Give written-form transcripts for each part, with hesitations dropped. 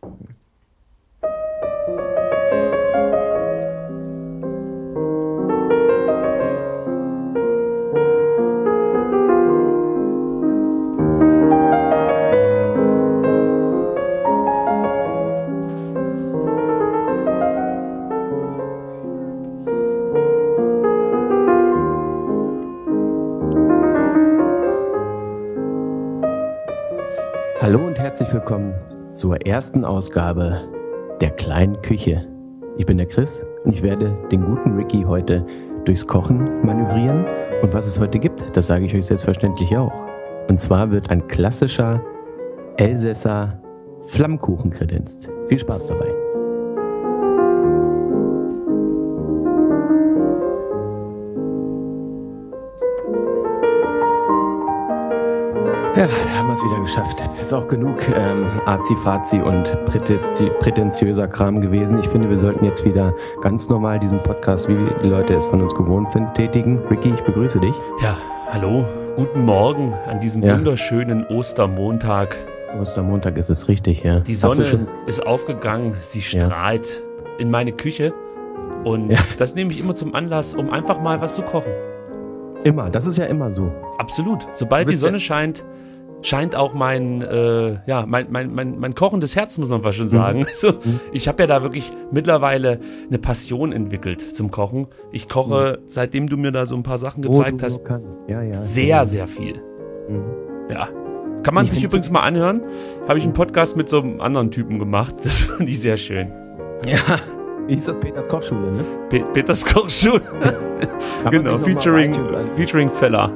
Hallo und herzlich willkommen zur ersten Ausgabe der kleinen Küche. Ich bin der Chris und ich werde den guten Ricky heute durchs Kochen manövrieren. Und was es heute gibt, das sage ich euch selbstverständlich auch. Und zwar wird ein klassischer Elsässer Flammkuchen kredenzt. Viel Spaß dabei. Ja, da haben wir es wieder geschafft. Ist auch genug Azi-Fazi und prätentiöser Kram gewesen. Ich finde, wir sollten jetzt wieder ganz normal diesen Podcast, wie die Leute es von uns gewohnt sind, tätigen. Ricky, ich begrüße dich. Ja, hallo, guten Morgen an diesem wunderschönen Ostermontag. Ostermontag ist es richtig, ja. Die Sonne ist aufgegangen, sie strahlt in meine Küche und das nehme ich immer zum Anlass, um einfach mal was zu kochen. Immer, das ist ja immer so. Absolut, sobald die Sonne scheint auch mein kochendes Herz, muss man fast schon sagen. So, ich habe ja da wirklich mittlerweile eine Passion entwickelt zum Kochen. Ich koche, seitdem du mir da so ein paar Sachen gezeigt hast, sehr viel. Ja. Kann man sich übrigens mal anhören. Habe ich einen Podcast mit so einem anderen Typen gemacht. Das fand ich sehr schön. Ja. Wie hieß das? Peters Kochschule, ne? Peters Kochschule. Genau, featuring Feller.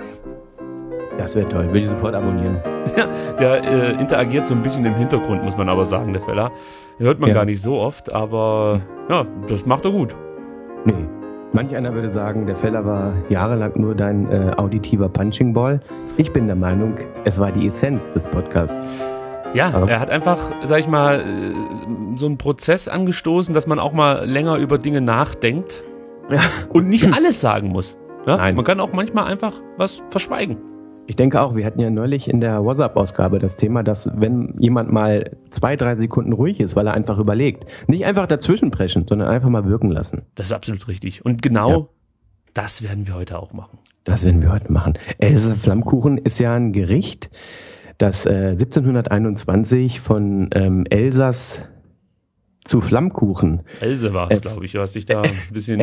Das wäre toll, würde ich sofort abonnieren. Ja, der interagiert so ein bisschen im Hintergrund, muss man aber sagen, der Feller. Hört man gar nicht so oft, aber ja, das macht er gut. Nee, manch einer würde sagen, der Feller war jahrelang nur dein auditiver Punching Ball. Ich bin der Meinung, es war die Essenz des Podcasts. Ja, er hat einfach, sag ich mal, so einen Prozess angestoßen, dass man auch mal länger über Dinge nachdenkt und nicht alles sagen muss. Ja? Nein. Man kann auch manchmal einfach was verschweigen. Ich denke auch, wir hatten ja neulich in der WhatsApp-Ausgabe das Thema, dass wenn jemand mal 2-3 Sekunden ruhig ist, weil er einfach überlegt, nicht einfach dazwischenpreschen, sondern einfach mal wirken lassen. Das ist absolut richtig. Und genau das werden wir heute auch machen. Das werden wir heute machen. Elsässer Flammkuchen ist ja ein Gericht, das 1721 von Elsass zu Flammkuchen. Else war es, glaube ich. Du hast dich da ein bisschen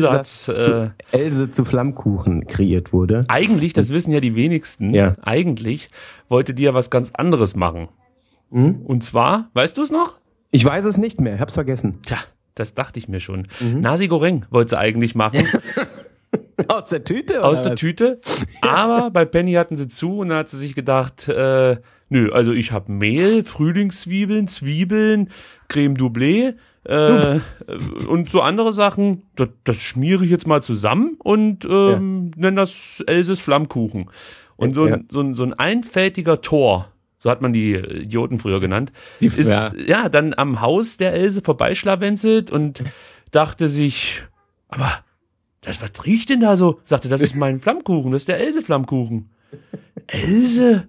Else zu Flammkuchen kreiert wurde. Eigentlich, das wissen ja die wenigsten, eigentlich wollte die ja was ganz anderes machen. Und zwar, weißt du es noch? Ich weiß es nicht mehr, ich hab's vergessen. Tja, das dachte ich mir schon. Nasi Goreng wollte sie eigentlich machen. Aus der Tüte? Aus der Tüte. Aber bei Penny hatten sie zu und da hat sie sich gedacht, nö, also ich habe Mehl, Frühlingszwiebeln, Zwiebeln, Creme Doublé und so andere Sachen. Das schmiere ich jetzt mal zusammen und nenne das Elses Flammkuchen. Und so ein einfältiger Tor, so hat man die Idioten früher genannt, ist dann am Haus der Else vorbeischlawenzelt und dachte sich, aber was riecht denn da so? Sagte, das ist mein Flammkuchen, das ist der Else-Flammkuchen. Else?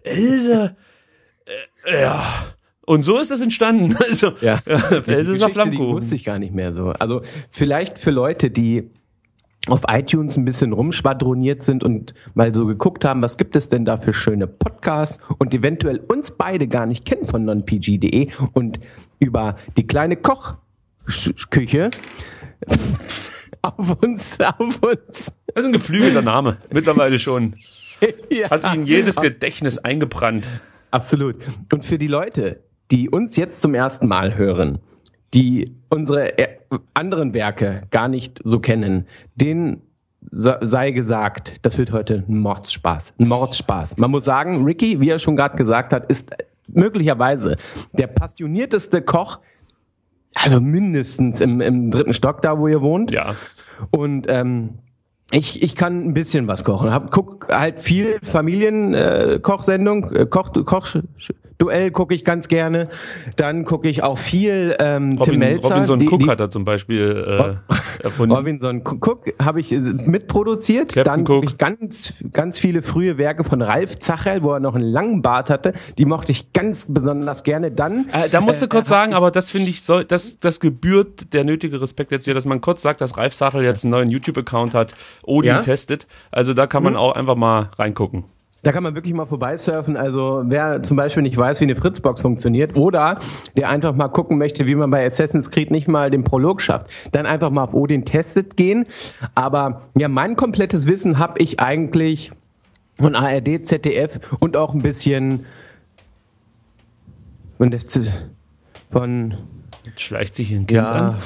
Ja. Und so ist das entstanden. Also, Elsässer Flammkuchen. Die wusste ich gar nicht mehr so. Also, vielleicht für Leute, die auf iTunes ein bisschen rumschwadroniert sind und mal so geguckt haben, was gibt es denn da für schöne Podcasts und eventuell uns beide gar nicht kennen von nonpg.de und über die kleine Kochküche auf uns. Das ist ein geflügelter Name, mittlerweile schon. Hat sich in jedes Gedächtnis eingebrannt. Absolut. Und für die Leute, die uns jetzt zum ersten Mal hören, die unsere anderen Werke gar nicht so kennen, denen sei gesagt, das wird heute ein Mordsspaß. Man muss sagen, Ricky, wie er schon gerade gesagt hat, ist möglicherweise der passionierteste Koch, also mindestens im 3. Stock da, wo ihr wohnt. Ja. Und ich kann ein bisschen was kochen. Guck halt viel Familienkochsendung, Duell gucke ich ganz gerne. Dann gucke ich auch viel Tim Melzer. Robinson Cook hat er zum Beispiel erfunden. Robinson Cook habe ich mitproduziert. Captain Dann Cook. gucke ich ganz viele frühe Werke von Ralf Zacherl, wo er noch einen langen Bart hatte. Die mochte ich ganz besonders gerne. Dann Da musst du kurz sagen, aber das finde ich, das gebührt der nötige Respekt jetzt hier, dass man kurz sagt, dass Ralf Zacherl jetzt einen neuen YouTube-Account hat, Odin testet. Also da kann man auch einfach mal reingucken. Da kann man wirklich mal vorbeisurfen. Also wer zum Beispiel nicht weiß, wie eine Fritzbox funktioniert oder der einfach mal gucken möchte, wie man bei Assassin's Creed nicht mal den Prolog schafft, dann einfach mal auf Odin Testet gehen. Aber ja, mein komplettes Wissen habe ich eigentlich von ARD, ZDF und auch ein bisschen von Jetzt schleicht sich ein Kind an.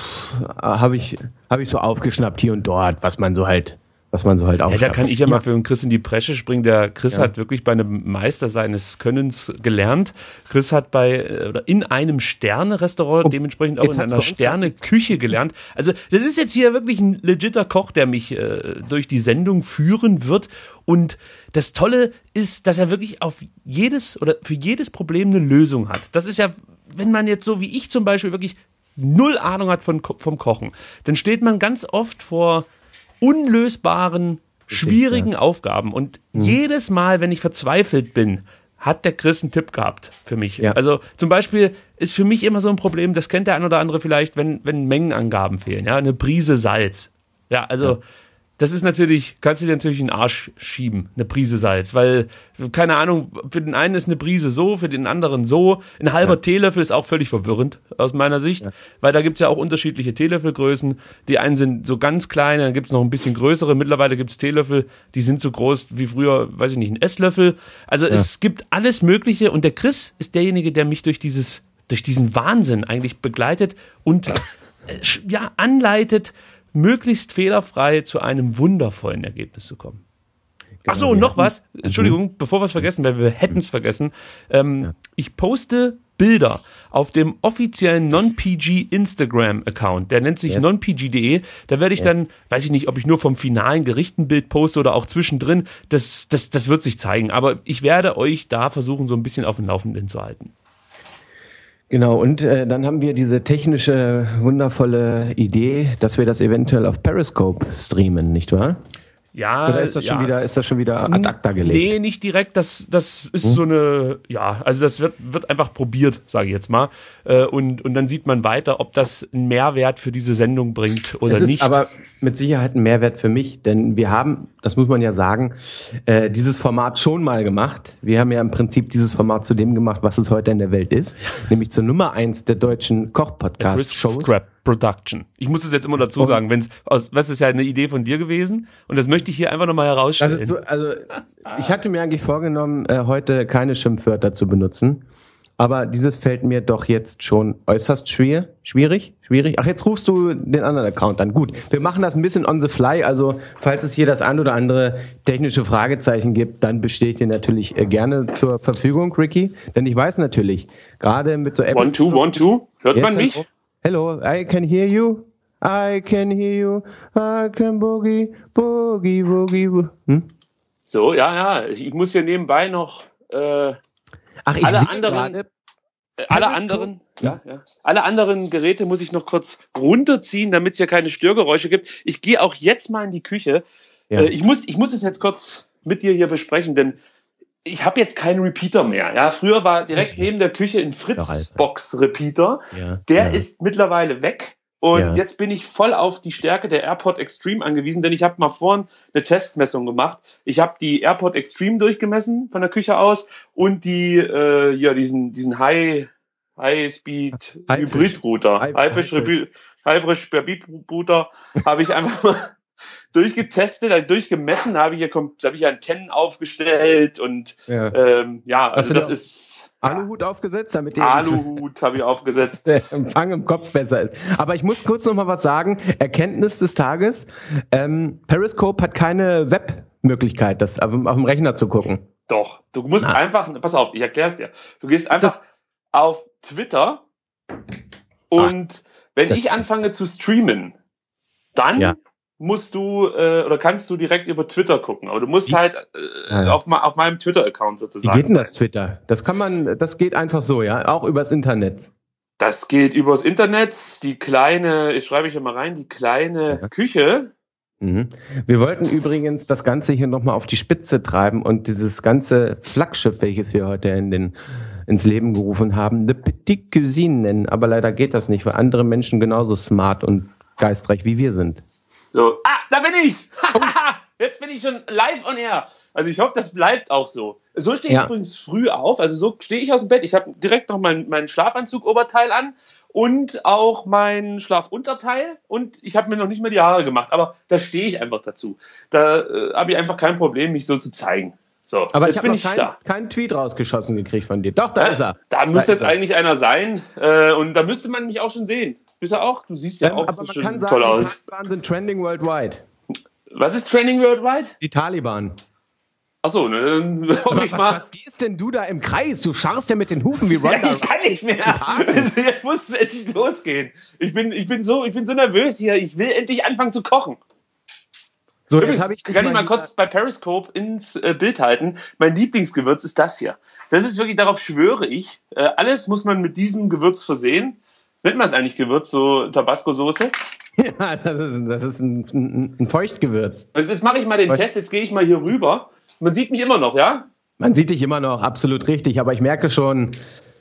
habe ich so aufgeschnappt hier und dort, was man so halt aufschnappt. Ja, da kann ich ja mal für den Chris in die Bresche springen. Der Chris hat wirklich bei einem Meister seines Könnens gelernt. Chris hat in einem Sterne-Restaurant, dementsprechend auch in einer Sterne-Küche gelernt. Also das ist jetzt hier wirklich ein legitter Koch, der mich durch die Sendung führen wird. Und das Tolle ist, dass er wirklich für jedes Problem eine Lösung hat. Das ist ja, wenn man jetzt so wie ich zum Beispiel wirklich null Ahnung hat vom Kochen, dann steht man ganz oft vor unlösbaren, schwierigen Aufgaben. Und jedes Mal, wenn ich verzweifelt bin, hat der Chris einen Tipp gehabt für mich. Ja. Also zum Beispiel ist für mich immer so ein Problem, das kennt der ein oder andere vielleicht, wenn Mengenangaben fehlen. Ja, eine Prise Salz. Ja, also das ist natürlich, kannst du dir natürlich in den Arsch schieben, eine Prise Salz, weil, keine Ahnung, für den einen ist eine Prise so, für den anderen so. Ein halber Teelöffel ist auch völlig verwirrend aus meiner Sicht, weil da gibt's ja auch unterschiedliche Teelöffelgrößen. Die einen sind so ganz klein, dann gibt's noch ein bisschen größere. Mittlerweile gibt's Teelöffel, die sind so groß wie früher, weiß ich nicht, ein Esslöffel. Also es gibt alles Mögliche und der Chris ist derjenige, der mich durch diesen Wahnsinn eigentlich begleitet und anleitet, möglichst fehlerfrei zu einem wundervollen Ergebnis zu kommen. Ach so, und noch was. Entschuldigung, bevor wir es vergessen, weil wir hätten es vergessen. Ich poste Bilder auf dem offiziellen Non-PG Instagram-Account. Der nennt sich nonpg.de. Da werde ich dann, weiß ich nicht, ob ich nur vom finalen Gericht ein Bild poste oder auch zwischendrin. Das wird sich zeigen. Aber ich werde euch da versuchen, so ein bisschen auf dem Laufenden zu halten. Genau, und dann haben wir diese technische, wundervolle Idee, dass wir das eventuell auf Periscope streamen, nicht wahr? Ja. Oder ist das schon wieder ad acta gelegt? Nee, nicht direkt. Das ist so eine, also das wird einfach probiert, sage ich jetzt mal. Und dann sieht man weiter, ob das einen Mehrwert für diese Sendung bringt oder nicht. Es ist aber mit Sicherheit ein Mehrwert für mich, denn wir haben, das muss man ja sagen, dieses Format schon mal gemacht. Wir haben ja im Prinzip dieses Format zu dem gemacht, was es heute in der Welt ist, nämlich zur Nummer 1 der deutschen Koch-Podcast-Shows. Scrap Production. Ich muss es jetzt immer dazu sagen, was ist ja eine Idee von dir gewesen und das möchte ich hier einfach nochmal herausstellen. Das ist so, also ich hatte mir eigentlich vorgenommen, heute keine Schimpfwörter zu benutzen, aber dieses fällt mir doch jetzt schon äußerst schwierig. Ach, jetzt rufst du den anderen Account an. Gut, wir machen das ein bisschen on the fly, also falls es hier das ein oder andere technische Fragezeichen gibt, dann bestehe ich dir natürlich gerne zur Verfügung, Ricky, denn ich weiß natürlich, gerade mit so Apple... 1, 2, hört man mich? Hello, I can hear you. I can hear you. I can boogie. So, ja. Ich muss hier nebenbei noch alle anderen Geräte muss ich noch kurz runterziehen, damit es hier keine Störgeräusche gibt. Ich gehe auch jetzt mal in die Küche. Ja. Ich muss es jetzt kurz mit dir hier besprechen, denn ich habe jetzt keinen Repeater mehr. Ja, früher war direkt neben der Küche ein Fritzbox-Repeater. Ja, der ist mittlerweile weg. Und jetzt bin ich voll auf die Stärke der AirPod Extreme angewiesen, denn ich habe mal vorhin eine Testmessung gemacht. Ich habe die AirPod Extreme durchgemessen von der Küche aus und diesen High-Speed Hybrid-Router. High-Frisch-Hybrid-Router habe ich einfach mal durchgetestet, durchgemessen, habe ich Antennen aufgestellt und also das ist Aluhut aufgesetzt, damit Aluhut habe ich aufgesetzt. Der Empfang im Kopf besser ist. Aber ich muss kurz noch mal was sagen. Erkenntnis des Tages. Periscope hat keine Webmöglichkeit, das auf dem Rechner zu gucken. Doch. Du musst einfach, pass auf, ich erkläre es dir. Du gehst einfach auf Twitter und wenn ich anfange zu streamen, dann musst du oder kannst du direkt über Twitter gucken. Aber du musst halt auf meinem Twitter-Account sozusagen. Wie geht denn das Twitter? Das geht einfach so, ja? Auch übers Internet. Das geht übers Internet. Ich schreibe hier mal rein, die kleine Küche. Mhm. Wir wollten übrigens das Ganze hier nochmal auf die Spitze treiben und dieses ganze Flaggschiff, welches wir heute ins Leben gerufen haben, eine Petite Cuisine nennen. Aber leider geht das nicht, weil andere Menschen genauso smart und geistreich wie wir sind. So, da bin ich! Jetzt bin ich schon live on air. Also ich hoffe, das bleibt auch so. So stehe ich übrigens früh auf. Also so stehe ich aus dem Bett. Ich habe direkt noch meinen Schlafanzug-Oberteil an und auch mein Schlafunterteil. Und ich habe mir noch nicht mal die Haare gemacht. Aber da stehe ich einfach dazu. Da habe ich einfach kein Problem, mich so zu zeigen. So, aber ich habe noch keinen Tweet rausgeschossen gekriegt von dir. Doch, da ist er. Da müsste jetzt eigentlich einer sein. Und da müsste man mich auch schon sehen. Bist du auch? Du siehst ja auch aber man schon kann toll sagen, aus. Die Taliban sind trending worldwide. Was ist trending worldwide? Die Taliban. Achso, ne, dann hoffe ich mal. Was gehst denn du da im Kreis? Du scharrst ja mit den Hufen wie Ronda. Ja, ich kann nicht mehr. Jetzt muss es endlich losgehen. Ich bin so nervös hier. Ich will endlich anfangen zu kochen. So, übrigens, kann ich mal kurz bei Periscope ins Bild halten. Mein Lieblingsgewürz ist das hier. Das ist wirklich, darauf schwöre ich. Alles muss man mit diesem Gewürz versehen. Nennt man es eigentlich Gewürz, so Tabasco-Soße? Ja, das ist ein Feuchtgewürz. Also jetzt mache ich mal den Test, jetzt gehe ich mal hier rüber. Man sieht mich immer noch, ja? Man sieht dich immer noch, absolut richtig. Aber ich merke schon,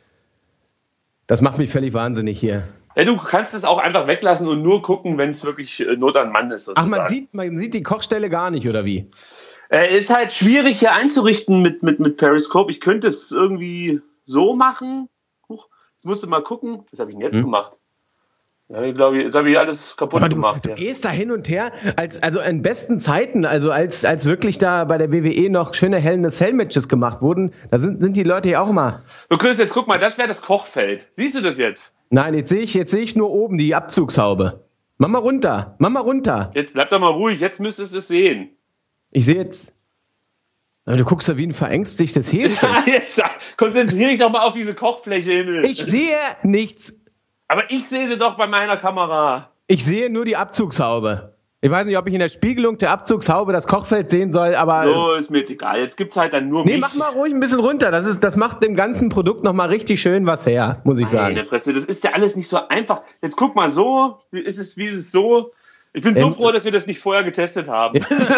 das macht mich völlig wahnsinnig hier. Ja, du kannst es auch einfach weglassen und nur gucken, wenn es wirklich Not an Mann ist. Sozusagen. Ach, man sieht die Kochstelle gar nicht, oder wie? Ist halt schwierig hier einzurichten mit Periscope. Ich könnte es irgendwie so machen. Ich musste mal gucken. Was habe ich denn jetzt gemacht? Ja, ich glaube, jetzt habe ich alles kaputt gemacht. Du gehst da hin und her, also in besten Zeiten, also als wirklich da bei der WWE noch schöne Hell in a Cell Matches gemacht wurden, da sind die Leute ja auch immer. Du Chris, jetzt guck mal, das wäre das Kochfeld. Siehst du das jetzt? Nein, jetzt sehe ich nur oben die Abzugshaube. Mach mal runter. Jetzt bleib doch mal ruhig, jetzt müsstest du es sehen. Ich sehe jetzt. Aber du guckst da wie ein verängstigtes Häschen. Jetzt konzentriere dich doch mal auf diese Kochfläche, Himmel. Ich sehe nichts. Aber ich sehe sie doch bei meiner Kamera. Ich sehe nur die Abzugshaube. Ich weiß nicht, ob ich in der Spiegelung der Abzugshaube das Kochfeld sehen soll, aber... So, ist mir jetzt egal. Jetzt gibt's halt dann nur mich. Nee, mach mal ruhig ein bisschen runter. Das macht dem ganzen Produkt nochmal richtig schön was her, muss ich sagen. Meine Fresse, das ist ja alles nicht so einfach. Jetzt guck mal so, wie ist es so? Ich bin so froh, dass wir das nicht vorher getestet haben.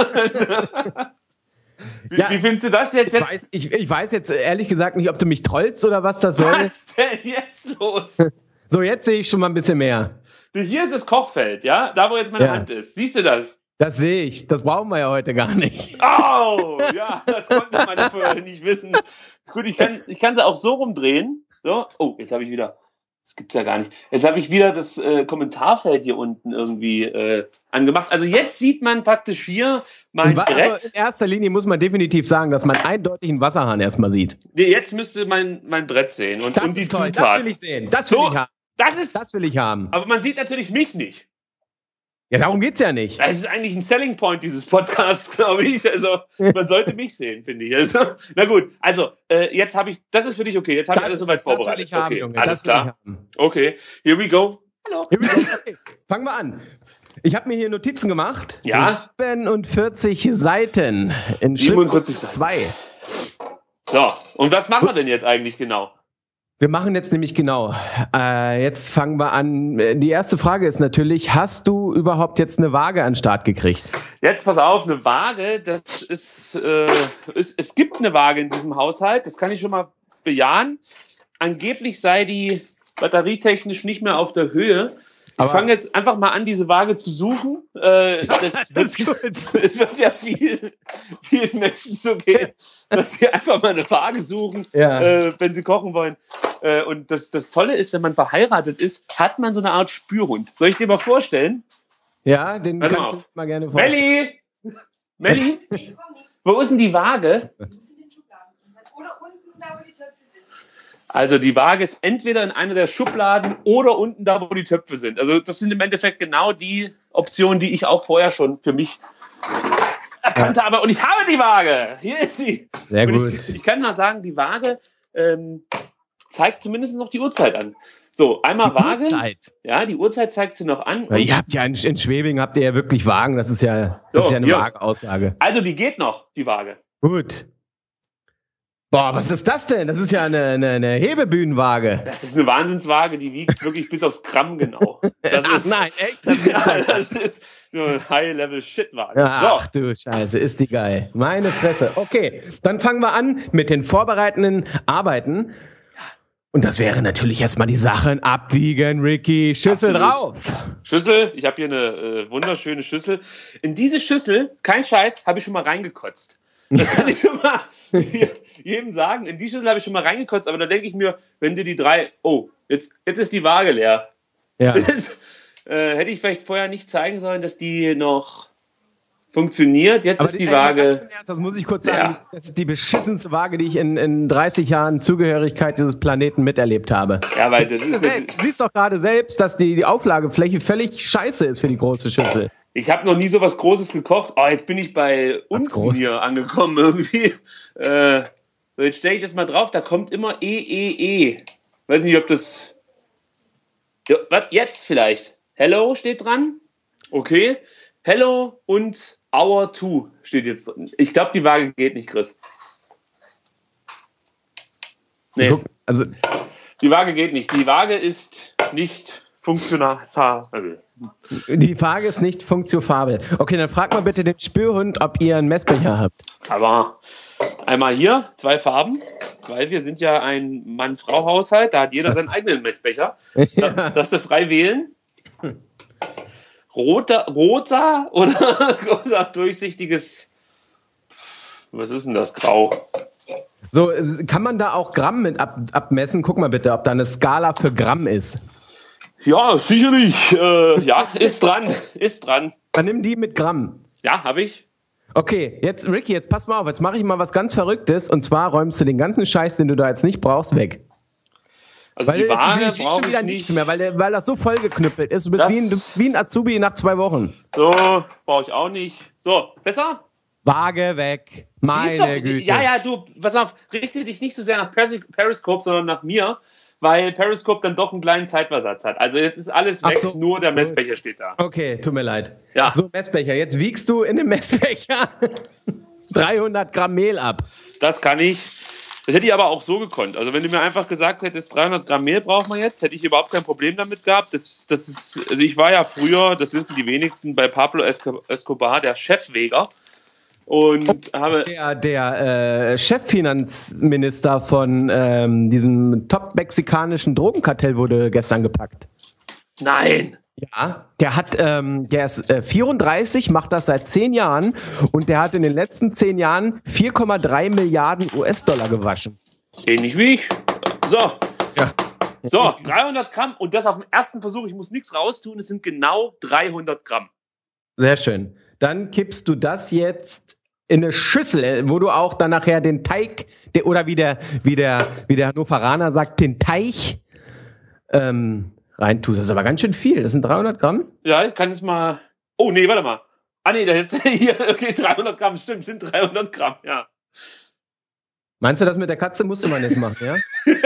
Ja. Wie findest du das jetzt? Ich weiß jetzt ehrlich gesagt nicht, ob du mich trollst oder was das soll. Was ist denn jetzt los? So, jetzt sehe ich schon mal ein bisschen mehr. Hier ist das Kochfeld, ja? Da, wo jetzt meine Hand ist. Siehst du das? Das sehe ich. Das brauchen wir ja heute gar nicht. Oh, ja, das konnte man ja vorher nicht wissen. Gut, ich kann sie auch so rumdrehen. So. Oh, jetzt habe ich wieder... Das gibt's ja gar nicht. Jetzt habe ich wieder das Kommentarfeld hier unten irgendwie angemacht. Also jetzt sieht man praktisch hier mein Brett. Also in erster Linie muss man definitiv sagen, dass man eindeutig einen Wasserhahn erstmal sieht. Nee, jetzt müsste mein Brett sehen und die Zutaten. Das will ich sehen. Das will ich haben. Das will ich haben. Aber man sieht natürlich mich nicht. Ja, darum geht's ja nicht. Das ist eigentlich ein Selling Point dieses Podcasts, glaube ich. Also, man sollte mich sehen, finde ich. Also, na gut, also, jetzt habe ich, das ist für dich okay, jetzt habe ich alles soweit vorbereitet. Das will ich haben, okay, Junge. alles klar. Okay, here we go. Hallo. Okay. Fangen wir an. Ich habe mir hier Notizen gemacht. Ja. 47 Seiten in 47 Seiten. 2. So, und was machen wir denn jetzt eigentlich genau? Wir machen jetzt nämlich jetzt fangen wir an. Die erste Frage ist natürlich, hast du überhaupt jetzt eine Waage an den Start gekriegt? Jetzt pass auf, eine Waage, das ist, es gibt eine Waage in diesem Haushalt, das kann ich schon mal bejahen. Angeblich sei die batterietechnisch nicht mehr auf der Höhe. Ich fange jetzt einfach mal an, diese Waage zu suchen. Es wird ja vielen Menschen so gehen, dass sie einfach mal eine Waage suchen, wenn sie kochen wollen. Und das Tolle ist, wenn man verheiratet ist, hat man so eine Art Spürhund. Soll ich dir mal vorstellen? Ja, den kannst du mal gerne vorstellen. Melli? Wo ist denn die Waage? Oder unten da, wo die Töpfe sind. Also die Waage ist entweder in einer der Schubladen oder unten da, wo die Töpfe sind. Also das sind im Endeffekt genau die Optionen, die ich auch vorher schon für mich erkannt habe. Und ich habe die Waage. Hier ist sie. Sehr gut. Ich kann mal sagen, die Waage zeigt zumindest noch die Uhrzeit an. So, einmal Waage. Uhrzeit. Ja, die Uhrzeit zeigt sie noch an. Ja, ihr habt ja in Schwebing habt ihr ja wirklich Wagen, das ist ja eine hier. Waagaussage. Also die geht noch, die Waage. Gut. Boah, was ist das denn? Das ist ja eine Hebebühnenwaage. Das ist eine Wahnsinnswaage, die wiegt wirklich bis aufs Gramm genau. Das ist, nein, echt? Das ist eine High-Level-Shit-Waage. Ach du Scheiße, ist die geil. Meine Fresse. Okay, dann fangen wir an mit den vorbereitenden Arbeiten. Und das wäre natürlich erstmal die Sachen abwiegen, Ricky. Schüssel Absolut. drauf. Schüssel, ich habe hier eine wunderschöne Schüssel. In diese Schüssel, kein Scheiß, habe ich schon mal reingekotzt. Das kann ich schon mal jedem sagen. In die Schüssel habe ich schon mal reingekotzt, aber da denke ich mir, wenn dir die jetzt ist die Waage leer. Ja. Hätte ich vielleicht vorher nicht zeigen sollen, dass die noch funktioniert. Jetzt ist die Waage. Das muss ich kurz sagen. Ja. Das ist die beschissenste Waage, die ich in 30 Jahren Zugehörigkeit dieses Planeten miterlebt habe. Ja, weil das ist du siehst doch gerade selbst, dass die Auflagefläche völlig scheiße ist für die große Schüssel. Ich habe noch nie so was Großes gekocht. Oh, jetzt bin ich bei uns hier angekommen irgendwie. So, jetzt stelle ich das mal drauf. Da kommt immer EEE. Weiß nicht, ob das... Ja, was? Jetzt vielleicht. Hello steht dran. Okay. Hello und Hour 2 steht jetzt drin. Ich glaube, die Waage geht nicht, Chris. Nee. Also, die Waage geht nicht. Die Waage ist nicht funktional. Die Waage ist nicht funktiofabel. Okay, dann frag mal bitte den Spürhund, ob ihr einen Messbecher habt. Aber einmal hier, 2 Farben, weil wir sind ja ein Mann-Frau-Haushalt, da hat jeder seinen eigenen Messbecher. Ja. Da darfst du frei wählen. Roter oder durchsichtiges, was ist denn das, Grau? So, kann man da auch Gramm mit abmessen? Guck mal bitte, ob da eine Skala für Gramm ist. Ja, sicherlich. Ja, ist dran. Dann nimm die mit Gramm. Ja, habe ich. Okay, jetzt, Ricky, jetzt pass mal auf. Jetzt mache ich mal was ganz Verrücktes. Und zwar räumst du den ganzen Scheiß, den du da jetzt nicht brauchst, weg. Also weil die Waage brauche schon wieder nichts mehr, weil das so vollgeknüppelt ist. Du bist wie ein Azubi nach 2 Wochen. So, brauche ich auch nicht. So, besser? Waage weg. Meine Güte. Ja, du, pass auf, richte dich nicht so sehr nach Periscope, sondern nach mir, weil Periscope dann doch einen kleinen Zeitversatz hat. Also jetzt ist alles weg, so, nur der Messbecher steht da. Okay, tut mir leid. Ja. So, Messbecher. Jetzt wiegst du in dem Messbecher 300 Gramm Mehl ab. Das kann ich. Das hätte ich aber auch so gekonnt. Also wenn du mir einfach gesagt hättest, 300 Gramm Mehl brauchen wir jetzt, hätte ich überhaupt kein Problem damit gehabt. Also ich war ja früher, das wissen die wenigsten, bei Pablo Escobar, der Chefwäger. Und habe der Cheffinanzminister von diesem top-mexikanischen Drogenkartell wurde gestern gepackt. Nein! Ja, der ist 34, macht das seit 10 Jahren und der hat in den letzten 10 Jahren 4,3 Milliarden US-Dollar gewaschen. Ähnlich wie ich. So. Ja. So, 300 Gramm und das auf dem ersten Versuch. Ich muss nichts raustun, es sind genau 300 Gramm. Sehr schön. Dann kippst du das jetzt in eine Schüssel, wo du auch dann nachher den Teig, oder wie der Hannoveraner sagt, den Teig reintust. Das ist aber ganz schön viel. Das sind 300 Gramm? Ja, ich kann jetzt mal... Oh, nee, warte mal. Ah, nee, da jetzt hier, okay, 300 Gramm, stimmt, sind 300 Gramm, ja. Meinst du, das mit der Katze musste man jetzt machen, ja?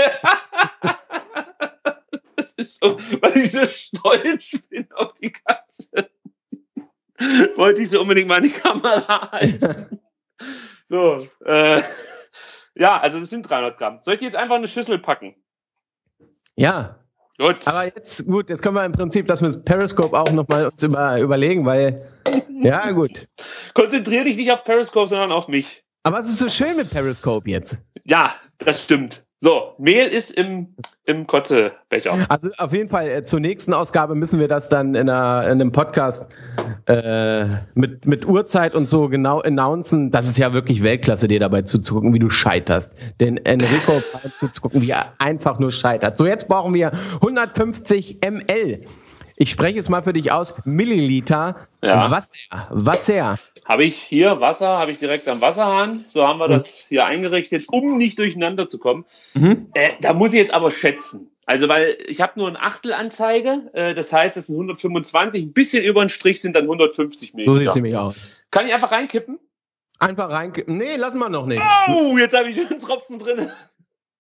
Das ist so, weil ich so stolz bin auf die Katze. Wollte ich so unbedingt mal in die Kamera halten. So, ja, also das sind 300 Gramm. Soll ich die jetzt einfach in eine Schüssel packen? Ja. Gut. Aber jetzt können wir im Prinzip das mit Periscope auch nochmal uns überlegen, weil, ja, gut. Konzentrier dich nicht auf Periscope, sondern auf mich. Aber es ist so schön mit Periscope jetzt. Ja, das stimmt. So, Mehl ist im Kotzebecher. Also auf jeden Fall, zur nächsten Ausgabe müssen wir das dann in einem Podcast mit Uhrzeit und so genau announcen. Das ist ja wirklich Weltklasse, dir dabei zuzugucken, wie du scheiterst. Denn Enrico zuzugucken, wie er einfach nur scheitert. So, jetzt brauchen wir 150 ml. Ich spreche es mal für dich aus. Milliliter Wasser. Habe ich hier Wasser, habe ich direkt am Wasserhahn. So haben wir das hier eingerichtet, um nicht durcheinander zu kommen. Mhm. Da muss ich jetzt aber schätzen. Also, weil ich habe nur ein Achtel-Anzeige. Das heißt, das sind 125. Ein bisschen über den Strich sind dann 150 Milliliter. So sieht es nämlich aus. Kann ich einfach reinkippen? Einfach reinkippen? Nee, lassen wir noch nicht. Oh, jetzt habe ich einen Tropfen drin.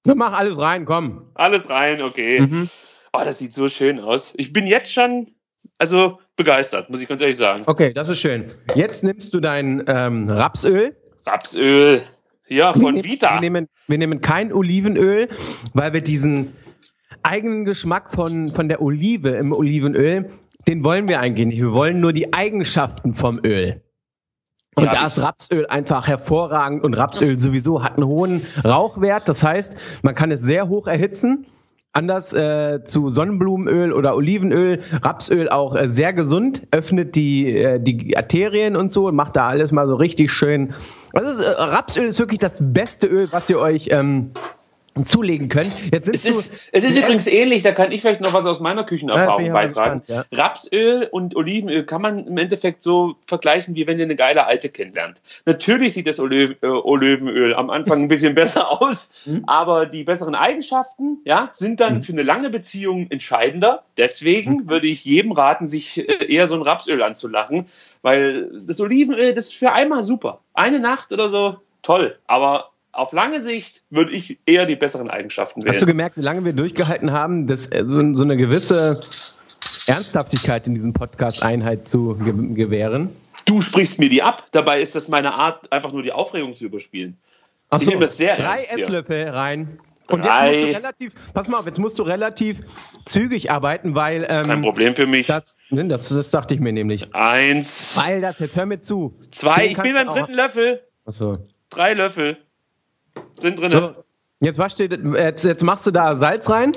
Dann mach alles rein, komm. Alles rein, okay. Oh, das sieht so schön aus. Ich bin jetzt schon, begeistert, muss ich ganz ehrlich sagen. Okay, das ist schön. Jetzt nimmst du dein Rapsöl. Rapsöl. Ja, von Vita. Wir nehmen kein Olivenöl, weil wir diesen eigenen Geschmack von der Olive im Olivenöl, den wollen wir eigentlich nicht. Wir wollen nur die Eigenschaften vom Öl. Und da ist Rapsöl einfach hervorragend und Rapsöl sowieso hat einen hohen Rauchwert. Das heißt, man kann es sehr hoch erhitzen. Anders zu Sonnenblumenöl oder Olivenöl. Rapsöl auch sehr gesund, öffnet die Arterien und so und macht da alles mal so richtig schön. Also Rapsöl ist wirklich das beste Öl, was ihr euch zulegen könnt. Jetzt es ist übrigens ähnlich, da kann ich vielleicht noch was aus meiner Küchenerfahrung beitragen. Gespannt, ja. Rapsöl und Olivenöl kann man im Endeffekt so vergleichen, wie wenn ihr eine geile Alte kennenlernt. Natürlich sieht das Olivenöl am Anfang ein bisschen besser aus, aber die besseren Eigenschaften, sind dann für eine lange Beziehung entscheidender. Deswegen würde ich jedem raten, sich eher so ein Rapsöl anzulachen, weil das Olivenöl, das ist für einmal super. Eine Nacht oder so, toll, aber auf lange Sicht würde ich eher die besseren Eigenschaften wählen. Hast du gemerkt, wie lange wir durchgehalten haben, so eine gewisse Ernsthaftigkeit in diesem Podcast Einheit zu gewähren? Du sprichst mir die ab. Dabei ist das meine Art, einfach nur die Aufregung zu überspielen. Ach so, ich nehme das sehr 3 ernst. 3 Esslöffel rein. Und jetzt musst du relativ zügig arbeiten, weil... Kein Problem für mich. Das dachte ich mir nämlich. 1. Weil jetzt hör mir zu. 2, ich bin beim 3. Löffel. Achso. 3 Löffel. Sind drin. So, jetzt machst du da Salz rein.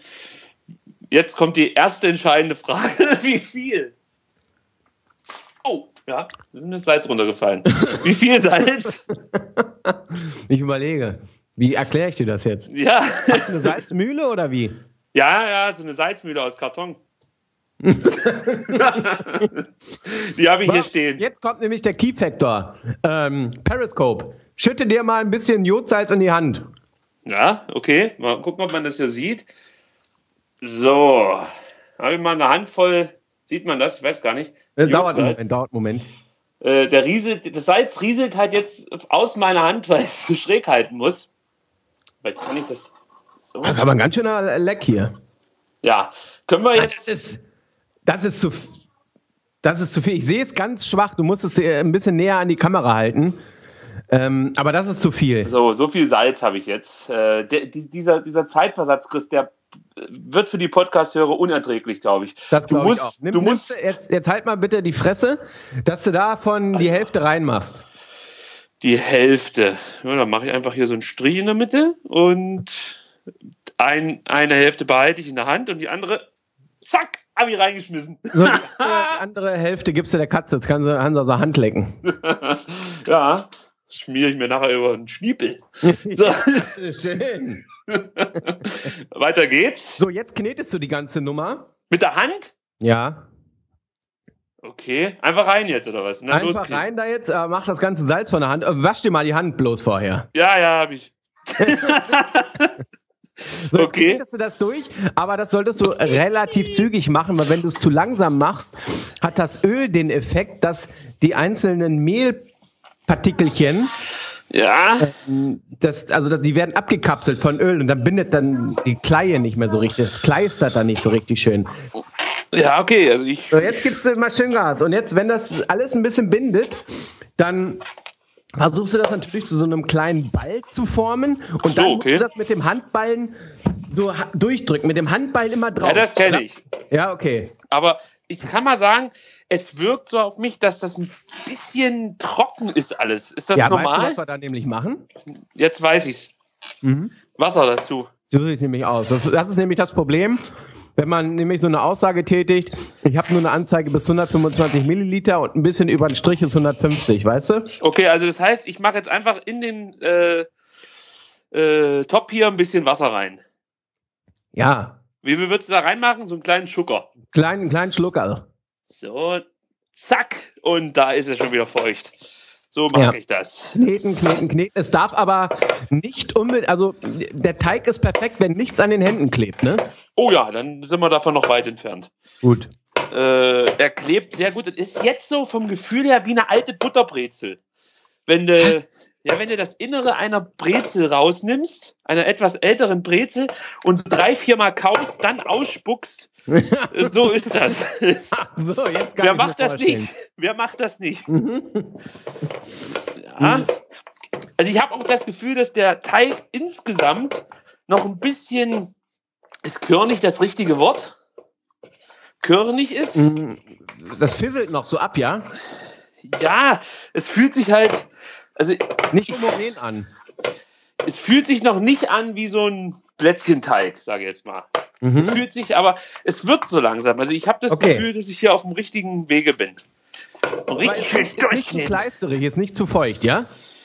Jetzt kommt die erste entscheidende Frage. Wie viel? Oh, ja, da ist das Salz runtergefallen. Wie viel Salz? Ich überlege. Wie erkläre ich dir das jetzt? Ja. Hast du eine Salzmühle oder wie? Ja, so eine Salzmühle aus Karton. Die habe ich hier stehen. Jetzt kommt nämlich der Key Factor. Periscope. Schütte dir mal ein bisschen Jodsalz in die Hand. Ja, okay. Mal gucken, ob man das hier sieht. So. Habe ich mal eine Handvoll. Sieht man das? Ich weiß gar nicht. Dauert einen Moment. Das Salz rieselt halt jetzt aus meiner Hand, weil ich es schräg halten muss. Vielleicht kann ich das so. Das ist aber ein ganz schöner Leck hier. Ja. Können wir jetzt. Das ist zu viel. Ich sehe es ganz schwach. Du musst es ein bisschen näher an die Kamera halten. Aber das ist zu viel. So viel Salz habe ich jetzt. Dieser Zeitversatz, Chris, der wird für die Podcast-Hörer unerträglich, glaube ich. Das glaube ich auch. Jetzt halt mal bitte die Fresse, dass du davon die Hälfte reinmachst. Die Hälfte. Ja, dann mache ich einfach hier so einen Strich in der Mitte und eine Hälfte behalte ich in der Hand und die andere, zack, habe ich reingeschmissen. So, die andere Hälfte gibst du der Katze, jetzt kann sie aus der Hand lecken. Ja. Schmiere ich mir nachher über einen Schniepel. So. Ja, schön. Weiter geht's. So, jetzt knetest du die ganze Nummer. Mit der Hand? Ja. Okay. Einfach rein jetzt, oder was? Na, einfach rein da jetzt, mach das ganze Salz von der Hand. Wasch dir mal die Hand bloß vorher. Ja, hab ich. So, jetzt knetest du das durch, aber das solltest du relativ zügig machen, weil wenn du es zu langsam machst, hat das Öl den Effekt, dass die einzelnen Mehlpartikelchen, die werden abgekapselt von Öl und dann bindet dann die Kleie nicht mehr so richtig. Das kleistert dann nicht so richtig schön. Ja, okay. So, jetzt gibst du mal schön Gas. Und jetzt, wenn das alles ein bisschen bindet, dann versuchst du das natürlich zu so einem kleinen Ball zu formen. Und dann musst du das mit dem Handballen so durchdrücken. Mit dem Handballen immer drauf. Ja, das kenne ich. Ja, okay. Aber ich kann mal sagen, es wirkt so auf mich, dass das ein bisschen trocken ist alles. Ist das normal? Weißt du, was wir da nämlich machen? Jetzt weiß ich's. Wasser dazu. So sieht es nämlich aus. Das ist nämlich das Problem, wenn man nämlich so eine Aussage tätigt, ich habe nur eine Anzeige bis 125 Milliliter und ein bisschen über den Strich ist 150, weißt du? Okay, also das heißt, ich mache jetzt einfach in den Topf hier ein bisschen Wasser rein. Ja. Wie viel würdest du da reinmachen? So einen kleinen Schucker. Kleinen Schlucker. So, zack. Und da ist es schon wieder feucht. So mache ich das. Kneten. Es darf aber nicht unbedingt, also der Teig ist perfekt, wenn nichts an den Händen klebt, ne? Oh ja, dann sind wir davon noch weit entfernt. Gut. Er klebt sehr gut. Das ist jetzt so vom Gefühl her wie eine alte Butterbrezel. Wenn du Ja, wenn du das Innere einer Brezel rausnimmst, einer etwas älteren Brezel, und so 3-4 Mal kaust, dann ausspuckst, so ist das. So, jetzt kann Wer ich macht mir das vorstellen. nicht? Wer macht das nicht? Ja. Also ich habe auch das Gefühl, dass der Teig insgesamt noch ein bisschen, ist körnig das richtige Wort? Körnig ist? Das fisselt noch so ab, ja? Ja, es fühlt sich halt, also Nicht homogen an. es fühlt sich noch nicht an wie so ein Plätzchenteig, sage ich jetzt mal. Es fühlt sich, aber es wird so langsam. Also ich habe das Gefühl, dass ich hier auf dem richtigen Wege bin. Und Aber richtig schön ist nicht zu durchnehmen. kleisterig, ist nicht zu feucht, ja?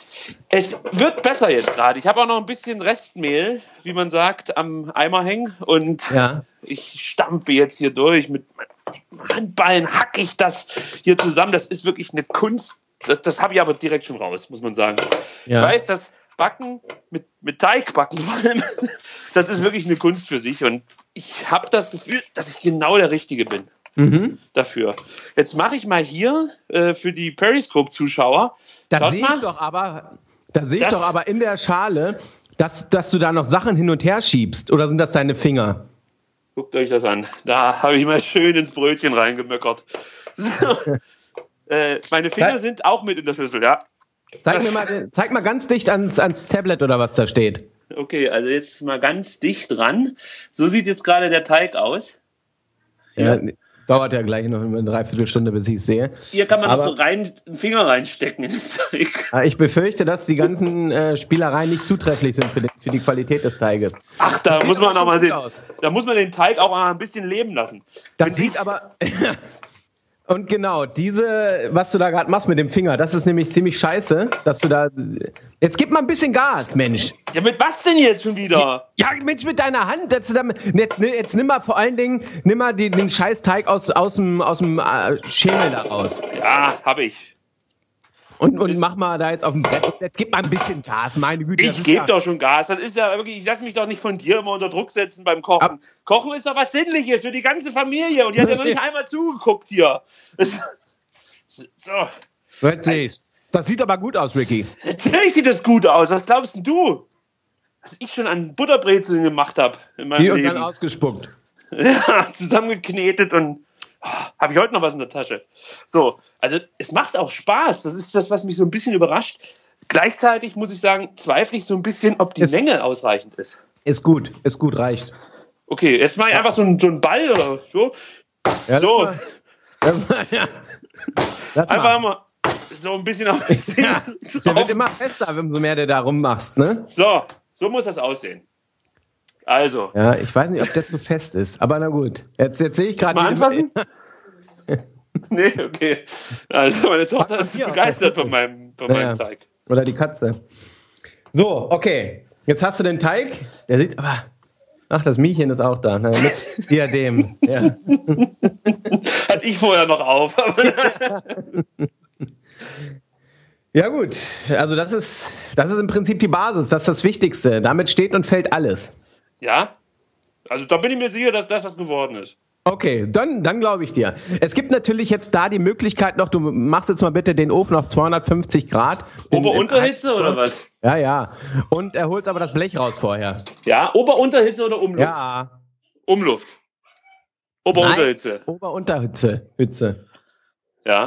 Es wird besser jetzt gerade. Ich habe auch noch ein bisschen Restmehl, wie man sagt, am Eimer hängen. Und Ja. ich stampfe jetzt hier durch. Mit meinen Handballen hacke ich das hier zusammen. Das ist wirklich eine Kunst. Das habe ich aber direkt schon raus, muss man sagen. Ja. Ich weiß, das Backen, mit Teig backen vor allem, das ist wirklich eine Kunst für sich. Und ich habe das Gefühl, dass ich genau der Richtige bin dafür. Jetzt mache ich mal hier für die Periscope-Zuschauer. Da Schaut sehe mal. ich doch Das- aber in der Schale, dass du da noch Sachen hin und her schiebst. Oder sind das deine Finger? Guckt euch das an. Da habe ich mal schön ins Brötchen reingemöckert. So. Meine Finger sind auch mit in der Schüssel, ja. Zeig mal ganz dicht ans Tablet oder was da steht. Okay, also jetzt mal ganz dicht dran. So sieht jetzt gerade der Teig aus. Ja, dauert ja gleich noch eine Dreiviertelstunde, bis ich es sehe. Hier kann man Aber- noch so einen Finger reinstecken in den Teig. Ich befürchte, dass die ganzen Spielereien nicht zuträglich sind für die Qualität des Teiges. Ach, da sieht muss man aber noch mal schon den, gut aus. da muss man den Teig auch mal ein bisschen leben lassen. Das Wenn sieht ich- aber... Und genau, was du da gerade machst mit dem Finger, das ist nämlich ziemlich scheiße, dass du da... Jetzt gib mal ein bisschen Gas, Mensch. Ja, mit was denn jetzt schon wieder? Ja, Mensch, mit deiner Hand. Jetzt nimm mal vor allen Dingen, den Scheißteig aus dem Schemel da raus. Ja, habe ich. Und mach mal da jetzt auf dem Brett. Jetzt gib mal ein bisschen Gas, meine Güte. das Ich ist gebe ja- doch schon Gas. Das ist ja wirklich, ich lasse mich doch nicht von dir immer unter Druck setzen beim Kochen. Ab- Kochen ist doch was Sinnliches für die ganze Familie. Und die hat ja noch nicht einmal zugeguckt hier. So. So, jetzt seh ich's. Das sieht aber gut aus, Ricky. Natürlich sieht das gut aus. Was glaubst denn du? Was ich schon an Butterbrezeln gemacht habe in meinem Die und dann Leben. ausgespuckt. Ja, zusammengeknetet und habe ich heute noch was in der Tasche. So, also es macht auch Spaß. Das ist das, was mich so ein bisschen überrascht. Gleichzeitig muss ich sagen, zweifle ich so ein bisschen, ob die Es- Menge ausreichend ist. Ist gut, reicht. Okay, jetzt mache ich einfach so einen Ball oder so. Ja, So, Ja. Lass einfach mal. mal so ein bisschen auf das Ding Ja, der wird drauf. immer fester, umso mehr du da rummachst, ne? So muss das aussehen. Also, Ja, ich weiß nicht, ob der zu fest ist, aber na gut. Jetzt sehe ich gerade... mal anfassen? Nee, okay. Also meine Tochter ist hier, begeistert das von meinem Ja. Teig. Oder die Katze. So, okay. Jetzt hast du den Teig. Der sieht aber... Ach, das Miechchen ist auch da. Na, mit Diadem. Ja. Hatte ich vorher noch auf. Ja gut, also das ist im Prinzip die Basis, das ist das Wichtigste. Damit steht und fällt alles. Ja? Also da bin ich mir sicher, dass das was geworden ist. Okay, dann glaube ich dir. Es gibt natürlich jetzt da die Möglichkeit noch, du machst jetzt mal bitte den Ofen auf 250 Grad. Ober-Unterhitze oder was? Ja, ja. Und er holt aber das Blech raus vorher. Ja, Ober-Unterhitze oder Umluft? Ja. Umluft. Ober-Unterhitze. Ober-Unterhitze. Hütze. Ja.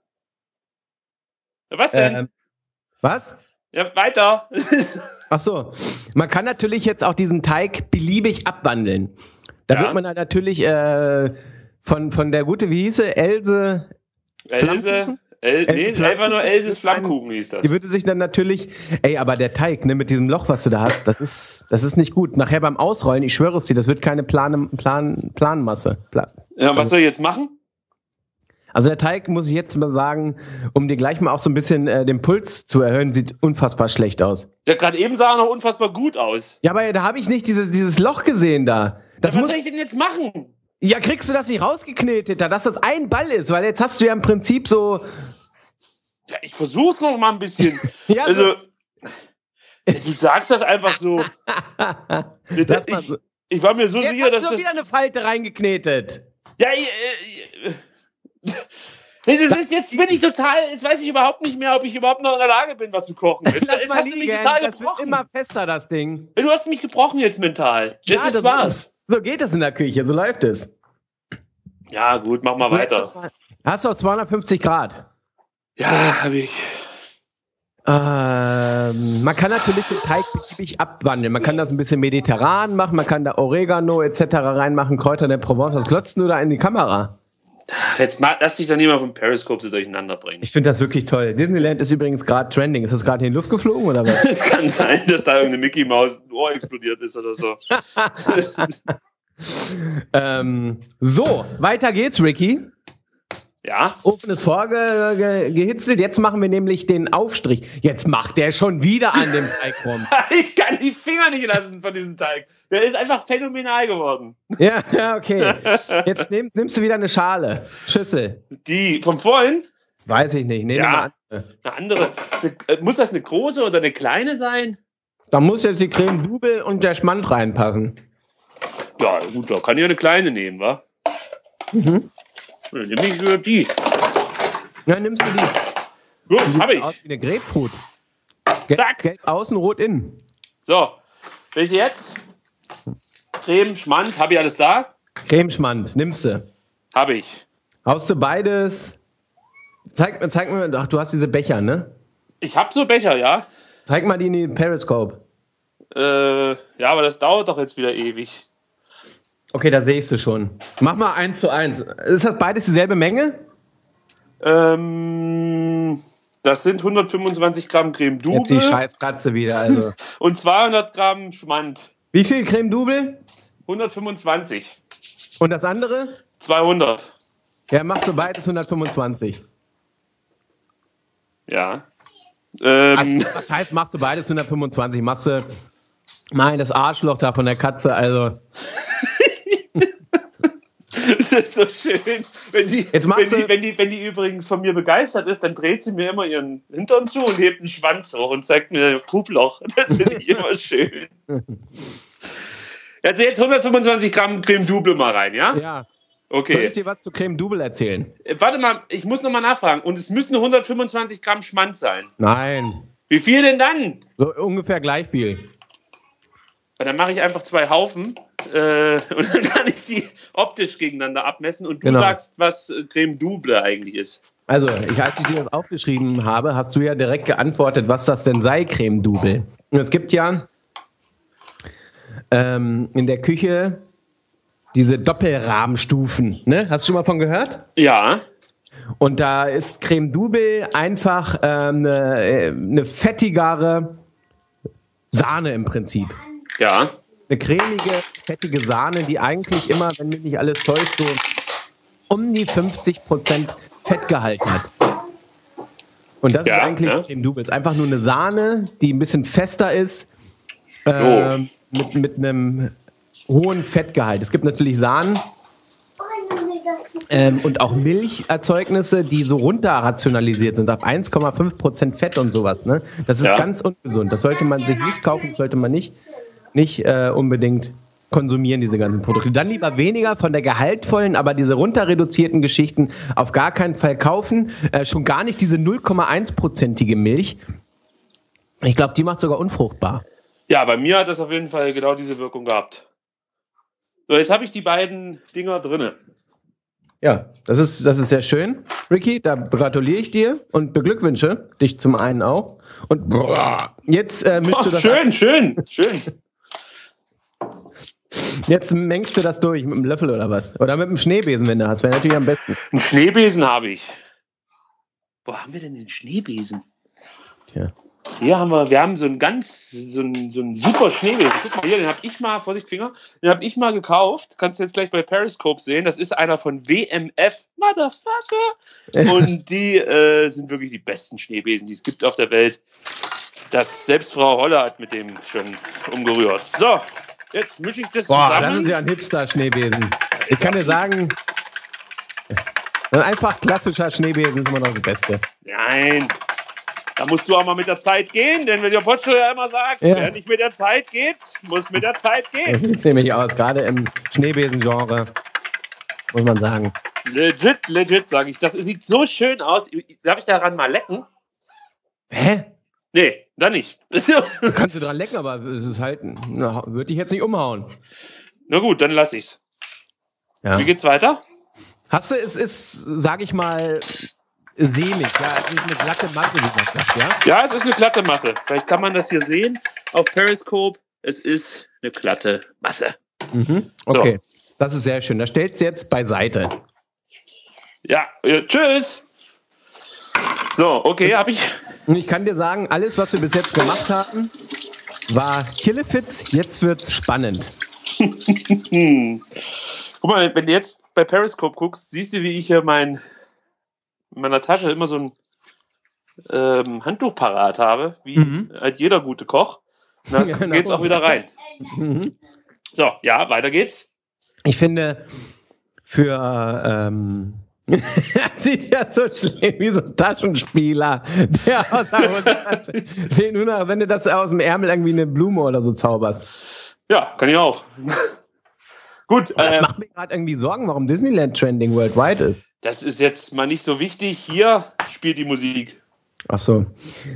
Ja. Was denn? Was? Ja, weiter. Ach so. Man kann natürlich jetzt auch diesen Teig beliebig abwandeln. Da Ja. wird man dann natürlich von der gute, wie hieß sie? Else. Else. Nee, Flammkuchen? einfach nur Elses Flammkuchen hieß das. Die würde sich dann natürlich, aber der Teig, ne, mit diesem Loch, was du da hast, das ist nicht gut. Nachher beim Ausrollen, ich schwöre es dir, das wird keine Planmasse. Ja, was soll ich jetzt machen? Also der Teig, muss ich jetzt mal sagen, um dir gleich mal auch so ein bisschen den Puls zu erhöhen, sieht unfassbar schlecht aus. Ja, gerade eben sah er noch unfassbar gut aus. Ja, aber da habe ich nicht dieses Loch gesehen da. Das Ja, was muss, soll ich denn jetzt machen? ja, kriegst du das nicht rausgeknetet, da, dass das ein Ball ist, weil jetzt hast du ja im Prinzip so, Ja, ich versuch's noch mal ein bisschen. Ja, Also, du sagst das einfach so. Lass mal so. Ich war mir so Jetzt sicher, hast dass du doch das. wieder eine Falte reingeknetet. Ja, Jetzt weiß ich überhaupt nicht mehr, ob ich überhaupt noch in der Lage bin, was zu kochen. Jetzt hast du mich total das wird gebrochen. immer fester, das Ding. Du hast mich gebrochen jetzt mental. Jetzt ist was. So geht es in der Küche, so läuft es. Ja, gut, mach mal weiter. Hast du auch 250 Grad? Ja, habe ich. Man kann natürlich den Teig beliebig abwandeln. Man kann das ein bisschen mediterran machen, man kann da Oregano etc. reinmachen, Kräuter der Provence. Was glotzt du da in die Kamera? Jetzt lass dich doch nicht mal vom Periscope so durcheinander bringen. Ich finde das wirklich toll. Disneyland ist übrigens gerade trending. Ist das gerade in die Luft geflogen oder was? Es kann sein, dass da irgendeine Mickey Maus ein Ohr explodiert ist oder so. So, weiter geht's, Ricky. Ja? Ofen ist vorgehitzelt. Jetzt machen wir nämlich den Aufstrich. Jetzt macht der schon wieder an dem Teig rum. Ich kann die Finger nicht lassen von diesem Teig. Der ist einfach phänomenal geworden. Ja, okay. Jetzt nimmst du wieder eine Schale. Schüssel. Die vom vorhin? Weiß ich nicht. Ja, eine andere. Muss das eine große oder eine kleine sein? Da muss jetzt die Creme Double und der Schmand reinpassen. Ja, gut, da kann ich eine kleine nehmen, wa? Mhm. Dann nehme ich die. Ja, nimmst du die. Gut, hab ich. Aus wie eine Grapefruit. Zack. Gelb außen, rot innen. So, welche jetzt? Creme, Schmand, habe ich alles da? Cremeschmand, nimmst du. Habe ich. Haust du beides. Zeig mir, ach, du hast diese Becher, ne? Ich habe so Becher, ja. Zeig mal die in die Periscope. Ja, aber das dauert doch jetzt wieder ewig. Okay, da sehe ich sie schon. Mach mal 1:1. Ist das beides dieselbe Menge? Das sind 125 Gramm Creme Double. Jetzt die Scheißkratze wieder, also. Und 200 Gramm Schmand. Wie viel Creme Double? 125. Und das andere? 200. Ja, machst du beides 125. Ja. Also, was heißt, machst du beides 125? Machst du, nein, das Arschloch da von der Katze, also. Das ist so schön. Wenn die übrigens von mir begeistert ist, dann dreht sie mir immer ihren Hintern zu und hebt einen Schwanz hoch und zeigt mir ein Puploch. Das finde ich immer schön. Also jetzt 125 Gramm Creme Double mal rein, ja? Ja. Okay. Soll ich dir was zu Creme Double erzählen? Warte mal, ich muss nochmal nachfragen. Und es müssen 125 Gramm Schmand sein. Nein. Wie viel denn dann? So ungefähr gleich viel. Dann mache ich einfach 2 Haufen und dann kann ich die optisch gegeneinander abmessen und du sagst, was Creme Double eigentlich ist. Also, als ich dir das aufgeschrieben habe, hast du ja direkt geantwortet, was das denn sei, Creme Double. Und es gibt ja in der Küche diese Doppelrahmenstufen, ne? Hast du schon mal von gehört? Ja. Und da ist Creme Double einfach eine fettigere Sahne im Prinzip. Ja. Eine cremige, fettige Sahne, die eigentlich immer, wenn mich nicht alles täuscht, so um die 50% Fettgehalt hat. Und das ist eigentlich Creme Double. Es ist einfach nur eine Sahne, die ein bisschen fester ist, mit einem hohen Fettgehalt. Es gibt natürlich Sahnen und auch Milcherzeugnisse, die so runterrationalisiert sind, auf 1,5% Fett und sowas. Ne? Das ist ganz ungesund. Das sollte man sich nicht kaufen, das sollte man nicht unbedingt konsumieren, diese ganzen Produkte. Dann lieber weniger von der gehaltvollen, aber diese runterreduzierten Geschichten auf gar keinen Fall kaufen. Schon gar nicht diese 0,1%ige Milch. Ich glaube, die macht sogar unfruchtbar. Ja, bei mir hat das auf jeden Fall genau diese Wirkung gehabt. So, jetzt habe ich die beiden Dinger drinne. Ja, das ist sehr schön, Ricky. Da gratuliere ich dir und beglückwünsche dich zum einen auch. Und jetzt mischst du das. Schön. Jetzt mengst du das durch mit einem Löffel oder was? Oder mit einem Schneebesen, wenn du hast. Wäre natürlich am besten. Einen Schneebesen habe ich. Wo haben wir denn den Schneebesen? Tja. Hier wir haben so einen super Schneebesen. Guck mal hier, den habe ich mal, Vorsicht Finger, den habe ich mal gekauft. Kannst du jetzt gleich bei Periscope sehen. Das ist einer von WMF, Motherfucker. Und die sind wirklich die besten Schneebesen, die es gibt auf der Welt. Das selbst Frau Holle hat mit dem schon umgerührt. So, jetzt mische ich das zusammen. Das ist ja ein Hipster-Schneebesen. Ich kann dir sagen, ein einfach klassischer Schneebesen ist immer noch das Beste. Nein. Da musst du auch mal mit der Zeit gehen, denn wenn der Potscho ja immer sagt, wer nicht mit der Zeit geht, muss mit der Zeit gehen. Das sieht nämlich aus, gerade im Schneebesen-Genre, muss man sagen. Legit, sage ich. Das sieht so schön aus. Darf ich daran mal lecken? Hä? Nee, dann nicht. Da kannst du dran lecken, aber es ist halt, würde dich jetzt nicht umhauen. Na gut, dann lass ich's. Ja. Wie geht's weiter? Es ist, sag ich mal, sämig. Ja, es ist eine glatte Masse, wie man sagt, ja? Ja, es ist eine glatte Masse. Vielleicht kann man das hier sehen auf Periscope. Es ist eine glatte Masse. Mhm. Okay, das ist sehr schön. Da stellst du jetzt beiseite. Ja, tschüss. So, okay, habe ich. Und ich kann dir sagen, alles, was wir bis jetzt gemacht haben, war Killefits. Jetzt wird's spannend. Guck mal, wenn du jetzt bei Periscope guckst, siehst du, wie ich hier in meiner Tasche immer so ein Handtuch parat habe, wie halt jeder gute Koch. Dann geht's auch wieder rein. Mhm. So, ja, weiter geht's. Ich finde, für sieht ja so schlimm wie so ein Taschenspieler, der aus der Hosentasche sieht nur noch, wenn du das aus dem Ärmel irgendwie eine Blume oder so zauberst. Ja, kann ich auch. Gut. Das macht mir gerade irgendwie Sorgen, warum Disneyland trending worldwide ist. Das ist jetzt mal nicht so wichtig. Hier spielt die Musik. Ach so.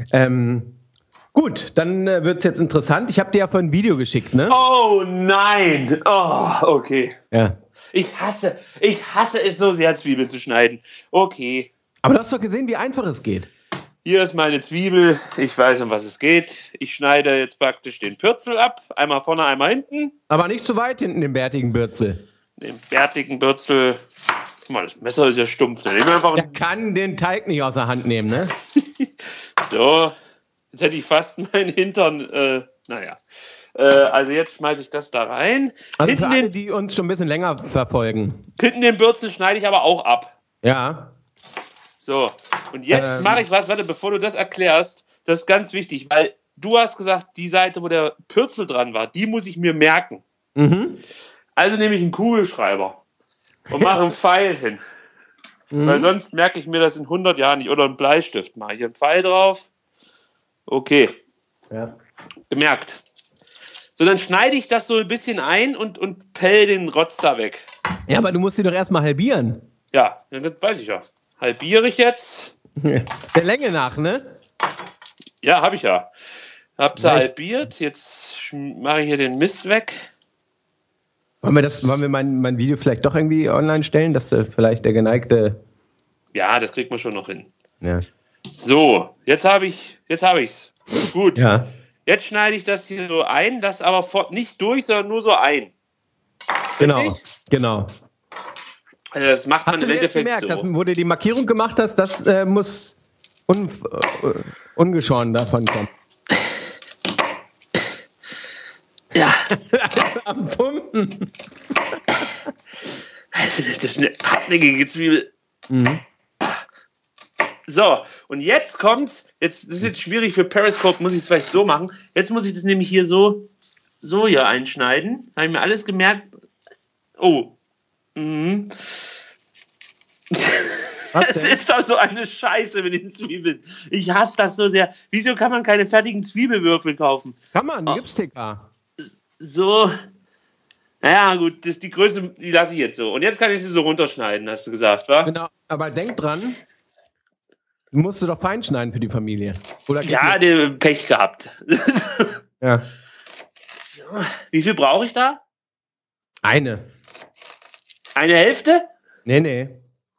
Gut, dann wird's jetzt interessant. Ich habe dir ja vorhin ein Video geschickt, ne? Oh nein. Oh, okay. Ja. Ich hasse es so sehr, Zwiebeln zu schneiden. Okay. Aber du hast doch gesehen, wie einfach es geht. Hier ist meine Zwiebel. Ich weiß, um was es geht. Ich schneide jetzt praktisch den Pürzel ab. Einmal vorne, einmal hinten. Aber nicht zu weit hinten, den bärtigen Bürzel. Den bärtigen Bürzel. Guck mal, das Messer ist ja stumpf. Dann nehmen wir einfach Der kann den Teig nicht aus der Hand nehmen, ne? So. Jetzt hätte ich fast meinen Hintern. Naja. Also jetzt schmeiße ich das da rein. Also hinten für alle, die uns schon ein bisschen länger verfolgen. Hinten den Bürzel schneide ich aber auch ab. Ja. So, und jetzt mache ich was, warte, bevor du das erklärst, das ist ganz wichtig, weil du hast gesagt, die Seite, wo der Pürzel dran war, die muss ich mir merken. Mhm. Also nehme ich einen Kugelschreiber und mache einen Pfeil hin. Weil sonst merke ich mir das in 100 Jahren nicht. Oder einen Bleistift, mache ich einen Pfeil drauf. Okay, Ja. gemerkt. So, dann schneide ich das so ein bisschen ein und pell den Rotz da weg. Ja, aber du musst sie doch erstmal halbieren. Ja, das weiß ich ja. Halbiere ich jetzt. Der Länge nach, ne? Ja, habe ich ja. Hab sie halbiert. Jetzt mache ich hier den Mist weg. Wollen wir mein Video vielleicht doch irgendwie online stellen, dass vielleicht der geneigte... Ja, das kriegt man schon noch hin. Ja. So, jetzt ich's. Gut. Ja. Jetzt schneide ich das hier so ein, das aber nicht durch, sondern nur so ein. Genau. Richtig? Genau. Also das macht man Hast du im dir jetzt Endeffekt gemerkt, so. dass, wo du die Markierung gemacht hast, das muss ungeschoren davon kommen. Ja. Also am Pumpen. Also das ist eine hartnäckige Zwiebel. Mhm. So, und jetzt kommt's. Das ist jetzt schwierig für Periscope, muss ich es vielleicht so machen. Jetzt muss ich das nämlich hier so hier einschneiden. Habe ich mir alles gemerkt. Oh. Mhm. Was Es denn? ist doch so eine Scheiße mit den Zwiebeln. Ich hasse das so sehr. Wieso kann man keine fertigen Zwiebelwürfel kaufen? Kann man, die gibt's TK. So. Naja, gut, die Größe, die lasse ich jetzt so. Und jetzt kann ich sie so runterschneiden, hast du gesagt, wa? Genau, aber denk dran, du musst doch fein schneiden für die Familie. Oder geht's Ja, nicht? der Pech gehabt. Ja. So, wie viel brauche ich da? Eine. Eine Hälfte? Nee.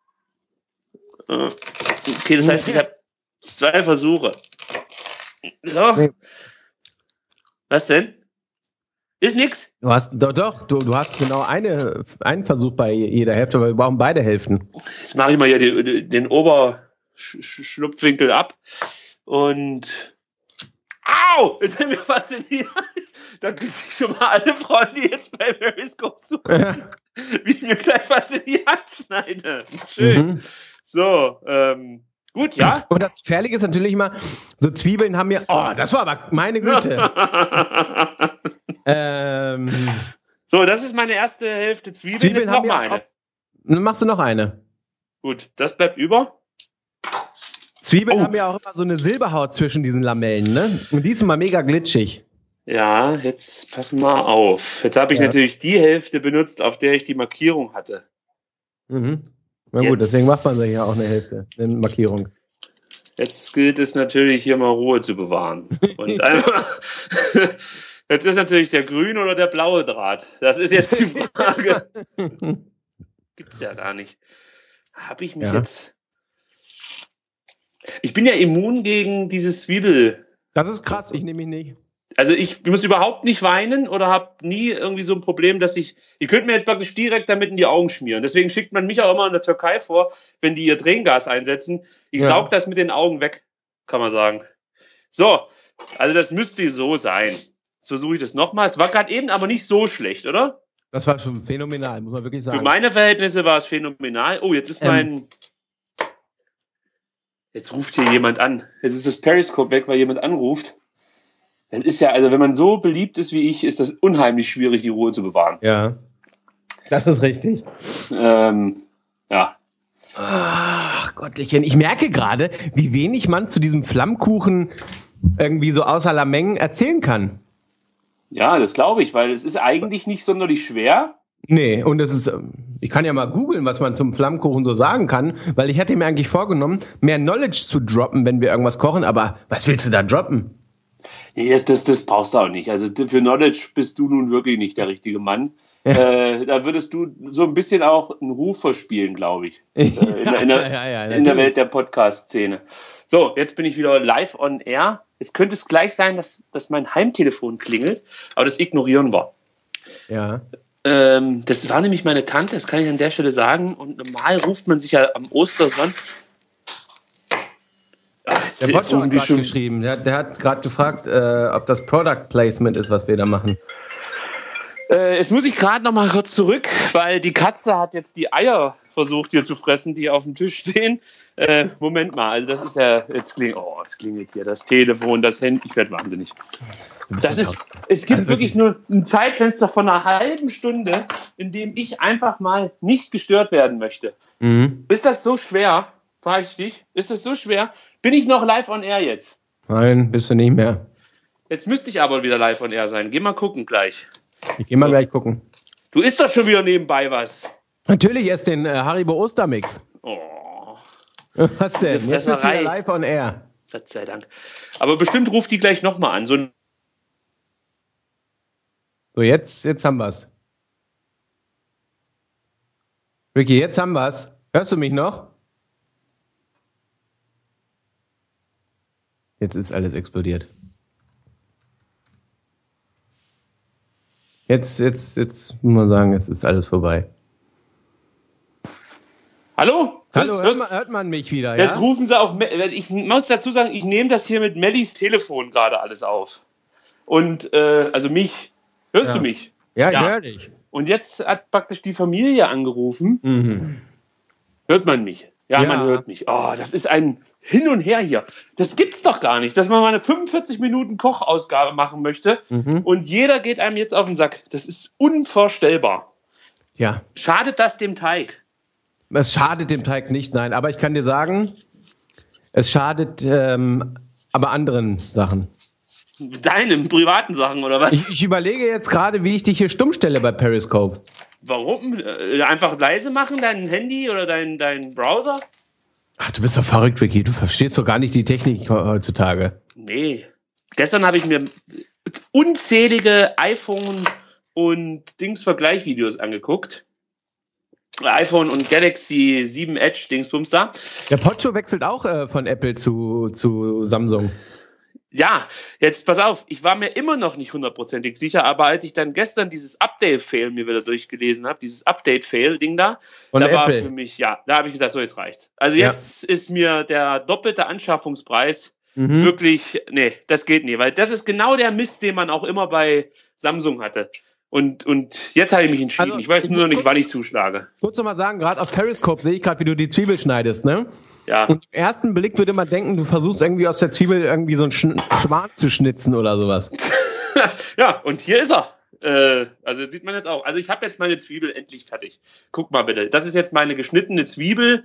Okay, das heißt, ich habe 2 Versuche. So. Nee. Was denn? Ist nix? Du hast du hast genau einen Versuch bei jeder Hälfte, aber wir brauchen beide Hälften. Jetzt mache ich mal hier den Oberschlupfwinkel ab. Und au! Jetzt sind wir fast in die... Da grüße ich schon mal alle Freunde, die jetzt bei Periscope zuhören, wie ich mir gleich fast in die Hand schneide. Schön. Mhm. So, gut, ja. Und das Gefährliche ist natürlich immer, so Zwiebeln haben wir, oh, das war aber meine Güte. So, das ist meine erste Hälfte Zwiebeln. Zwiebeln Jetzt noch haben wir mal eine. Dann machst du noch eine. Gut, das bleibt über. Zwiebeln haben ja auch immer so eine Silberhaut zwischen diesen Lamellen, ne? Und die ist immer mega glitschig. Ja, jetzt pass mal auf. Jetzt habe ich natürlich die Hälfte benutzt, auf der ich die Markierung hatte. Mhm. Na gut, deswegen macht man sich ja auch eine Hälfte, eine Markierung. Jetzt gilt es natürlich, hier mal Ruhe zu bewahren. Und einfach, jetzt ist natürlich der grüne oder der blaue Draht. Das ist jetzt die Frage. Gibt's ja gar nicht. Habe ich mich jetzt... Ich bin ja immun gegen dieses Zwiebel. Das ist krass, ich nehme mich nicht. Also ich muss überhaupt nicht weinen oder habe nie irgendwie so ein Problem, dass ich könnte mir jetzt praktisch direkt damit in die Augen schmieren. Deswegen schickt man mich auch immer in der Türkei vor, wenn die ihr Tränengas einsetzen. Ich saug das mit den Augen weg, kann man sagen. So, also das müsste so sein. Jetzt versuche ich das nochmal. Es war gerade eben aber nicht so schlecht, oder? Das war schon phänomenal, muss man wirklich sagen. Für meine Verhältnisse war es phänomenal. Oh, jetzt ist Jetzt ruft hier jemand an. Jetzt ist das Periscope weg, weil jemand anruft. Das ist ja, also wenn man so beliebt ist wie ich, ist das unheimlich schwierig, die Ruhe zu bewahren. Ja, das ist richtig. Ja. Ach Gottlichen, ich merke gerade, wie wenig man zu diesem Flammkuchen irgendwie so außer Lameng erzählen kann. Ja, das glaube ich, weil es ist eigentlich nicht sonderlich schwer. Nee, und es ist, ich kann ja mal googeln, was man zum Flammkuchen so sagen kann, weil ich hätte mir eigentlich vorgenommen, mehr Knowledge zu droppen, wenn wir irgendwas kochen, aber was willst du da droppen? Nee, das brauchst du auch nicht. Also für Knowledge bist du nun wirklich nicht der richtige Mann. Ja. Da würdest du so ein bisschen auch einen Ruf verspielen, glaube ich. In der Welt der Podcast-Szene. So, jetzt bin ich wieder live on air. Jetzt könnte es gleich sein, dass mein Heimtelefon klingelt, aber das ignorieren wir. Ja. Das war nämlich meine Tante, das kann ich an der Stelle sagen. Und normal ruft man sich ja am Ostersonntag. Der Botschafter hat gerade geschrieben. Der hat gerade gefragt, ob das Product Placement ist, was wir da machen. Jetzt muss ich gerade noch mal kurz zurück, weil die Katze hat jetzt die Eier versucht hier zu fressen, die auf dem Tisch stehen. Moment mal, also das ist ja, es klingelt hier das Telefon, das Handy, ich werde wahnsinnig. Es gibt wirklich nur ein Zeitfenster von einer halben Stunde, in dem ich einfach mal nicht gestört werden möchte. Mhm. Ist das so schwer? Frage ich dich. Ist das so schwer? Bin ich noch live on air jetzt? Nein, bist du nicht mehr. Jetzt müsste ich aber wieder live on air sein. Geh mal gucken gleich. Ich geh mal gleich gucken. Du isst doch schon wieder nebenbei was. Natürlich, erst den Haribo Ostermix. Oh. Was denn? Jetzt bist du wieder live on air. Gott sei Dank. Aber bestimmt ruft die gleich nochmal an. So, jetzt haben wir's. Ricky, jetzt haben wir's. Hörst du mich noch? Jetzt ist alles explodiert. Jetzt muss man sagen, jetzt ist alles vorbei. Hallo? Hört man mich wieder, ja? Jetzt rufen sie auf. Ich muss dazu sagen, ich nehme das hier mit Mellis Telefon gerade alles auf. Und, also mich. Hörst du mich? Ja, ich höre dich. Und jetzt hat praktisch die Familie angerufen. Mhm. Hört man mich? Ja, man hört mich. Oh, das ist ein Hin und Her hier. Das gibt's doch gar nicht, dass man mal eine 45 Minuten Kochausgabe machen möchte und jeder geht einem jetzt auf den Sack. Das ist unvorstellbar. Ja. Schadet das dem Teig? Es schadet dem Teig nicht, nein. Aber ich kann dir sagen, es schadet aber anderen Sachen. Deinen privaten Sachen, oder was? Ich überlege jetzt gerade, wie ich dich hier stumm stelle bei Periscope. Warum? Einfach leise machen, dein Handy oder dein Browser? Ach, du bist doch verrückt, Ricky. Du verstehst doch gar nicht die Technik heutzutage. Nee. Gestern habe ich mir unzählige iPhone- und Dings-Vergleichvideos angeguckt. iPhone und Galaxy 7 Edge Dingsbums da. Der Pocho wechselt auch von Apple zu Samsung. Ja, jetzt pass auf, ich war mir immer noch nicht hundertprozentig sicher, aber als ich dann gestern dieses Update-Fail mir wieder durchgelesen habe, dieses Update-Fail-Ding da war für mich, da habe ich gesagt, so jetzt reicht's. Also jetzt ist mir der doppelte Anschaffungspreis wirklich, nee, das geht nie, weil das ist genau der Mist, den man auch immer bei Samsung hatte. Und jetzt habe ich mich entschieden. Also, ich weiß nur noch nicht, wann ich zuschlage. Kurz noch mal sagen, gerade auf Periscope sehe ich gerade, wie du die Zwiebel schneidest, ne? Ja. Und im ersten Blick würde man denken, du versuchst irgendwie aus der Zwiebel irgendwie so einen Schwan zu schnitzen oder sowas. Ja, und hier ist er. Also sieht man jetzt auch. Also ich habe jetzt meine Zwiebel endlich fertig. Guck mal bitte. Das ist jetzt meine geschnittene Zwiebel.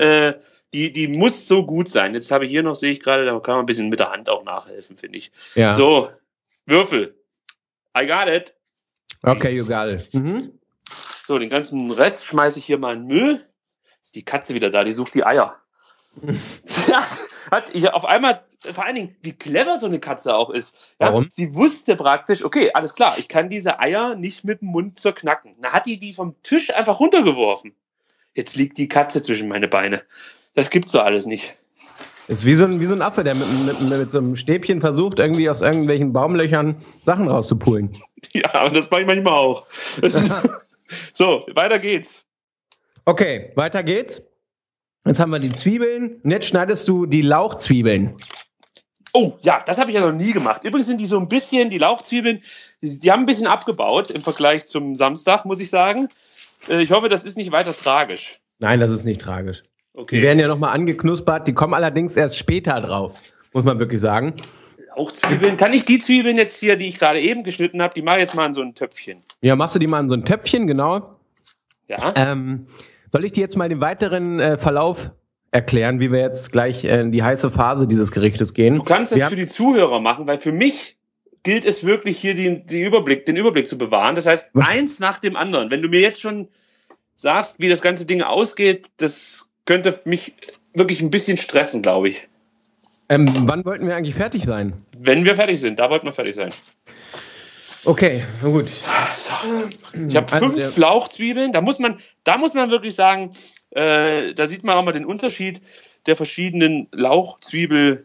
Die muss so gut sein. Jetzt habe ich hier noch, sehe ich gerade, da kann man ein bisschen mit der Hand auch nachhelfen, finde ich. Ja. So, Würfel. I got it. Okay, you got it. So, den ganzen Rest schmeiße ich hier mal in den Müll. Ist die Katze wieder da, die sucht die Eier. Ja, auf einmal, vor allen Dingen, wie clever so eine Katze auch ist. Ja, Warum? Sie wusste praktisch, okay, alles klar, ich kann diese Eier nicht mit dem Mund zerknacken. Dann hat die vom Tisch einfach runtergeworfen. Jetzt liegt die Katze zwischen meine Beine. Das gibt's so alles nicht. Ist wie so ein Affe, der mit so einem Stäbchen versucht, irgendwie aus irgendwelchen Baumlöchern Sachen rauszupulen. Ja, aber das mache ich manchmal auch. So, weiter geht's. Okay, weiter geht's. Jetzt haben wir die Zwiebeln und jetzt schneidest du die Lauchzwiebeln. Oh, ja, das habe ich ja noch nie gemacht. Übrigens sind die so ein bisschen, die Lauchzwiebeln, die haben ein bisschen abgebaut im Vergleich zum Samstag, muss ich sagen. Ich hoffe, das ist nicht weiter tragisch. Nein, das ist nicht tragisch. Okay. Die werden ja nochmal angeknuspert, die kommen allerdings erst später drauf, muss man wirklich sagen. Lauchzwiebeln, kann ich die Zwiebeln jetzt hier, die ich gerade eben geschnitten habe, die mache ich jetzt mal in so ein Töpfchen. Ja, machst du die mal in so ein Töpfchen, genau. Ja. Soll ich dir jetzt mal den weiteren Verlauf erklären, wie wir jetzt gleich in die heiße Phase dieses Gerichtes gehen? Du kannst das für die Zuhörer machen, weil für mich gilt es wirklich hier den Überblick zu bewahren. Das heißt, eins nach dem anderen. Wenn du mir jetzt schon sagst, wie das ganze Ding ausgeht, das könnte mich wirklich ein bisschen stressen, glaube ich. Wann wollten wir eigentlich fertig sein? Wenn wir fertig sind, da wollten wir fertig sein. Okay, na gut. So. Ich habe 5 Lauchzwiebeln. Da muss man wirklich sagen, da sieht man auch mal den Unterschied der verschiedenen Lauchzwiebel.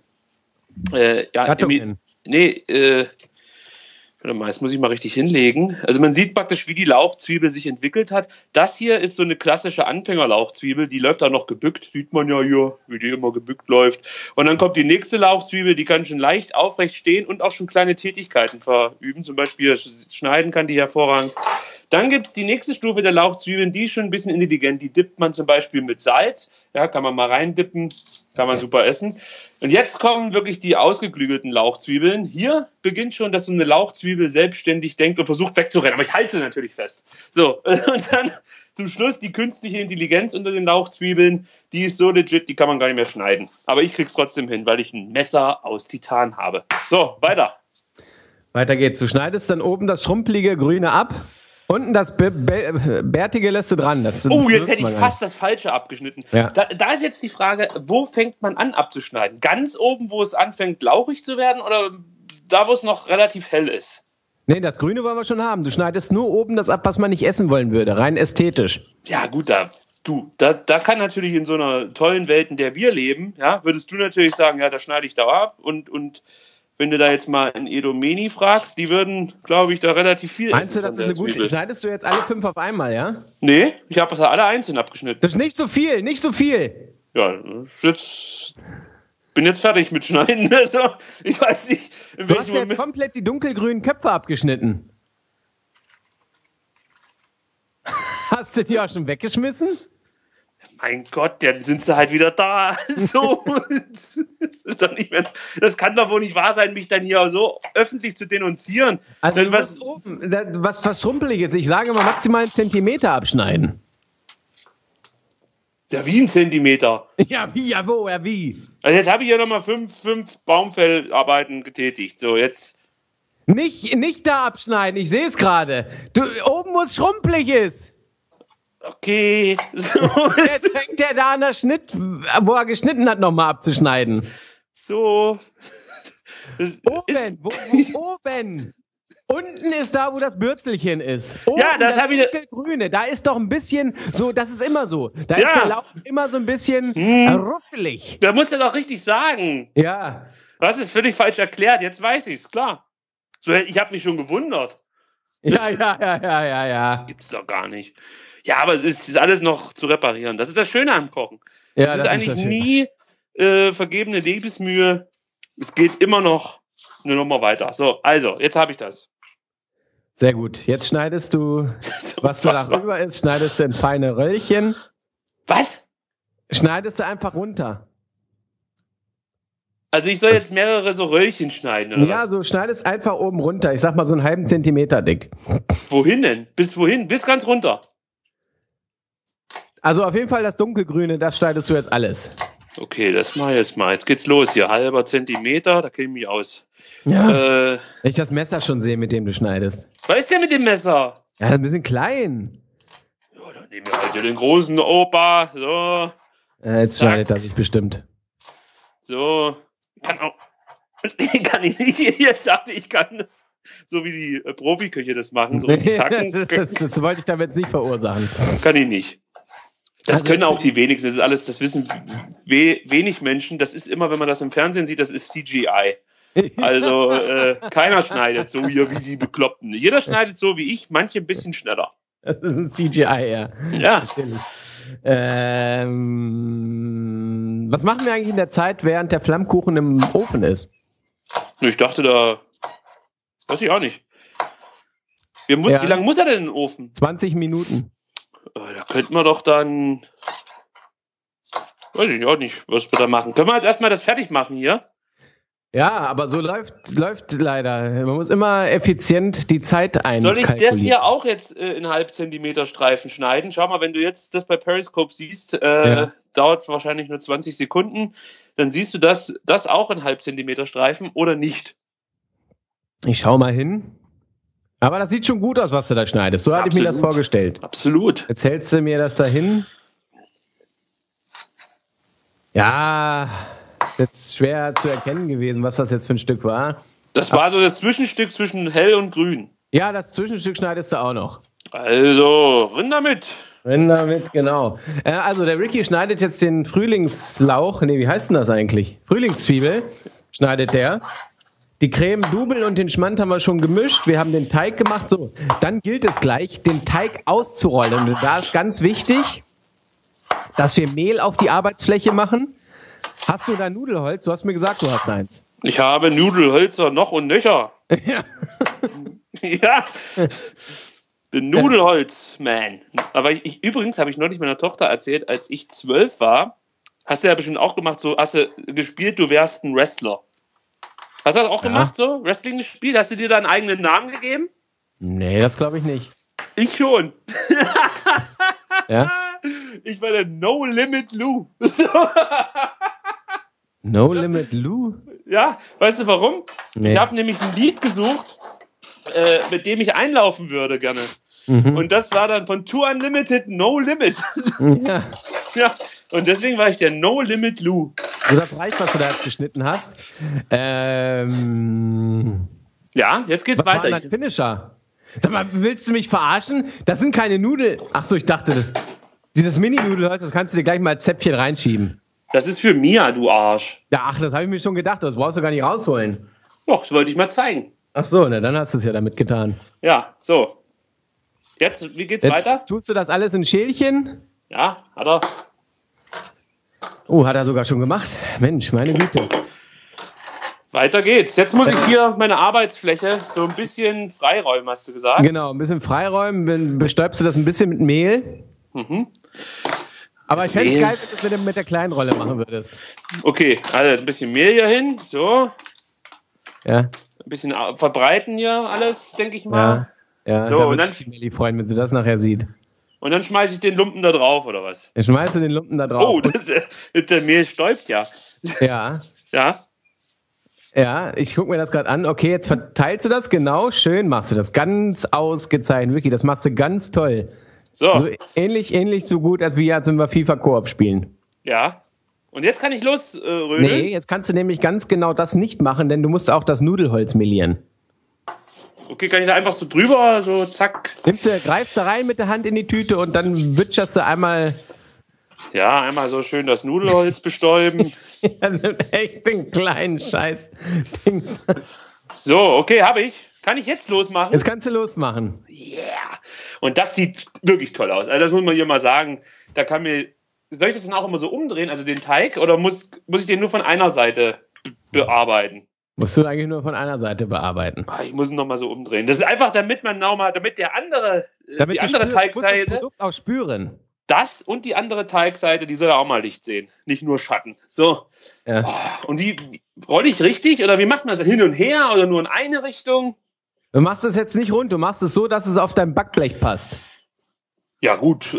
Warte mal, jetzt muss ich mal richtig hinlegen. Also man sieht praktisch, wie die Lauchzwiebel sich entwickelt hat. Das hier ist so eine klassische Anfängerlauchzwiebel, die läuft auch noch gebückt, sieht man ja hier, wie die immer gebückt läuft. Und dann kommt die nächste Lauchzwiebel, die kann schon leicht aufrecht stehen und auch schon kleine Tätigkeiten verüben, zum Beispiel schneiden kann die hervorragend. Dann gibt's die nächste Stufe der Lauchzwiebeln, die ist schon ein bisschen intelligent, die dippt man zum Beispiel mit Salz, ja, kann man mal reindippen, kann man super essen. Und jetzt kommen wirklich die ausgeklügelten Lauchzwiebeln. Hier beginnt schon, dass so eine Lauchzwiebel selbstständig denkt und versucht wegzurennen. Aber ich halte sie natürlich fest. So, und dann zum Schluss die künstliche Intelligenz unter den Lauchzwiebeln. Die ist so legit, die kann man gar nicht mehr schneiden. Aber ich krieg's trotzdem hin, weil ich ein Messer aus Titan habe. So, weiter. Weiter geht's. Du schneidest dann oben das schrumpelige Grüne ab. Unten das Bärtige lässt du dran. Jetzt hätte ich fast das Falsche abgeschnitten. Ja. Da ist jetzt die Frage, wo fängt man an abzuschneiden? Ganz oben, wo es anfängt lauchig zu werden oder da, wo es noch relativ hell ist? Nee, das Grüne wollen wir schon haben. Du schneidest nur oben das ab, was man nicht essen wollen würde. Rein ästhetisch. Ja gut, da kann natürlich in so einer tollen Welt, in der wir leben, ja, würdest du natürlich sagen, ja, da schneide ich da ab und wenn du da jetzt mal in Edomeni fragst, die würden, glaube ich, da relativ viel essen. Meinst du, das ist eine gute... Schneidest du jetzt alle 5 auf einmal, ja? Nee, ich habe das alle einzeln abgeschnitten. Das ist nicht so viel, nicht so viel. Ja, bin jetzt fertig mit Schneiden. Also, ich weiß nicht, in Du hast jetzt komplett die dunkelgrünen Köpfe abgeschnitten. Hast du die auch schon weggeschmissen? Mein Gott, dann sind sie halt wieder da. So. Das ist doch nicht mehr, das kann doch wohl nicht wahr sein, mich dann hier so öffentlich zu denunzieren. Also was oben, was schrumpelig ist, ich sage mal maximal 1 Zentimeter abschneiden. Ja, wie 1 Zentimeter. Ja, wie, ja, wo, ja, wie? Also jetzt habe ich hier nochmal 5 Baumfellarbeiten getätigt. So, jetzt. Nicht da abschneiden, ich sehe es gerade. Oben, wo es schrumpelig ist. Okay. So. Jetzt fängt der da an der Schnitt, wo er geschnitten hat, nochmal abzuschneiden. So. Oben, oben. Unten ist da, wo das Bürzelchen ist. Oben, ja, das habe ich. Grüne, da ist doch ein bisschen so, das ist immer so. Da ist der Lauch immer so ein bisschen ruffelig. Da musst du doch richtig sagen. Ja. Das ist völlig falsch erklärt, jetzt weiß ich's, klar. So, ich habe mich schon gewundert. Ja. Das gibt's doch gar nicht. Ja, aber es ist alles noch zu reparieren. Das ist das Schöne am Kochen. Ja, das ist eigentlich nie vergebene Lebensmühe. Es geht immer noch eine Nummer weiter. So, also, jetzt habe ich das. Sehr gut. Jetzt schneidest du, was da drüber ist, schneidest du in feine Röllchen. Was? Schneidest du einfach runter. Also ich soll jetzt mehrere so Röllchen schneiden, oder ja, so schneidest einfach oben runter. Ich sag mal so einen halben Zentimeter dick. Wohin denn? Bis wohin? Bis ganz runter. Also auf jeden Fall das Dunkelgrüne, das schneidest du jetzt alles. Okay, das mach ich jetzt mal. Jetzt geht's los hier. Halber Zentimeter, da kenne ich mich aus. Ja. Wenn ich das Messer schon sehe, mit dem du schneidest. Was ist denn mit dem Messer? Ja, ein bisschen klein. Ja, dann Nehmen wir heute den großen Opa. So. Jetzt schneidet er sich bestimmt. So. Kann ich nicht. Ich dachte, ich kann das. So wie die Profiköche das machen. So das wollte ich damit jetzt nicht verursachen. Kann ich nicht. Das Also können auch die wenigsten. Das ist alles, das wissen wenig Menschen. Das ist immer, wenn man das im Fernsehen sieht, das ist CGI. Also keiner schneidet so hier wie die Bekloppten. Jeder schneidet so wie ich, manche ein bisschen schneller. Das ist ein CGI, ja. Ja. Natürlich. Was machen wir eigentlich in der Zeit, während der Flammkuchen im Ofen ist? Ich dachte da, weiß ich auch nicht. Wie lange muss er denn in den Ofen? 20 Minuten. Da könnten wir doch dann, weiß ich auch nicht, was wir da machen. Können wir jetzt erstmal das fertig machen hier? Ja, aber so läuft leider. Man muss immer effizient die Zeit einkalkulieren. Soll ich das hier auch jetzt in halb Zentimeter Streifen schneiden? Schau mal, wenn du jetzt das bei Periscope siehst, dauert wahrscheinlich nur 20 Sekunden, dann siehst du das auch in halb Zentimeter Streifen oder nicht. Ich schau mal hin. Aber das sieht schon gut aus, was du da schneidest. So hatte ich mir das vorgestellt. Absolut. Jetzt hältst du mir das da hin. Ja, ist jetzt schwer zu erkennen gewesen, was das jetzt für ein Stück war. Das war so das Zwischenstück zwischen hell und grün. Ja, das Zwischenstück schneidest du auch noch. Also, Rinder mit, genau. Also der Ricky schneidet jetzt den Frühlingslauch. Nee, wie heißt denn das eigentlich? Frühlingszwiebel schneidet der. Die Creme Double und den Schmand haben wir schon gemischt. Wir haben den Teig gemacht. So, dann gilt es gleich, den Teig auszurollen. Und da ist ganz wichtig, dass wir Mehl auf die Arbeitsfläche machen. Hast du da Nudelholz? Du hast mir gesagt, du hast eins. Ich habe Nudelhölzer noch und nöcher. Ja. Ja. Den Nudelholz-Man. Aber übrigens habe ich neulich meiner Tochter erzählt, als ich 12 war, hast du ja bestimmt auch gemacht, so hast du gespielt, du wärst ein Wrestler. Hast du das auch gemacht, so? Wrestling gespielt? Hast du dir da einen eigenen Namen gegeben? Nee, das glaube ich nicht. Ich schon. Ja? Ich war der No Limit Lou. No Limit Lou? Ja, weißt du warum? Nee. Ich habe nämlich ein Lied gesucht, mit dem ich einlaufen würde gerne. Mhm. Und das war dann von Too Unlimited No Limit. Ja. Ja, und deswegen war ich der No Limit Lou. Also das reicht, was du da jetzt geschnitten hast. Ja, jetzt geht's Was war weiter. denn dein Finisher? Sag mal, willst du mich verarschen? Das sind keine Nudeln. Ach so, ich dachte, dieses Mini-Nudelholz, das kannst du dir gleich mal als Zäpfchen reinschieben. Das ist für Mia, du Arsch. Ja, ach, das habe ich mir schon gedacht. Das brauchst du gar nicht rausholen. Doch, das wollte ich mal zeigen. Ach so, na, dann hast du es ja damit getan. Ja, so. Jetzt, wie geht's weiter? Tust du das alles in Schälchen? Ja, hat er. Oh, hat er sogar schon gemacht. Mensch, meine Güte. Weiter geht's. Jetzt muss ich hier meine Arbeitsfläche so ein bisschen freiräumen, hast du gesagt? Genau, ein bisschen freiräumen. Bestäubst du das ein bisschen mit Mehl? Mhm. Aber ich fände es geil, wenn du das mit der kleinen Rolle machen würdest. Okay, also ein bisschen Mehl hier hin. So. Ja. Ein bisschen verbreiten hier alles, denke ich mal. Ja, So, da und würde dann- sich die Melli freuen, wenn sie das nachher sieht. Und dann schmeiße ich den Lumpen da drauf, oder was? Dann schmeißt du den Lumpen da drauf. Oh, der Mehl stäubt ja. Ja, Ja. ich gucke mir das gerade an. Okay, jetzt verteilst du das genau. Schön machst du das. Ganz ausgezeichnet. Vicky, das machst du ganz toll. So ähnlich so gut, als wenn wir FIFA Koop spielen. Ja. Und jetzt kann ich los, Rödeln? Nee, jetzt kannst du nämlich ganz genau das nicht machen, denn du musst auch das Nudelholz melieren. Okay, kann ich da einfach so drüber, so zack. Greifst da rein mit der Hand in die Tüte und dann witscherst du einmal. Ja, einmal so schön das Nudelholz bestäuben. Also echt den kleinen Scheiß. So, okay, habe ich. Kann ich jetzt losmachen? Jetzt kannst du losmachen. Yeah. Und das sieht wirklich toll aus. Also das muss man hier mal sagen. Soll ich das dann auch immer so umdrehen, also den Teig, oder muss ich den nur von einer Seite bearbeiten? Musst du eigentlich nur von einer Seite bearbeiten. Ich muss ihn nochmal so umdrehen. Das ist einfach, damit die andere Du Teigseite, musst das Produkt auch spüren. das und die andere Teigseite, die soll ja auch mal Licht sehen. Nicht nur Schatten. So. Ja. Und wie rolle ich richtig? Oder wie macht man das? Hin und her oder nur in eine Richtung? Du machst es jetzt nicht rund, du machst es so, dass es auf dein Backblech passt. Ja, gut.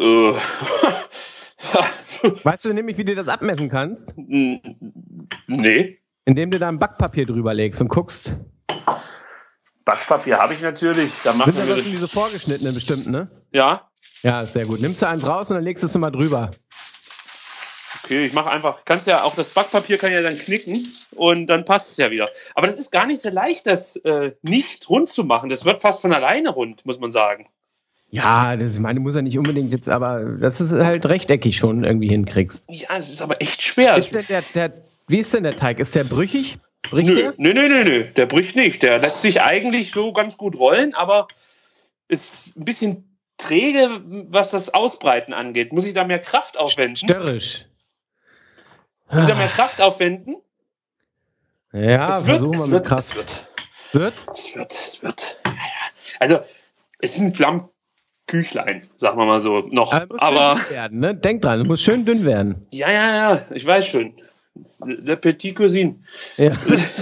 Weißt du nämlich, wie du das abmessen kannst? Nee. Indem du da ein Backpapier drüber legst und guckst. Backpapier habe ich natürlich. Da machen Sind wir das schon diese vorgeschnittenen bestimmt, ne? Ja. Ja, sehr gut. Nimmst du eins raus und dann legst du es mal drüber. Okay, ich mache einfach, kannst ja auch das Backpapier kann ja dann knicken und dann passt es ja wieder. Aber das ist gar nicht so leicht, das nicht rund zu machen. Das wird fast von alleine rund, muss man sagen. Ja, das meine muss ja nicht unbedingt jetzt, aber das ist halt rechteckig schon irgendwie hinkriegst. Ja, es ist aber echt schwer. Ist denn wie ist denn der Teig? Ist der brüchig? Bricht der? Nö, der bricht nicht. Der lässt sich eigentlich so ganz gut rollen, aber ist ein bisschen träge, was das Ausbreiten angeht. Muss ich da mehr Kraft aufwenden? Störrisch. Muss ich da mehr Kraft aufwenden? Ja, versuchen wir mit Kraft. Es wird. Also, es sind Flammküchlein, sagen wir mal so, noch. Aber dünn werden, ne? Denk dran, es muss schön dünn werden. Ja, ich weiß schon. Le Petit Cuisine. Ja.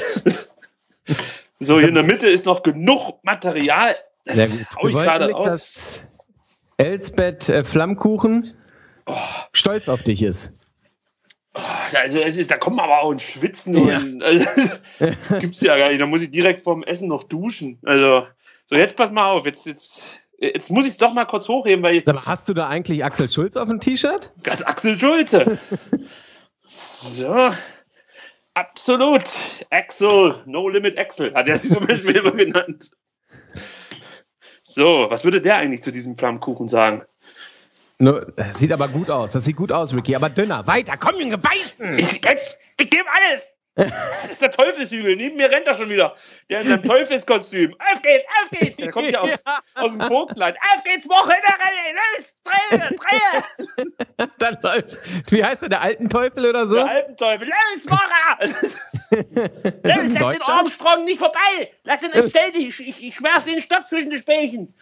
So, hier in der Mitte ist noch genug Material. Das sehr gut. hau ich gerade aus. Dass Elsbeth Flammkuchen stolz auf dich ist. Also da kommt man aber auch ins Schwitzen. Ja. Also, gibt's ja gar nicht. Da muss ich direkt vorm Essen noch duschen. Also, so jetzt pass mal auf. Jetzt muss ich es doch mal kurz hochheben, weil. Aber hast du da eigentlich Axel Schulz auf dem T-Shirt? Das ist Axel Schulze. So. Absolut. Axel. No Limit Axel. Hat er sich zum Beispiel immer genannt. So, was würde der eigentlich zu diesem Flammkuchen sagen? Das sieht aber gut aus. Das sieht gut aus, Ricky. Aber dünner. Weiter. Komm, Junge, beißen! Ich gebe alles! Das ist der Teufelshügel. Neben mir rennt er schon wieder. Der in seinem Teufelskostüm. Auf geht's! Der kommt ja aus dem Vogtland. Auf geht's, Woche in der Renne! Los! Drehe! Dann läuft. Wie heißt der Altenteufel oder so? Der Altenteufel. Los, Woche! Lass den Armstrong nicht vorbei! Lass ihn, stell dich! Ich schmeiß den Stock zwischen die Spälchen!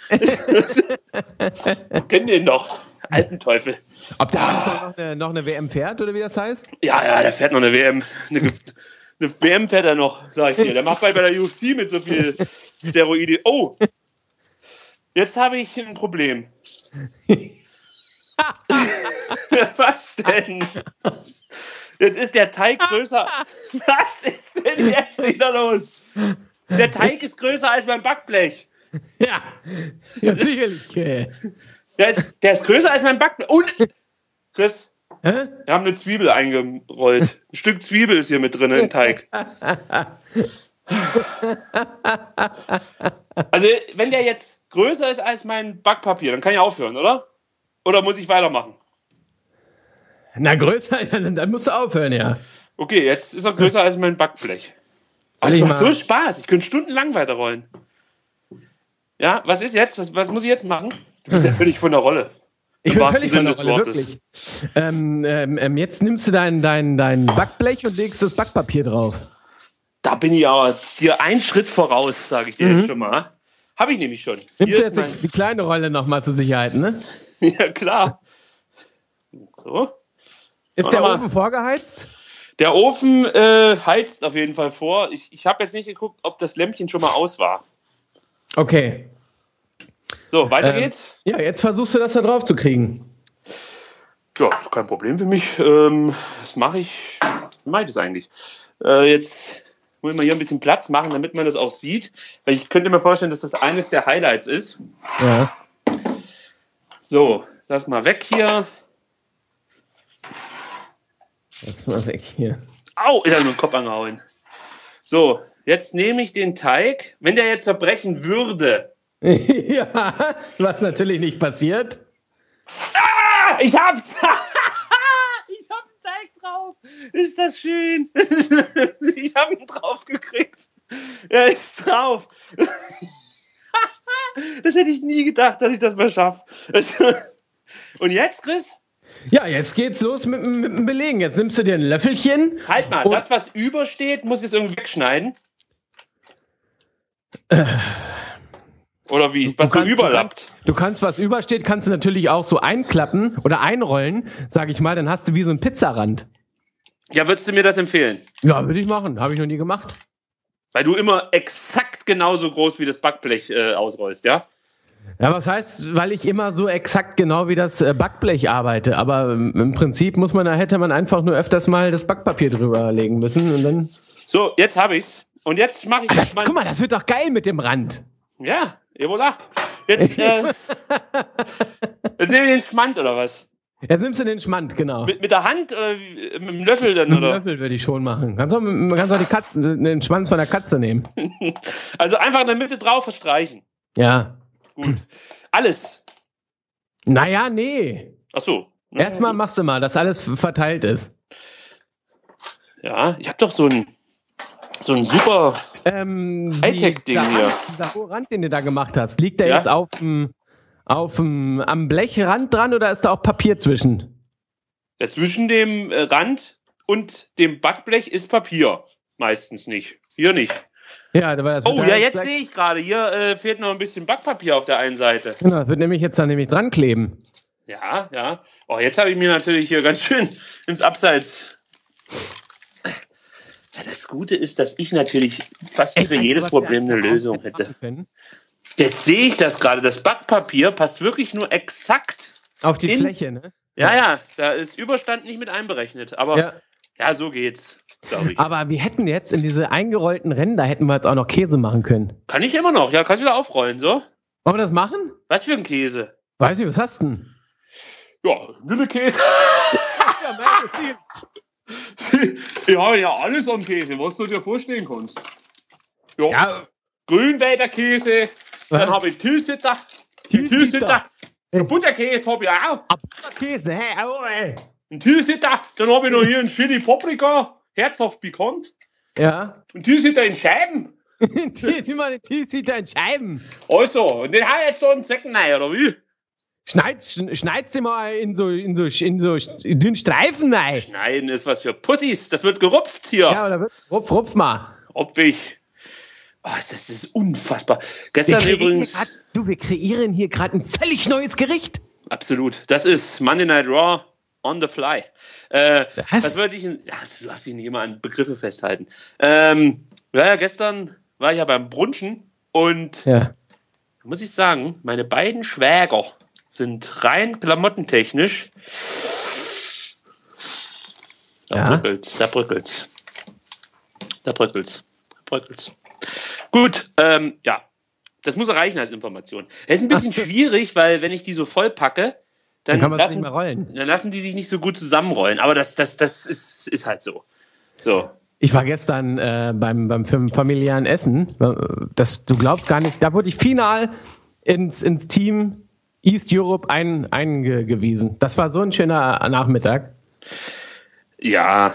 Kennen den noch? Altenteufel. Ob der Armstrong noch eine WM fährt, oder wie das heißt? Ja, der fährt noch eine WM. Eine WM fährt er noch, sag ich dir. Der macht bei der UFC mit so viel Steroide. Oh! Jetzt habe ich ein Problem. Was denn? Jetzt ist der Teig größer. Was ist denn jetzt wieder los? Der Teig ist größer als mein Backblech. Ja sicherlich. Der ist größer als mein Backblech. Und, Chris, wir haben eine Zwiebel eingerollt. Ein Stück Zwiebel ist hier mit drin im Teig. Also, wenn der jetzt größer ist als mein Backpapier, dann kann ich aufhören, oder? Oder muss ich weitermachen? Na, größer, dann musst du aufhören, ja. Okay, jetzt ist er größer als mein Backblech. Aber es macht so Spaß. Ich könnte stundenlang weiterrollen. Ja, was ist jetzt? Was muss ich jetzt machen? Du bist ja völlig von der Rolle. Ich bin völlig von der Rolle, wirklich. Jetzt nimmst du dein Backblech und legst das Backpapier drauf. Da bin ich aber dir einen Schritt voraus, sage ich dir jetzt schon mal. Habe ich nämlich schon. Nimmst du jetzt die kleine Rolle nochmal zur Sicherheit, ne? Ja, klar. So. Ist der Ofen vorgeheizt? Der Ofen heizt auf jeden Fall vor. Ich habe jetzt nicht geguckt, ob das Lämpchen schon mal aus war. Okay. So, weiter geht's. Ja, jetzt versuchst du das da drauf zu kriegen. Ja, ist kein Problem für mich. Das mache ich. Wie mache ich das eigentlich? Jetzt muss ich mal hier ein bisschen Platz machen, damit man das auch sieht. Weil ich könnte mir vorstellen, dass das eines der Highlights ist. Ja. So, lass mal weg hier. Lass mal weg hier. Au, ist er mit dem Kopf angehauen. So, jetzt nehme ich den Teig. Wenn der jetzt zerbrechen würde. Ja, was natürlich nicht passiert. Ah, ich hab's! Ich hab einen Teig drauf. Ist das schön? Ich hab ihn drauf gekriegt. Er ist drauf. Das hätte ich nie gedacht, dass ich das mal schaffe. Und jetzt, Chris? Ja, jetzt geht's los mit dem Belegen. Jetzt nimmst du dir ein Löffelchen. Halt mal, das, was übersteht, muss ich jetzt irgendwie wegschneiden. Oder wie? Was so überlappt. Du kannst, was übersteht, kannst du natürlich auch so einklappen oder einrollen, sag ich mal, dann hast du wie so einen Pizzarand. Ja, würdest du mir das empfehlen? Ja, würde ich machen. Habe ich noch nie gemacht. Weil du immer exakt genauso groß wie das Backblech ausrollst, ja? Ja, was heißt, weil ich immer so exakt genau wie das Backblech arbeite. Aber im Prinzip hätte man einfach nur öfters mal das Backpapier drüber legen müssen und dann. So, jetzt habe ich's. Und jetzt mache ich guck mal, das wird doch geil mit dem Rand. Ja, voilà. jetzt nehmen wir den Schmand, oder was? Jetzt nimmst du den Schmand, genau. Mit der Hand oder mit dem Löffel dann, Mit dem oder? Löffel würde ich schon machen. Kannst auch den Schwanz von der Katze nehmen. Also einfach in der Mitte drauf verstreichen. Ja. Gut. Alles. Naja, nee. Ach so. Erstmal machst du mal, dass alles verteilt ist. Ja, ich habe doch so ein super Hightech-Ding hier. Dieser hohe Rand, den du da gemacht hast, liegt der Ja? jetzt am Blechrand dran oder ist da auch Papier zwischen? Ja, zwischen dem Rand und dem Backblech ist Papier. Meistens nicht. Hier nicht. Ja, das Oh ja, jetzt sehe ich gerade. Hier fehlt noch ein bisschen Backpapier auf der einen Seite. Genau, das wird nämlich jetzt dann dran kleben. Ja, ja. Oh, jetzt habe ich mir natürlich hier ganz schön ins Abseits. Ja, das Gute ist, dass ich natürlich fast für jedes Problem eine Lösung hätte. Jetzt sehe ich das gerade. Das Backpapier passt wirklich nur exakt auf die Fläche, ne? Ja, da ist Überstand nicht mit einberechnet. Aber ja so geht's, glaube ich. Aber wir hätten jetzt in diese eingerollten Ränder hätten wir jetzt auch noch Käse machen können. Kann ich immer noch. Ja, kannst du wieder aufrollen, so. Wollen wir das machen? Was für ein Käse? Weiß nicht, was hast du denn? Ja, Nülle-Käse. Ich habe ja alles am Käse, was du dir vorstellen kannst. Ja. Grünwälder Käse, dann habe ich Tilsiter. Butterkäse habe ich auch. Butterkäse, hey, oh, ey. Ein Tilsiter, dann habe ich noch hier ein Chili Paprika, herzhaft pikant. Ja. Ein Tilsiter in Scheiben. Immer den Tilsiter in Scheiben. Also, und den habe ich jetzt so einen Säcken rein, oder wie? Schneid's dir mal in so dünnen Streifen rein. Schneiden ist was für Pussys, das wird gerupft hier. Ja, oder wird rupf mal. Obwig. Oh, das ist unfassbar. Gestern übrigens. Wir kreieren hier gerade ein völlig neues Gericht. Absolut. Das ist Monday Night Raw on the fly. Was wollte ich? Ach, du darfst dich nicht immer an Begriffe festhalten. Gestern war ich ja beim Brunchen und muss ich sagen, meine beiden Schwäger sind rein klamottentechnisch. Da bröckelt's. Gut, das muss reichen als Information. Es ist ein bisschen schwierig, weil wenn ich die so voll packe, dann kann man es nicht mehr rollen. Dann lassen die sich nicht so gut zusammenrollen. Aber das ist halt so. So. Ich war gestern beim familiären Essen. Du glaubst gar nicht, da wurde ich final ins Team East Europe eingewiesen. Das war so ein schöner Nachmittag. Ja.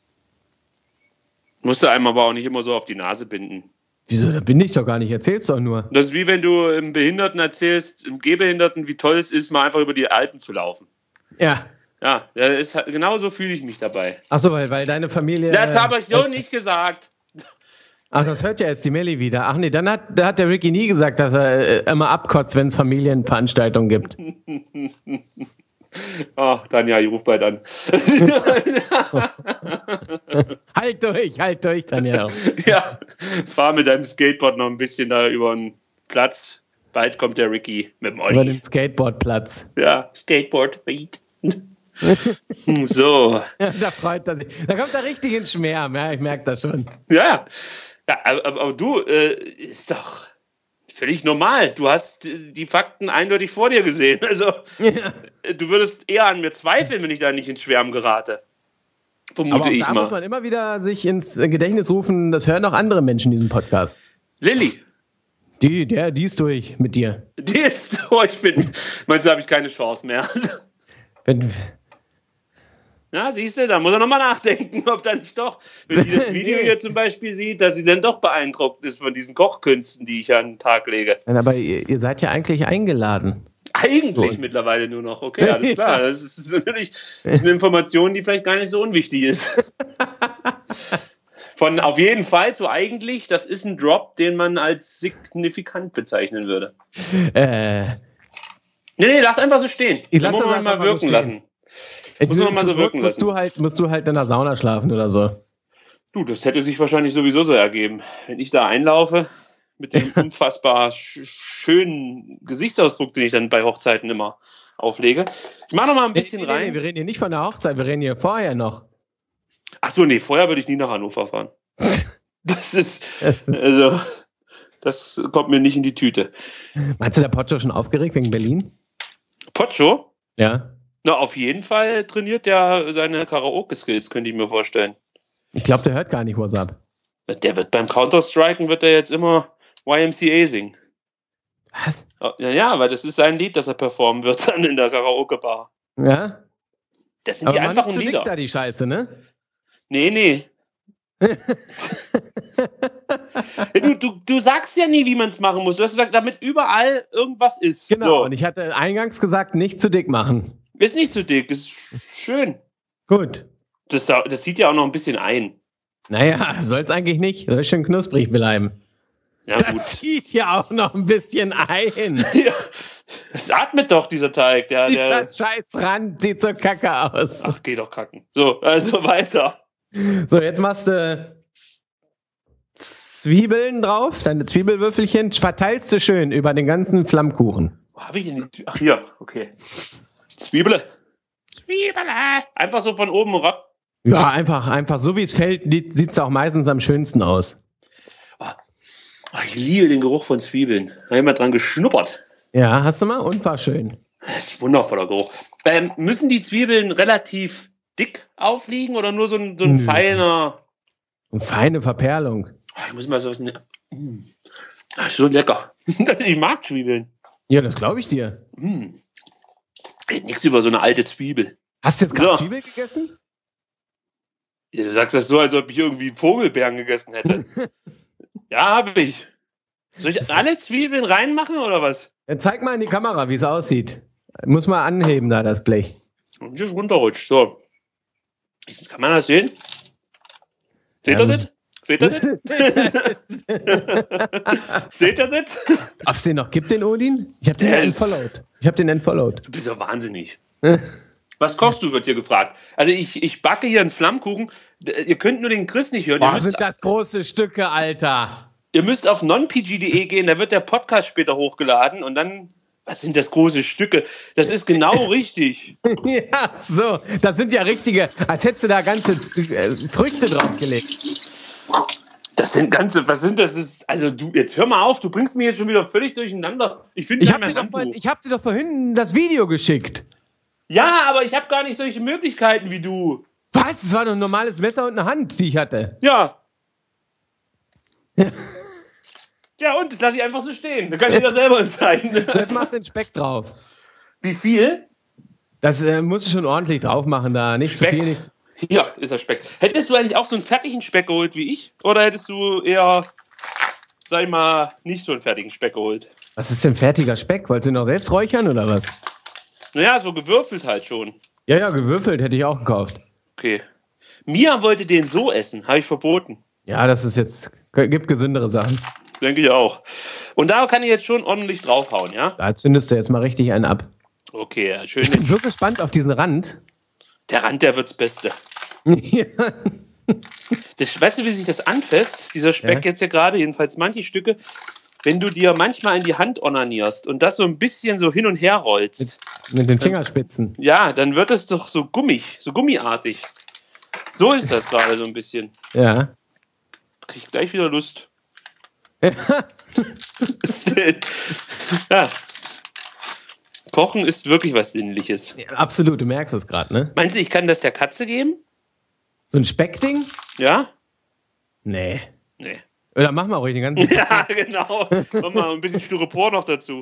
Musst du einem aber auch nicht immer so auf die Nase binden. Wieso? Da bin ich doch gar nicht. Erzähl's doch nur. Das ist wie wenn du im Behinderten erzählst, im Gehbehinderten, wie toll es ist, mal einfach über die Alpen zu laufen. Ja. Ja, genauso fühle ich mich dabei. Ach so, weil deine Familie... Das habe ich so nicht gesagt. Ach, das hört ja jetzt die Melli wieder. Ach nee, da hat der Ricky nie gesagt, dass er immer abkotzt, wenn es Familienveranstaltungen gibt. Ach, Tanja, ich ruf bald an. Halt durch, Tanja. Ja, fahr mit deinem Skateboard noch ein bisschen da über den Platz. Bald kommt der Ricky mit dem Olli. Über den Skateboardplatz. Ja, Skateboard, Beat. So. Ja, da freut er sich. Da kommt er richtig ins Schmerz. Ja, ich merke das schon. Ja, aber du, ist doch völlig normal. Du hast die Fakten eindeutig vor dir gesehen. Also, du würdest eher an mir zweifeln, wenn ich da nicht ins Schwärmen gerate. Vermute ich mal. Da muss man immer wieder sich ins Gedächtnis rufen, das hören auch andere Menschen diesen Podcast. Lilly. Die ist durch mit dir. Die ist durch mit mir. Meinst du, habe ich keine Chance mehr? Na, siehst du, da muss er nochmal nachdenken, ob dann nicht doch, wenn sie das Video hier zum Beispiel sieht, dass sie dann doch beeindruckt ist von diesen Kochkünsten, die ich an den Tag lege. Aber ihr seid ja eigentlich eingeladen. Eigentlich mittlerweile nur noch. Okay, alles klar. Das ist natürlich eine Information, die vielleicht gar nicht so unwichtig ist. Von auf jeden Fall zu eigentlich, das ist ein Drop, den man als signifikant bezeichnen würde. Nee, lass einfach so stehen. Ich lass das mal wirken lassen. Muss man mal so wirken lassen. Musst du halt in der Sauna schlafen oder so. Du, das hätte sich wahrscheinlich sowieso so ergeben. Wenn ich da einlaufe, mit dem unfassbar schönen Gesichtsausdruck, den ich dann bei Hochzeiten immer auflege. Ich mache noch mal ein bisschen rein. Nee, wir reden hier nicht von der Hochzeit, wir reden hier vorher noch. Ach so, nee, vorher würde ich nie nach Hannover fahren. Das Das kommt mir nicht in die Tüte. Meinst du, der Pocho schon aufgeregt wegen Berlin? Pocho? Ja. Na, auf jeden Fall trainiert der seine Karaoke-Skills, könnte ich mir vorstellen. Ich glaube, der hört gar nicht WhatsApp. Der wird beim Counter-Striken wird er jetzt immer YMCA singen. Was? Ja, weil das ist sein Lied, das er performen wird dann in der Karaoke-Bar. Ja? Das sind Aber die man einfachen nicht zu dick Lieder. da, die Scheiße, ne? Nee. Du sagst ja nie, wie man es machen muss. Du hast gesagt, damit überall irgendwas ist. Genau, So. und ich hatte eingangs gesagt, nicht zu dick machen. Ist nicht so dick, ist schön. Gut. Das sieht ja auch noch ein bisschen ein. Naja, soll's eigentlich nicht. Soll schön knusprig bleiben. Ja, Das gut. zieht ja auch noch ein bisschen ein. Ja, es atmet doch, dieser Teig. Dieser scheiß Rand sieht so kacke aus. Ach, geh doch kacken. So, also weiter. So, jetzt machst du Zwiebeln drauf, deine Zwiebelwürfelchen, verteilst du schön über den ganzen Flammkuchen. Wo habe ich denn die Ach, hier, okay. Zwiebele. Einfach so von oben ran. Ja, einfach so wie es fällt, sieht's auch meistens am schönsten aus. Ich liebe den Geruch von Zwiebeln. Da habe ich mal dran geschnuppert. Ja, hast du mal? Und war schön. Das ist ein wundervoller Geruch. Müssen die Zwiebeln relativ dick aufliegen oder nur so ein feiner... Und feine Verperlung. Ich muss mal so was... Das ist so lecker. Ich mag Zwiebeln. Ja, das glaube ich dir. Nichts über so eine alte Zwiebel. Hast du jetzt gerade So. Zwiebel gegessen? Du sagst das so, als ob ich irgendwie Vogelbeeren gegessen hätte. Ja, habe ich. Soll ich alle Zwiebeln reinmachen oder was? Ja, zeig mal in die Kamera, wie es aussieht. Muss mal anheben da, das Blech. Und das runterrutscht. So. Kann man das sehen? Seht ihr das? Seht ihr das? Seht ihr das? Ob es den noch gibt, den Odin? Ich habe den Der ja ist- entfollowed. Du bist ja wahnsinnig. Was kochst du, wird hier gefragt. Also ich backe hier einen Flammkuchen. Ihr könnt nur den Chris nicht hören. Boah, sind das große Stücke, Alter. Ihr müsst auf nonpg.de gehen, da wird der Podcast später hochgeladen und dann, was sind das große Stücke? Das ist genau richtig. Ja, so. Das sind ja richtige, als hättest du da ganze Früchte draufgelegt. Das sind ganze, was sind das? Also du, jetzt hör mal auf, du bringst mich jetzt schon wieder völlig durcheinander. Ich finde Ich nicht habe mehr dir, ein Handbuch. hab dir doch vorhin das Video geschickt. Ja, aber ich habe gar nicht solche Möglichkeiten wie du. Was? Das war doch ein normales Messer und eine Hand, die ich hatte. Ja. Ja, und das lasse ich einfach so stehen. Da kann jeder selber entscheiden. So, jetzt machst du den Speck drauf. Wie viel? Das musst du schon ordentlich drauf machen da. Nicht Speck. zu viel, nichts. Ja, ist das Speck. Hättest du eigentlich auch so einen fertigen Speck geholt wie ich? Oder hättest du eher, sag ich mal, nicht so einen fertigen Speck geholt? Was ist denn fertiger Speck? Wolltest du ihn noch selbst räuchern oder was? Naja, so gewürfelt halt schon. Ja, gewürfelt hätte ich auch gekauft. Okay. Mia wollte den so essen, habe ich verboten. Ja, das ist jetzt, gibt gesündere Sachen. Denke ich auch. Und da kann ich jetzt schon ordentlich draufhauen, ja? Da zündest du jetzt mal richtig einen ab. Okay, ja, schön. Ich bin so gespannt auf diesen Rand. Der Rand, der wird's Beste. Ja. Weißt du, wie sich das anfasst? Dieser Speck Ja. jetzt ja gerade, jedenfalls manche Stücke, wenn du dir manchmal in die Hand onanierst und das so ein bisschen so hin und her rollst, Mit den Fingerspitzen. ja, dann wird es doch so gummig, so gummiartig. So ist das gerade so ein bisschen. Ja. Krieg ich gleich wieder Lust. Was denn? Ja. Kochen ist wirklich was Sinnliches. Ja, absolut, du merkst es gerade, ne? Meinst du, ich kann das der Katze geben? So ein Speckding? Ja? Nee. Nee. Oder mach mal ruhig den ganzen. Ja, genau. Mach mal ein bisschen Styropor noch dazu.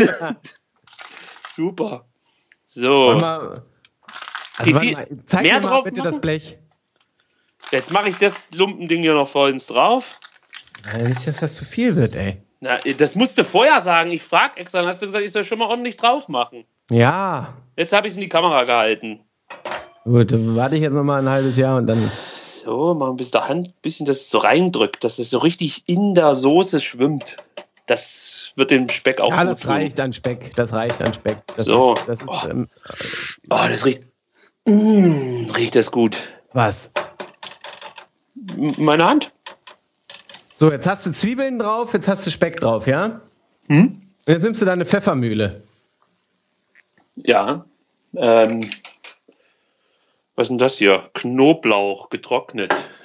Super. So. Wollen wir- Also, warte mal, zeig mehr mir mal drauf bitte machen? das Blech. Jetzt mache ich das Lumpending hier noch vollends drauf. Nicht, dass das zu viel wird, ey. Na, das musst du vorher sagen. Ich frag extra. Dann hast du gesagt, ich soll schon mal ordentlich drauf machen. Ja. Jetzt habe ich es in die Kamera gehalten. Gut, dann warte ich jetzt noch mal ein halbes Jahr und dann. So, machen bis der Hand ein bisschen das so reindrückt, dass es so richtig in der Soße schwimmt. Das wird dem Speck auch Ja, gut das tun. reicht an Speck. Das reicht an Speck. Das So. Ist, das ist Oh. Oh, das riecht. Riecht das gut. was? Meine Hand? So, jetzt hast du Zwiebeln drauf, jetzt hast du Speck drauf, ja? Hm? Und jetzt nimmst du deine Pfeffermühle. Ja. Was ist denn das hier? Knoblauch getrocknet.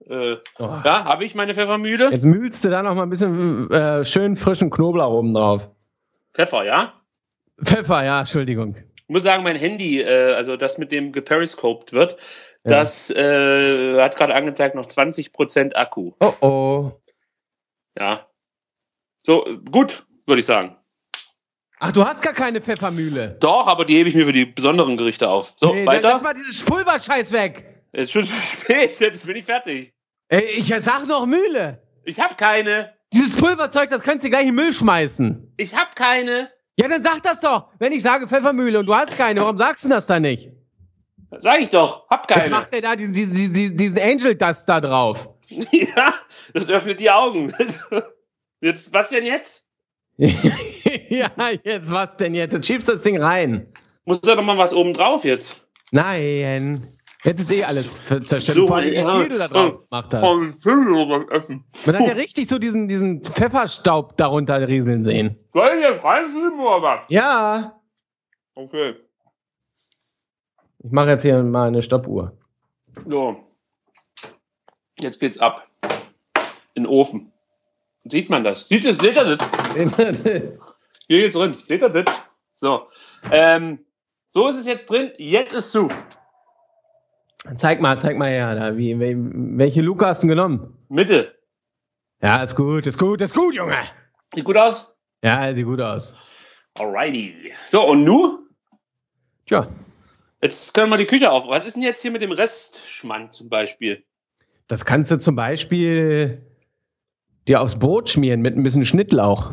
Ja, habe ich meine Pfeffermühle. Jetzt mühlst du da noch mal ein bisschen schön frischen Knoblauch oben drauf. Pfeffer, ja? Pfeffer, ja, Entschuldigung. Ich muss sagen, mein Handy, also das mit dem geperiscoped wird, das hat gerade angezeigt noch 20% Akku. Oh. Ja. So, gut, würde ich sagen. Ach, du hast gar keine Pfeffermühle. Doch, aber die hebe ich mir für die besonderen Gerichte auf. So, Nee, weiter. lass mal dieses Pulverscheiß weg. Ist schon zu spät, jetzt bin ich fertig. Ey, ich sag noch Mühle. Ich habe keine. Dieses Pulverzeug, das könntest du gleich in den Müll schmeißen. Ich habe keine. Ja, dann sag das doch. Wenn ich sage Pfeffermühle und du hast keine, warum sagst du das dann nicht? Sag ich doch, hab keine. Jetzt macht er da diesen Angel Dust da drauf. Ja, das öffnet die Augen. Jetzt, was denn jetzt? Ja, jetzt was denn jetzt? Jetzt schiebst du das Ding rein. Muss da noch mal was oben drauf jetzt? Nein. Jetzt ist alles zerstört. So, Vor allem, wie viel du da drauf gemacht hast. beim Essen. Man hat ja richtig so diesen Pfefferstaub darunter rieseln sehen. Soll ich jetzt reinschieben oder was? Ja. Okay. Ich mache jetzt hier mal eine Stoppuhr. So. Jetzt geht's ab. In den Ofen. Sieht man das? Seht ihr das? Hier geht's drin. Seht ihr das? So. So ist es jetzt drin. Jetzt ist zu. Zeig mal her. Da. Welche Luke hast du genommen? Mitte. Ja, ist gut, Junge. Sieht gut aus? Ja, sieht gut aus. Alrighty. So, und nu? Tja, Jetzt können wir die Küche auf. Was ist denn jetzt hier mit dem Restschmand zum Beispiel? das kannst du zum Beispiel dir aufs Brot schmieren mit ein bisschen Schnittlauch.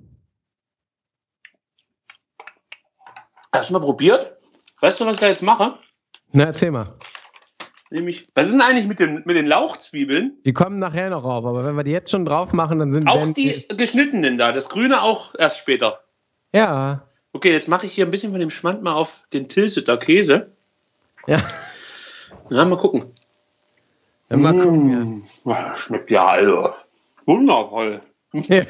Hast du mal probiert? Weißt du, was ich da jetzt mache? Na, erzähl mal. Was ist denn eigentlich mit den Lauchzwiebeln? Die kommen nachher noch rauf, aber wenn wir die jetzt schon drauf machen, dann sind Auch die geschnittenen da. Das Grüne auch erst später. Ja. Okay, jetzt mache ich hier ein bisschen von dem Schmand mal auf den Tilsiter Käse. Ja. Na, mal gucken. Dann mal gucken, Ja, das schmeckt ja also wundervoll. ja.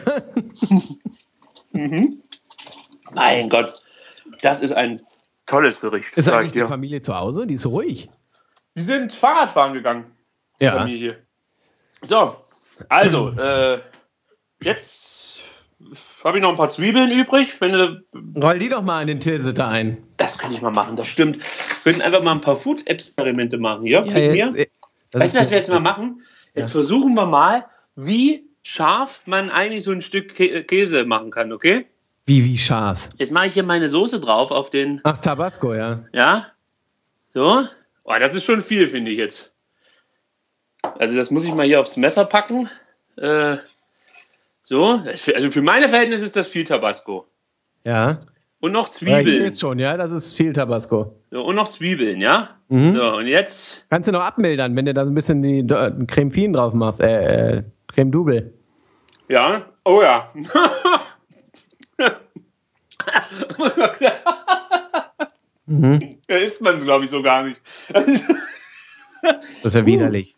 Mein Gott, das ist ein tolles Gericht. Ist sag eigentlich ich die dir. Familie zu Hause? Die ist so ruhig. Die sind Fahrradfahren gegangen. Die Ja. Familie. So, also, jetzt habe ich noch ein paar Zwiebeln übrig. Wenn du, Roll die doch mal in den Tilsiter ein. das kann ich mal machen, das stimmt. Wir können einfach mal ein paar Food-Experimente machen hier mit mir. Weißt du, was wir jetzt mal machen? Jetzt versuchen wir mal, wie scharf man eigentlich so ein Stück Käse machen kann, okay? Wie scharf? Jetzt mache ich hier meine Soße drauf auf den, Ach, Tabasco, ja. ja, so. Oh, das ist schon viel, finde ich jetzt. Also das muss ich mal hier aufs Messer packen. So, also für meine Verhältnisse ist das viel Tabasco. Ja. Und noch Ja, ich Zwiebeln. sehe schon, ja, das ist viel Tabasco. So, und noch Zwiebeln, ja? Mhm. So, und jetzt, Kannst du noch abmildern, wenn du da so ein bisschen die Creme Fien drauf machst, Creme Double. ja, oh ja. Ja, isst man, glaube ich, so gar nicht. Das ist ja widerlich.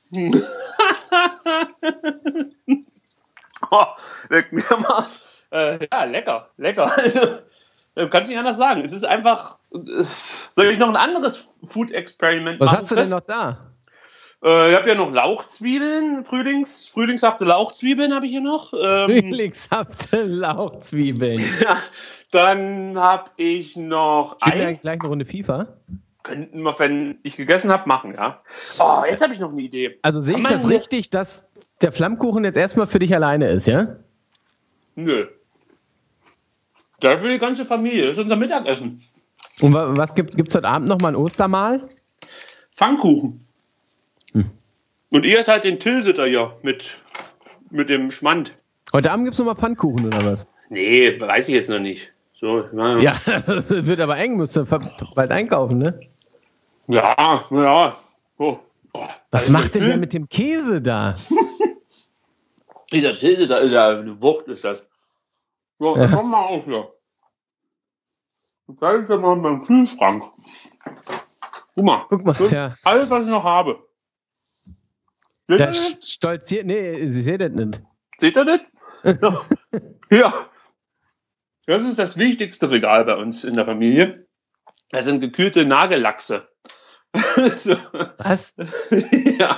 Oh, leck mir mal. Ja, lecker. Kannst nicht anders sagen. Es ist einfach. Soll ich noch ein anderes Food-Experiment Was machen? hast du denn noch da? Ich habe ja noch Lauchzwiebeln, frühlingshafte Lauchzwiebeln habe ich hier noch. Frühlingshafte Lauchzwiebeln. Ja, dann habe ich noch Spielen wir eigentlich gleich eine Runde FIFA? Könnten wir, wenn ich gegessen habe, machen, ja. Oh, jetzt habe ich noch eine Idee. Also sehe ich Kann das man- richtig, dass der Flammkuchen jetzt erstmal für dich alleine ist, ja? Nö. Das ist für die ganze Familie. Das ist unser Mittagessen. Und was gibt's heute Abend nochmal ein Ostermahl? Pfannkuchen. Und ihr seid den Tilsiter hier mit dem Schmand. Heute Abend gibt's nochmal Pfannkuchen oder was? Nee, weiß ich jetzt noch nicht. So, Ja, das wird aber eng, musst du bald einkaufen, ne? Ja. Oh. Was macht denn der mit dem Käse da? Dieser Tilsiter ist ja eine Wucht, ist das. So, komm mal auf hier. Das ist ja mal in meinem Kühlschrank. Guck mal. Guck mal, Das ist ja. alles, was ich noch habe. Seht ihr Der das? stolziert, nee, sie seht das nicht. Seht ihr das? Ja. Das ist das wichtigste Regal bei uns in der Familie. Das sind gekühlte Nagellachse. So. Was? Ja,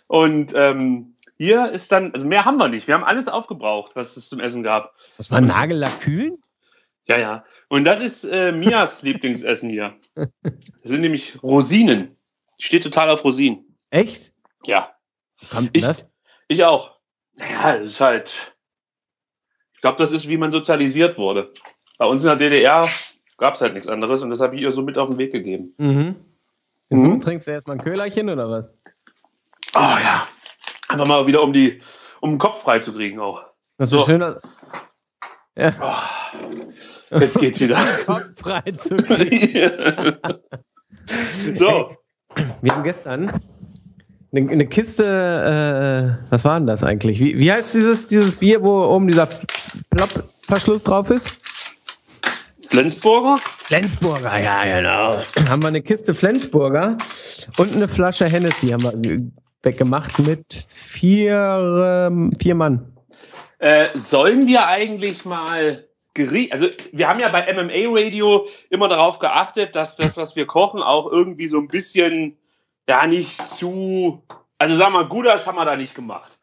Und hier ist dann, also mehr haben wir nicht. Wir haben alles aufgebraucht, was es zum Essen gab. Was war Nagellack kühlen? Ja, ja. Und das ist Mias Lieblingsessen hier. Das sind nämlich Rosinen. Ich stehe total auf Rosinen. Echt? Ja. Kommt das? Ich auch. Naja, das ist halt. Ich glaube, das ist, wie man sozialisiert wurde. Bei uns in der DDR gab es halt nichts anderes und das habe ich ihr so mit auf den Weg gegeben. Mhm. Mhm. Trinkst du erstmal ein Köhlerchen oder was? Oh ja. Einfach mal wieder, um den Kopf frei zu kriegen auch. Das ist So. schön. Ja. Oh, jetzt geht's wieder. Kopf frei zu kriegen. So. Wir haben gestern eine Kiste, was war denn das eigentlich? Wie heißt dieses Bier, wo oben dieser Plop-Verschluss drauf ist? Flensburger? Flensburger, ja, genau. Haben wir eine Kiste Flensburger und eine Flasche Hennessy haben wir weggemacht mit vier Mann. Sollen wir eigentlich mal also wir haben ja bei MMA Radio immer darauf geachtet, dass das, was wir kochen, auch irgendwie so ein bisschen, ja, nicht zu, also sagen wir mal, Gulasch haben wir da nicht gemacht.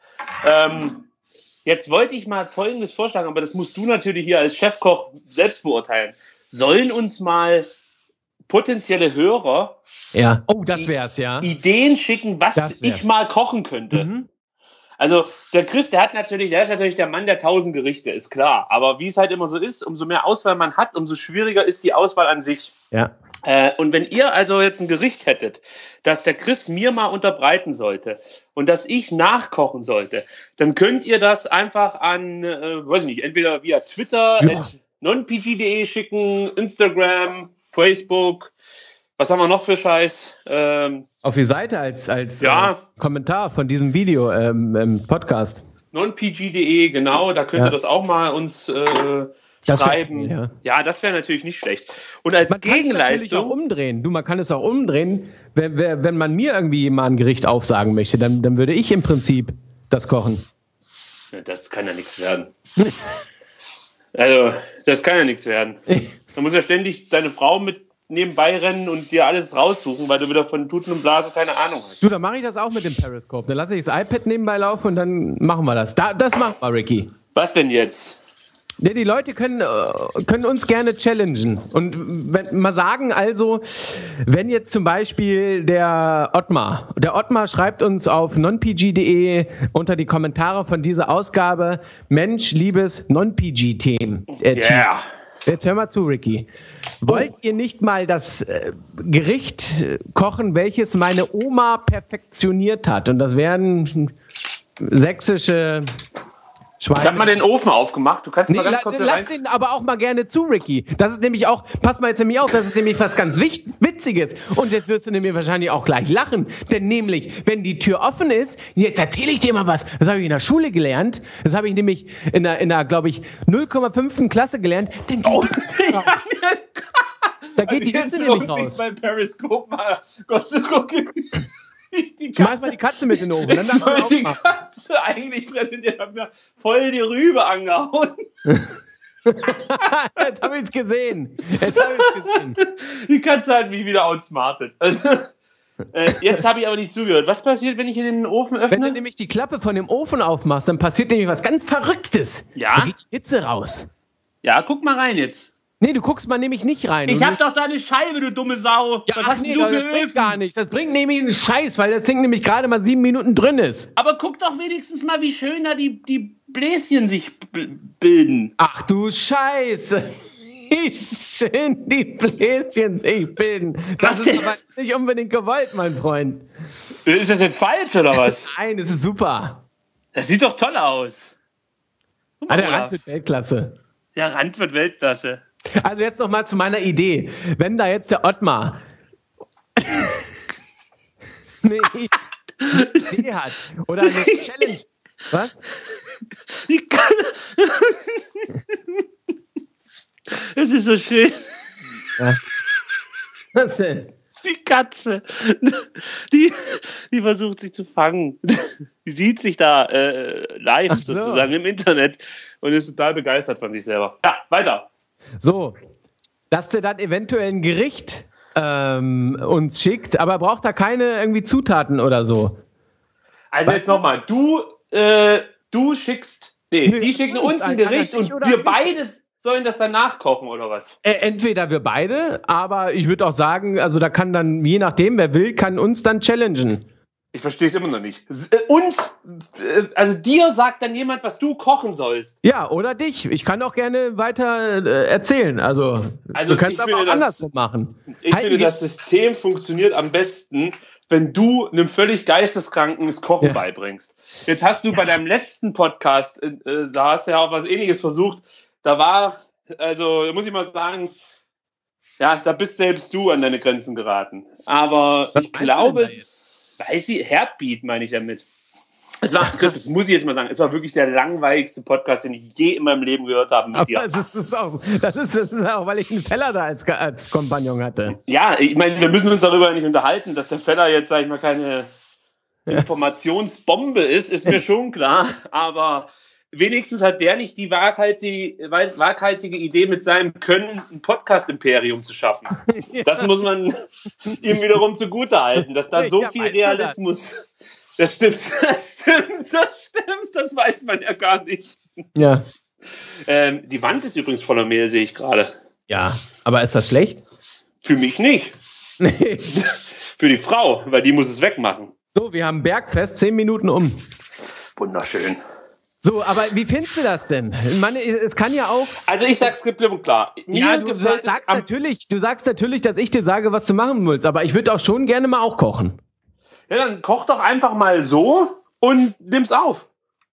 Jetzt wollte ich mal Folgendes vorschlagen, aber das musst du natürlich hier als Chefkoch selbst beurteilen. Sollen uns mal potenzielle Hörer Ja. Oh, das wär's, ja. Ideen schicken, was ich mal kochen könnte? Mhm. Also der Chris, der ist natürlich der Mann der 1000 Gerichte, ist klar. Aber wie es halt immer so ist, umso mehr Auswahl man hat, umso schwieriger ist die Auswahl an sich. Ja. Und wenn ihr also jetzt ein Gericht hättet, das der Chris mir mal unterbreiten sollte und das ich nachkochen sollte, dann könnt ihr das einfach an, weiß ich nicht, entweder via Twitter, @nonpg.de schicken, Instagram, Facebook. Was haben wir noch für Scheiß? Auf die Seite als Ja. Kommentar von diesem Video im Podcast. nonpg.de, genau, da könnt ihr das auch mal uns Das wär schreiben. cool, ja. Ja, das wäre natürlich nicht schlecht. Und als Man kann es natürlich auch Gegenleistung, umdrehen. Man kann es auch umdrehen. Wenn man mir irgendwie mal ein Gericht aufsagen möchte, dann würde ich im Prinzip das kochen. ja, das kann ja nichts werden. Also, das kann ja nichts werden. Da muss ja ständig deine Frau mit nebenbei rennen und dir alles raussuchen, weil du wieder von Tuten und Blasen keine Ahnung hast. Du, dann mache ich das auch mit dem Periscope. Dann lasse ich das iPad nebenbei laufen und dann machen wir das. Das machen wir, Ricky. Was denn jetzt? Ja, die Leute können uns gerne challengen. Und mal sagen, also, wenn jetzt zum Beispiel der Ottmar schreibt uns auf nonpg.de unter die Kommentare von dieser Ausgabe, Mensch, liebes Non-PG-Team. Ja. Jetzt hör mal zu, Ricky. Wollt ihr nicht mal das Gericht kochen, welches meine Oma perfektioniert hat? Und das wären sächsische Schweine. Ich hab mal den Ofen aufgemacht. Du kannst mal ganz kurz lass den aber auch mal gerne zu, Ricky. Das ist nämlich auch, pass mal jetzt nämlich auf, das ist nämlich was ganz Witziges. Und jetzt wirst du nämlich wahrscheinlich auch gleich lachen. Denn nämlich, wenn die Tür offen ist, jetzt erzähle ich dir mal was. Das habe ich in der Schule gelernt. Das habe ich nämlich in der glaube ich, 0,5. Klasse gelernt. Dann geht die Hitze raus. Da geht die Hitze nämlich raus. Beim Periscope mal Gott zu gucken. Schmeiß mal die Katze mit in den Ofen. Dann darfst du Die aufmachen. Katze eigentlich präsentiert, hat mir voll die Rübe angehauen. Jetzt habe ich es gesehen. Die Katze hat mich wieder outsmartet. Also, jetzt habe ich aber nicht zugehört. Was passiert, wenn ich hier den Ofen öffne? Wenn du nämlich die Klappe von dem Ofen aufmachst, dann passiert nämlich was ganz Verrücktes. Ja? Da geht die Hitze raus. Ja, guck mal rein jetzt. Nee, du guckst mal nämlich nicht rein. Ich hab doch da eine Scheibe, du dumme Sau. Ja, Was hast denn du das für bringt Öfen? gar nichts. Das bringt nämlich einen Scheiß, weil das Ding nämlich gerade mal 7 Minuten drin ist. Aber guck doch wenigstens mal, wie schön da die Bläschen sich bilden. Ach du Scheiße. Wie schön die Bläschen sich bilden. Das Was ist denn? aber nicht unbedingt gewollt, mein Freund. Ist das jetzt falsch, oder was? Nein, das ist super. Das sieht doch toll aus. Guck mal, Der Olaf. Rand wird Weltklasse. Der Rand wird Weltklasse. Also jetzt noch mal zu meiner Idee. Wenn da jetzt der Ottmar eine Idee hat oder eine Challenge. Was? Die Es ist so schön. Ja. Was denn? Die Katze. Die versucht sich zu fangen. Die sieht sich da live Ach so. sozusagen im Internet und ist total begeistert von sich selber. Ja, weiter. So, dass der dann eventuell ein Gericht uns schickt, aber braucht da keine irgendwie Zutaten oder so. Also jetzt nochmal, du schickst, die schicken uns ein Gericht und wir beide sollen das dann nachkochen oder was? Entweder wir beide, aber ich würde auch sagen, also da kann dann, je nachdem, wer will, kann uns dann challengen. Ich verstehe es immer noch nicht. Also dir sagt dann jemand, was du kochen sollst. Ja, oder dich. Ich kann auch gerne weiter erzählen. Also du kannst aber auch andersrum machen. Ich finde, das System funktioniert am besten, wenn du einem völlig Geisteskranken das Kochen beibringst. Jetzt hast du bei deinem letzten Podcast, da hast du ja auch was Ähnliches versucht. Da muss ich mal sagen, ja, da bist selbst du an deine Grenzen geraten. Aber was ich glaube, Heartbeat meine ich damit. Das muss ich jetzt mal sagen, es war wirklich der langweiligste Podcast, den ich je in meinem Leben gehört habe mit dir. Das ist auch, weil ich einen Feller da als Kompagnon hatte. Ja, ich meine, wir müssen uns darüber nicht unterhalten, dass der Feller jetzt, sag ich mal, keine Informationsbombe ist mir schon klar, aber wenigstens hat der nicht die waghalsige Idee mit seinem Können, ein Podcast-Imperium zu schaffen. Das muss man ihm wiederum zugutehalten, dass da so viel Realismus... Das stimmt, das weiß man ja gar nicht. Ja. Die Wand ist übrigens voller Mehl, sehe ich gerade. Ja, aber ist das schlecht? Für mich nicht. Nee. Für die Frau, weil die muss es wegmachen. So, wir haben Bergfest, 10 Minuten um. Wunderschön. So, aber wie findest du das denn? Es kann ja auch... Also ich sag's klipp und klar. Du sagst natürlich, dass ich dir sage, was du machen willst, aber ich würde auch schon gerne mal auch kochen. Ja, dann koch doch einfach mal so und nimm's auf.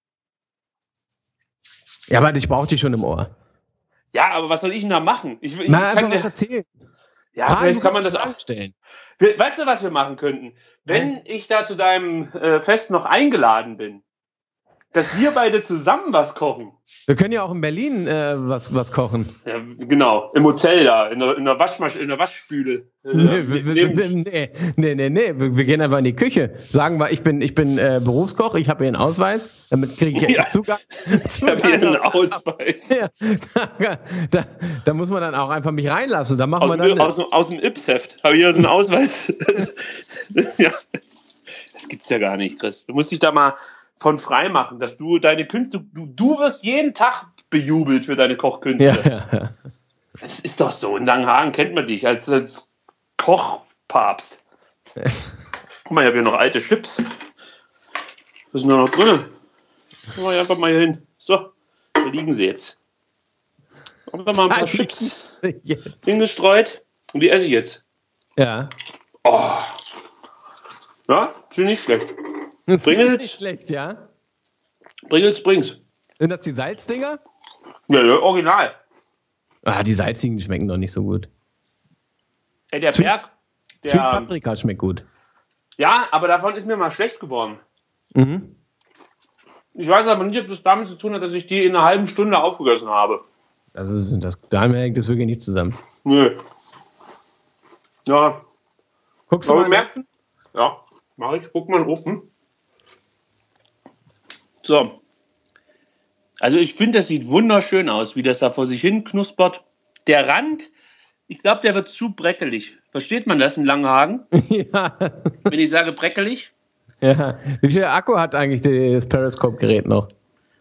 Ja, aber ich brauche dich schon im Ohr. Ja, aber was soll ich denn da machen? Ich kann was erzählen. Ja, vielleicht kann man das auch stellen. Weißt du, was wir machen könnten? Wenn ich da zu deinem Fest noch eingeladen bin, dass wir beide zusammen was kochen. Wir können ja auch in Berlin was kochen. Ja, genau, im Hotel da, in der Waschspüle. Nee. Wir gehen einfach in die Küche. Sagen wir, ich bin Berufskoch, ich habe hier einen Ausweis, damit kriege ich Zugang. Ich habe hier einen Ausweis. Ja, da muss man dann auch einfach mich reinlassen. Da machen aus dem Ips-Heft habe ich hier so einen Ausweis. Ja, das gibt's ja gar nicht, Chris. Du musst dich da mal von frei machen, dass du deine Künste, du wirst jeden Tag bejubelt für deine Kochkünste. Ja. Das ist doch so. In Langenhagen kennt man dich als Kochpapst. Guck mal, ich habe hier noch alte Chips. Was ist denn da noch drin? Guck mal einfach mal hier hin. So, da liegen sie jetzt. Hab da mal ein paar Chips hingestreut und die esse ich jetzt. Ja. Oh. Ja, sind nicht schlecht. Pringles. Nicht schlecht, ja. Pringles. Sind das die Salzdinger? Ja, original. Die salzigen schmecken doch nicht so gut. Ey, der Berg. Sweet Paprika schmeckt gut. Ja, aber davon ist mir mal schlecht geworden. Mhm. Ich weiß aber nicht, ob das damit zu tun hat, dass ich die in einer halben Stunde aufgegessen habe. Da hängt das wirklich nicht zusammen. Nö. Ja. Guckst du mal in den Ofen? Ja, mach ich. Guck mal in den Ofen. So. Also ich finde, das sieht wunderschön aus, wie das da vor sich hin knuspert. Der Rand, ich glaube, der wird zu breckelig. Versteht man das in Langenhagen? Ja. Wenn ich sage breckelig? Ja. Wie viel Akku hat eigentlich das Periscope-Gerät noch?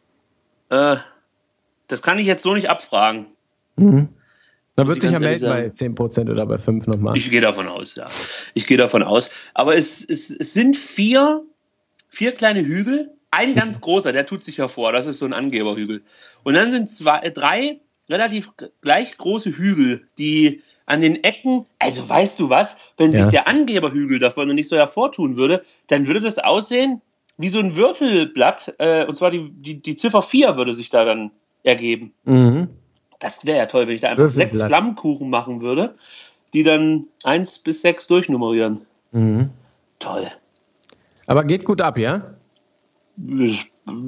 Das kann ich jetzt so nicht abfragen. Mhm. Da wird sich ja melden bei 10% oder bei 5% nochmal. Ich gehe davon aus, ja. Aber es sind vier kleine Hügel. Ein ganz großer, der tut sich hervor. Das ist so ein Angeberhügel. Und dann sind drei relativ gleich große Hügel, die an den Ecken, also weißt du was, wenn sich der Angeberhügel davon nicht so hervortun würde, dann würde das aussehen wie so ein Würfelblatt. Und zwar die Ziffer 4 würde sich da dann ergeben. Mhm. Das wäre ja toll, wenn ich da einfach 6 Flammkuchen machen würde, die dann 1 bis 6 durchnummerieren. Mhm. Toll. Aber geht gut ab, ja? Es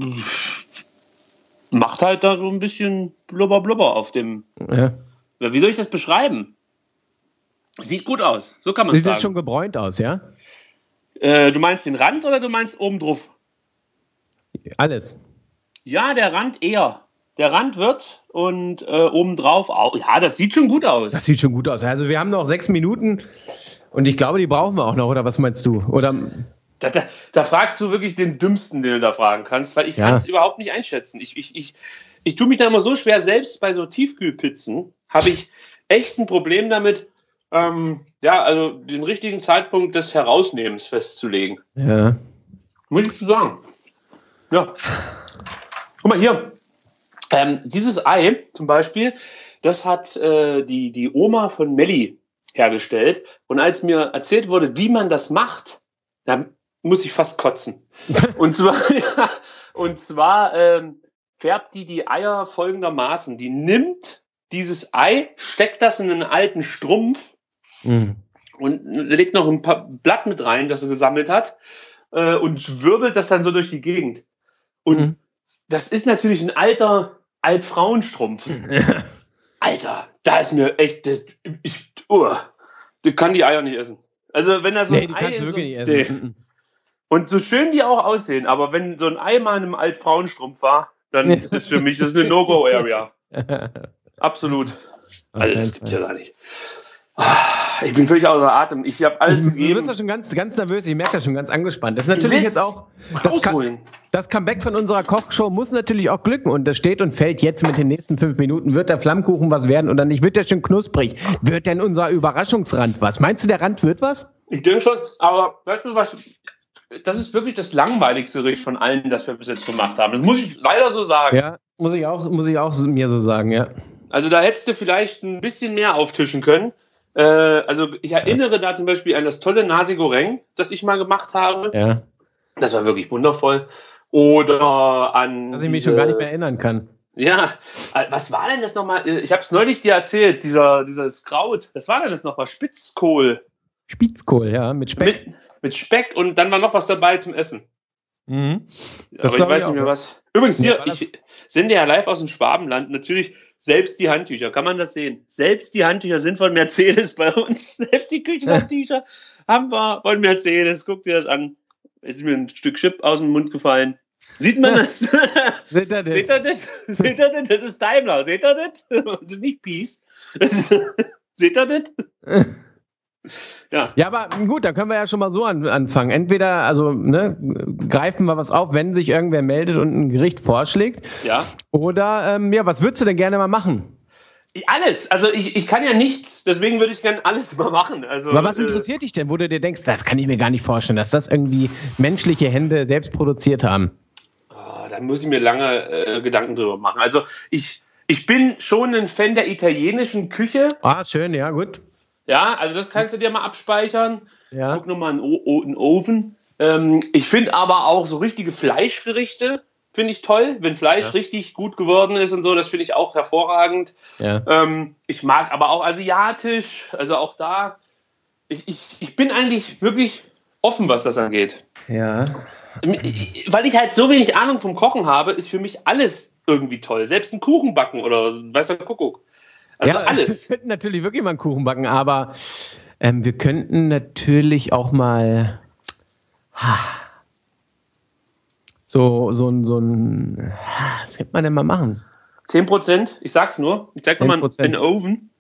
macht halt da so ein bisschen blubber auf dem... Ja. Wie soll ich das beschreiben? Sieht gut aus, so kann man es sagen. Sieht schon gebräunt aus, ja? Du meinst den Rand oder du meinst oben drauf? Alles. Ja, der Rand eher. Der Rand wird und obendrauf auch. Ja, das sieht schon gut aus. Das sieht schon gut aus. Also wir haben noch 6 Minuten und ich glaube, die brauchen wir auch noch, oder was meinst du? Oder Da fragst du wirklich den Dümmsten, den du da fragen kannst, weil ich kann es überhaupt nicht einschätzen. Ich tue mich da immer so schwer, selbst bei so Tiefkühlpizzen habe ich echt ein Problem damit, also den richtigen Zeitpunkt des Herausnehmens festzulegen. Ja. Muss ich so sagen. Ja. Guck mal hier. Dieses Ei zum Beispiel, das hat die Oma von Melli hergestellt. Und als mir erzählt wurde, wie man das macht, dann muss ich fast kotzen. Und zwar färbt die Eier folgendermaßen. Die nimmt dieses Ei, steckt das in einen alten Strumpf und legt noch ein paar Blatt mit rein, das sie gesammelt hat, und wirbelt das dann so durch die Gegend. Und das ist natürlich ein alter Altfrauenstrumpf. Alter, da ist mir echt, ich kann die Eier nicht essen. Also wenn da so ein Ei kannst du wirklich nicht essen. Und so schön die auch aussehen, aber wenn so ein Ei mal in einem Altfrauenstrumpf war, dann ist für mich das eine No-Go-Area. Absolut. Also das gibt's ja gar nicht. Ich bin völlig außer Atem. Ich habe alles gegeben. Du bist ja schon ganz, ganz nervös. Ich merke das schon ganz angespannt. Das ist natürlich jetzt auch das Comeback von unserer Kochshow muss natürlich auch glücken. Und das steht und fällt jetzt mit den nächsten 5 Minuten. Wird der Flammkuchen was werden oder nicht? Wird der schon knusprig? Wird denn unser Überraschungsrand was? Meinst du, der Rand wird was? Ich denke schon. Aber weißt du was? Das ist wirklich das langweiligste Gericht von allen, das wir bis jetzt gemacht haben. Das muss ich leider so sagen. Ja, muss ich auch mir so sagen, ja. Also da hättest du vielleicht ein bisschen mehr auftischen können. Also ich erinnere da zum Beispiel an das tolle Nasi Goreng, das ich mal gemacht habe. Ja. Das war wirklich wundervoll. Oder an dass ich mich schon gar nicht mehr erinnern kann. Ja, was war denn das nochmal? Ich habe es neulich dir erzählt, dieses Kraut. Was war denn das nochmal? Spitzkohl. Spitzkohl, ja, mit Speck. Mit Speck und dann war noch was dabei zum Essen. Mhm. Aber ich weiß nicht mehr was. Übrigens hier, ich sende ja live aus dem Schwabenland. Natürlich selbst die Handtücher, kann man das sehen? Selbst die Handtücher sind von Mercedes bei uns. Selbst die Küchenhandtücher haben wir von Mercedes. Guck dir das an. Es ist mir ein Stück Chip aus dem Mund gefallen. Sieht man das? Seht ihr das? Seht ihr das? Das ist Daimler. Seht ihr das? Das ist nicht Peace. Seht ihr das? Ja, aber gut, dann können wir ja schon mal so anfangen. Entweder, greifen wir was auf, wenn sich irgendwer meldet und ein Gericht vorschlägt. Ja. Oder, was würdest du denn gerne mal machen? Alles. Also ich kann ja nichts, deswegen würde ich gerne alles mal machen. Also, aber was interessiert dich denn, wo du dir denkst, das kann ich mir gar nicht vorstellen, dass das irgendwie menschliche Hände selbst produziert haben? Da muss ich mir lange Gedanken drüber machen. Also ich bin schon ein Fan der italienischen Küche. Ah, schön, ja, gut. Ja, also das kannst du dir mal abspeichern. Ja. Guck nochmal in den Ofen. Ich finde aber auch so richtige Fleischgerichte, finde ich toll. Wenn Fleisch richtig gut geworden ist und so, das finde ich auch hervorragend. Ja. Ich mag aber auch asiatisch, also auch da. Ich bin eigentlich wirklich offen, was das angeht. Ja. Weil ich halt so wenig Ahnung vom Kochen habe, ist für mich alles irgendwie toll. Selbst ein Kuchen backen oder weiß der Kuckuck. Also alles. Wir könnten natürlich wirklich mal einen Kuchen backen, aber wir könnten natürlich auch mal so ein was könnte man denn mal machen? 10%, ich sag's nur. Ich zeig nochmal in den Ofen.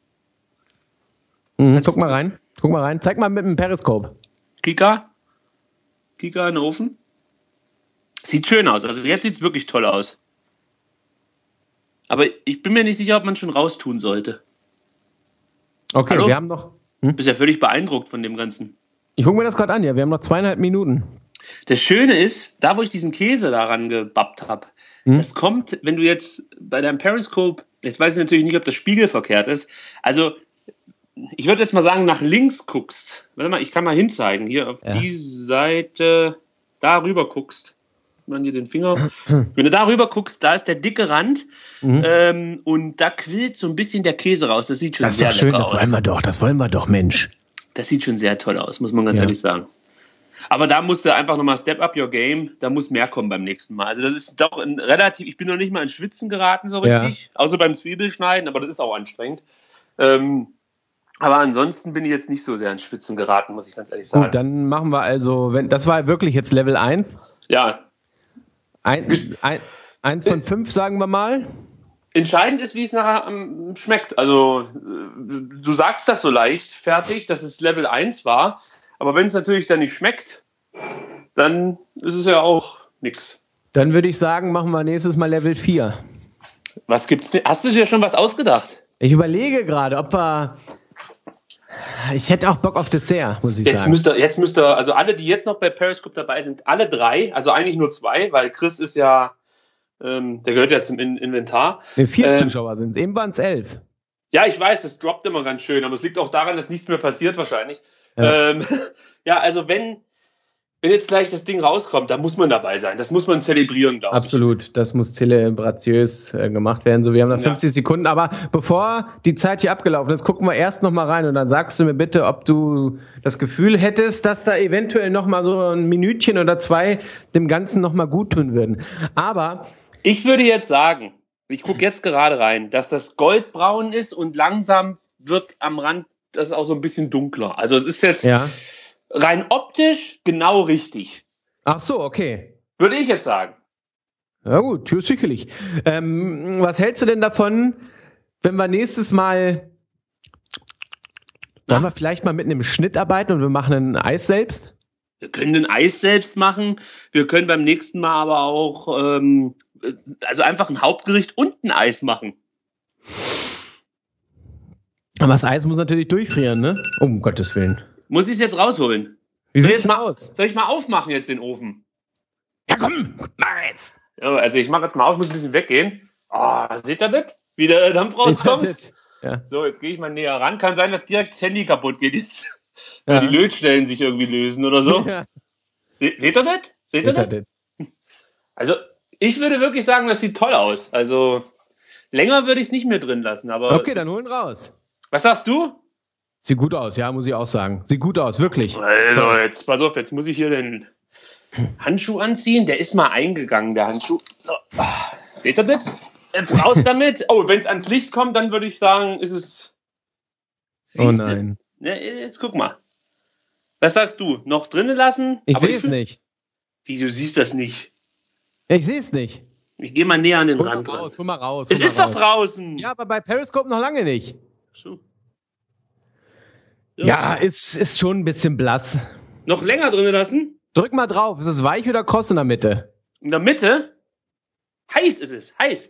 Guck mal rein. Zeig mal mit dem Periscope. Kika in den Ofen. Sieht schön aus. Also jetzt sieht's wirklich toll aus. Aber ich bin mir nicht sicher, ob man schon raustun sollte. Okay, Hallo? Wir haben noch... Bist ja völlig beeindruckt von dem Ganzen. Ich gucke mir das gerade an, ja. Wir haben noch 2,5 Minuten. Das Schöne ist, da wo ich diesen Käse daran gebappt habe, das kommt, wenn du jetzt bei deinem Periscope, jetzt weiß ich natürlich nicht, ob das spiegelverkehrt ist, also ich würde jetzt mal sagen, nach links guckst. Warte mal, ich kann mal hinzeigen. Hier auf die Seite, da rüber guckst. Man hier den Finger. Wenn du da rüber guckst, da ist der dicke Rand und da quillt so ein bisschen der Käse raus. Das sieht schon sehr lecker aus. Das wollen wir doch, Mensch. Das sieht schon sehr toll aus, muss man ganz ehrlich sagen. Aber da musst du einfach nochmal step up your game, da muss mehr kommen beim nächsten Mal. Also das ist doch ich bin noch nicht mal ins Schwitzen geraten so richtig, außer beim Zwiebelschneiden, aber das ist auch anstrengend. Aber ansonsten bin ich jetzt nicht so sehr ins Schwitzen geraten, muss ich ganz ehrlich sagen. Gut, dann machen wir also, das war wirklich jetzt Level 1. Ja. 1 von 5, sagen wir mal. Entscheidend ist, wie es nachher schmeckt. Also, du sagst das so leichtfertig, dass es Level 1 war, aber wenn es natürlich dann nicht schmeckt, dann ist es ja auch nix. Dann würde ich sagen, machen wir nächstes Mal Level 4. Was gibt's denn? Hast du dir schon was ausgedacht? Ich überlege gerade, ob wir... Ich hätte auch Bock auf Dessert, muss ich Jetzt sagen. müsst ihr, also alle, die jetzt noch bei Periscope dabei sind, alle 3, also eigentlich nur 2, weil Chris ist ja, der gehört ja zum Inventar. 4 Zuschauer sind es. Eben waren es 11. Ja, ich weiß, das droppt immer ganz schön, aber es liegt auch daran, dass nichts mehr passiert wahrscheinlich. Ja. Ja, also wenn jetzt gleich das Ding rauskommt, dann muss man dabei sein. Das muss man zelebrieren, glaube ich. Absolut, das muss zelebratiös gemacht werden. So, wir haben noch 50 Sekunden, aber bevor die Zeit hier abgelaufen ist, gucken wir erst noch mal rein und dann sagst du mir bitte, ob du das Gefühl hättest, dass da eventuell noch mal so ein Minütchen oder 2 dem Ganzen noch mal gut tun würden. Aber ich würde jetzt sagen, ich gucke jetzt gerade rein, dass das goldbraun ist und langsam wird am Rand das auch so ein bisschen dunkler. Also es ist jetzt rein optisch genau richtig. Ach so, okay. Würde ich jetzt sagen. Ja gut, sicherlich. Was hältst du denn davon, wenn wir nächstes Mal, wollen wir vielleicht mal mit einem Schnitt arbeiten und wir machen ein Eis selbst? Wir können ein Eis selbst machen. Wir können beim nächsten Mal aber auch also einfach ein Hauptgericht und ein Eis machen. Aber das Eis muss natürlich durchfrieren, ne? Um Gottes Willen. Muss ich es jetzt rausholen? Wie sieht's denn aus? Soll ich mal aufmachen jetzt den Ofen? Ja komm, mach jetzt! Ja, also ich mache jetzt mal auf, muss ein bisschen weggehen. Seht ihr das? Wie der Dampf rauskommt? Ja. So, jetzt gehe ich mal näher ran. Kann sein, dass direkt das Handy kaputt geht jetzt. Weil die Lötstellen sich irgendwie lösen oder so. Ja. Seht ihr das? Seht ihr das? Also, ich würde wirklich sagen, das sieht toll aus. Also, länger würde ich es nicht mehr drin lassen. Aber okay, dann holen raus. Was sagst du? Sieht gut aus, ja, muss ich auch sagen. Sieht gut aus, wirklich. Also, jetzt pass auf, jetzt muss ich hier den Handschuh anziehen. Der ist mal eingegangen, der Handschuh. So, seht ihr das? Jetzt raus damit. Oh, wenn es ans Licht kommt, dann würde ich sagen, ist es... Oh nein. Ja, jetzt guck mal. Was sagst du? Noch drinnen lassen? Ich sehe es nicht. Wieso siehst du das nicht? Ich sehe es nicht. Ich gehe mal näher an den Rand. Hol mal raus. Es ist doch draußen. Ja, aber bei Periscope noch lange nicht. So. Ja, ist schon ein bisschen blass. Noch länger drinnen lassen? Drück mal drauf. Ist es weich oder kross in der Mitte? In der Mitte? Heiß ist es, heiß.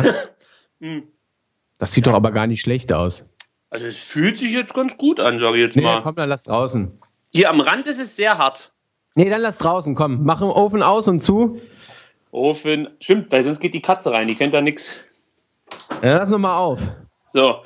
Ja. Das sieht doch aber gar nicht schlecht aus. Also es fühlt sich jetzt ganz gut an, sage ich jetzt mal. Komm, dann lass draußen. Hier am Rand ist es sehr hart. Nee, dann lass draußen, komm. Mach den Ofen aus und zu. Ofen, stimmt, weil sonst geht die Katze rein, die kennt da nix. Ja, lass nochmal auf. So.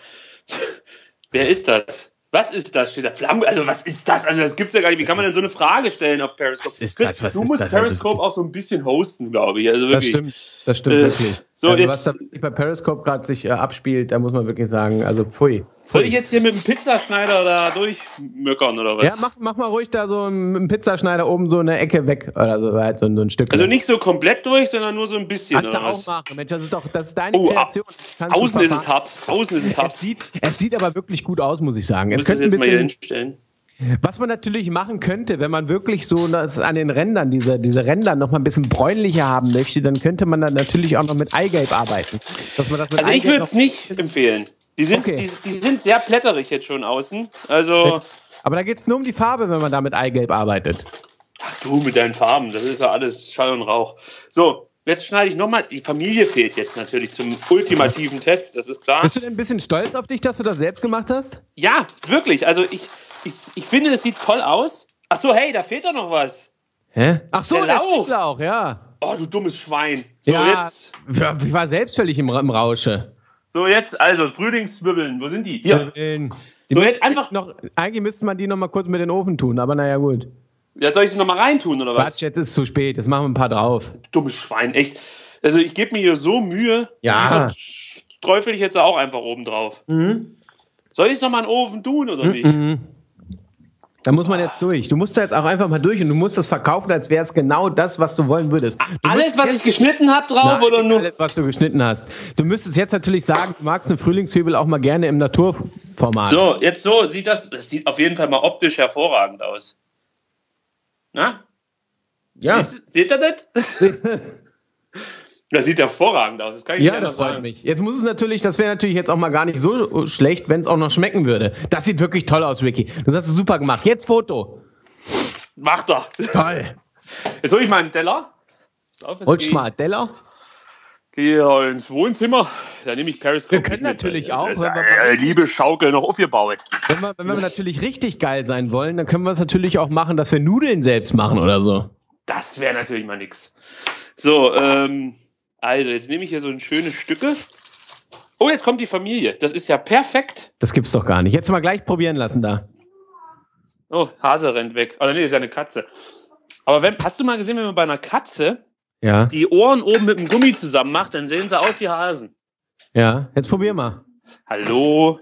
Wer ist das? Was ist das? Steht da Flammen? Also was ist das? Also das gibt's ja gar nicht. Wie kann man denn so eine Frage stellen auf Periscope? Was ist Chris, das? du musst Periscope auch so ein bisschen hosten, glaube ich. Also wirklich. Das stimmt wirklich. So, jetzt, was da bei Periscope gerade sich abspielt, da muss man wirklich sagen, also pfui. Soll ich jetzt hier mit dem Pizzaschneider da durchmöckern oder was? Ja, mach mal ruhig da so mit dem Pizzaschneider oben so eine Ecke weg oder so, halt so ein Stück. Also nicht so komplett durch, sondern nur so ein bisschen. Kannst du auch machen, Mensch, das ist deine Kreation. Außen ist es hart. Außen ist es hart. Es sieht aber wirklich gut aus, muss ich sagen. Es könnte ein bisschen mal hier hinstellen. Was man natürlich machen könnte, wenn man wirklich so das an den Rändern, diese Ränder noch mal ein bisschen bräunlicher haben möchte, dann könnte man dann natürlich auch noch mit Eigelb arbeiten. Dass man das mit also ich würde es nicht empfehlen. Die sind sehr blätterig jetzt schon außen. Also. Aber da geht es nur um die Farbe, wenn man da mit Eigelb arbeitet. Ach du, mit deinen Farben, das ist ja alles Schall und Rauch. So, jetzt schneide ich nochmal. Die Familie fehlt jetzt natürlich zum ultimativen Test, das ist klar. Bist du denn ein bisschen stolz auf dich, dass du das selbst gemacht hast? Ja, wirklich. Also ich finde, es sieht toll aus. Ach so, hey, da fehlt doch noch was. Hä? Ach so, der Lauch. Schnittlauch, ja. Oh, du dummes Schwein. So, ja, jetzt. Ich war selbst völlig im Rausche. So, jetzt, also, Frühlingszwiebeln. Wo sind die? Hier. So, jetzt einfach noch. Eigentlich müsste man die noch mal kurz mit in den Ofen tun, aber naja, gut. Ja, soll ich sie noch mal reintun, oder was? Quatsch, jetzt ist es zu spät. Jetzt machen wir ein paar drauf. Dummes Schwein, echt. Also, ich gebe mir hier so Mühe. Ja. Träufel ich jetzt auch einfach oben drauf. Mhm. Soll ich es noch mal in den Ofen tun, oder nicht? Da muss man jetzt durch. Du musst da jetzt auch einfach mal durch und du musst das verkaufen, als wäre es genau das, was du wollen würdest. Alles, was ich geschnitten habe drauf, nein, oder nur? Alles, was du geschnitten hast. Du müsstest jetzt natürlich sagen, du magst eine Frühlingszwiebel auch mal gerne im Naturformat. So, jetzt so sieht das sieht auf jeden Fall mal optisch hervorragend aus. Na? Ja. Seht ihr das? Das sieht hervorragend aus. Das kann ich nicht anders sagen. Mich. Jetzt muss es natürlich, das wäre natürlich jetzt auch mal gar nicht so schlecht, wenn es auch noch schmecken würde. Das sieht wirklich toll aus, Ricky. Das hast du super gemacht. Jetzt Foto. Mach doch. Toll. Jetzt hole ich mal einen Teller. Holst du mal einen Teller? Gehe ins Wohnzimmer. Da nehme ich Periscope. Wir können natürlich auch, wenn wir liebe Schaukel noch aufgebaut. Wenn wir natürlich richtig geil sein wollen, dann können wir es natürlich auch machen, dass wir Nudeln selbst machen oder so. Das wäre natürlich mal nix. So, also jetzt nehme ich hier so ein schönes Stücke. Oh, jetzt kommt die Familie. Das ist ja perfekt. Das gibt's doch gar nicht. Jetzt mal gleich probieren lassen da. Oh, Hase rennt weg. Oder nee, ist ja eine Katze. Aber hast du mal gesehen, wenn man bei einer Katze die Ohren oben mit dem Gummi zusammen macht, dann sehen sie aus wie Hasen. Ja, jetzt probier mal. Hallo.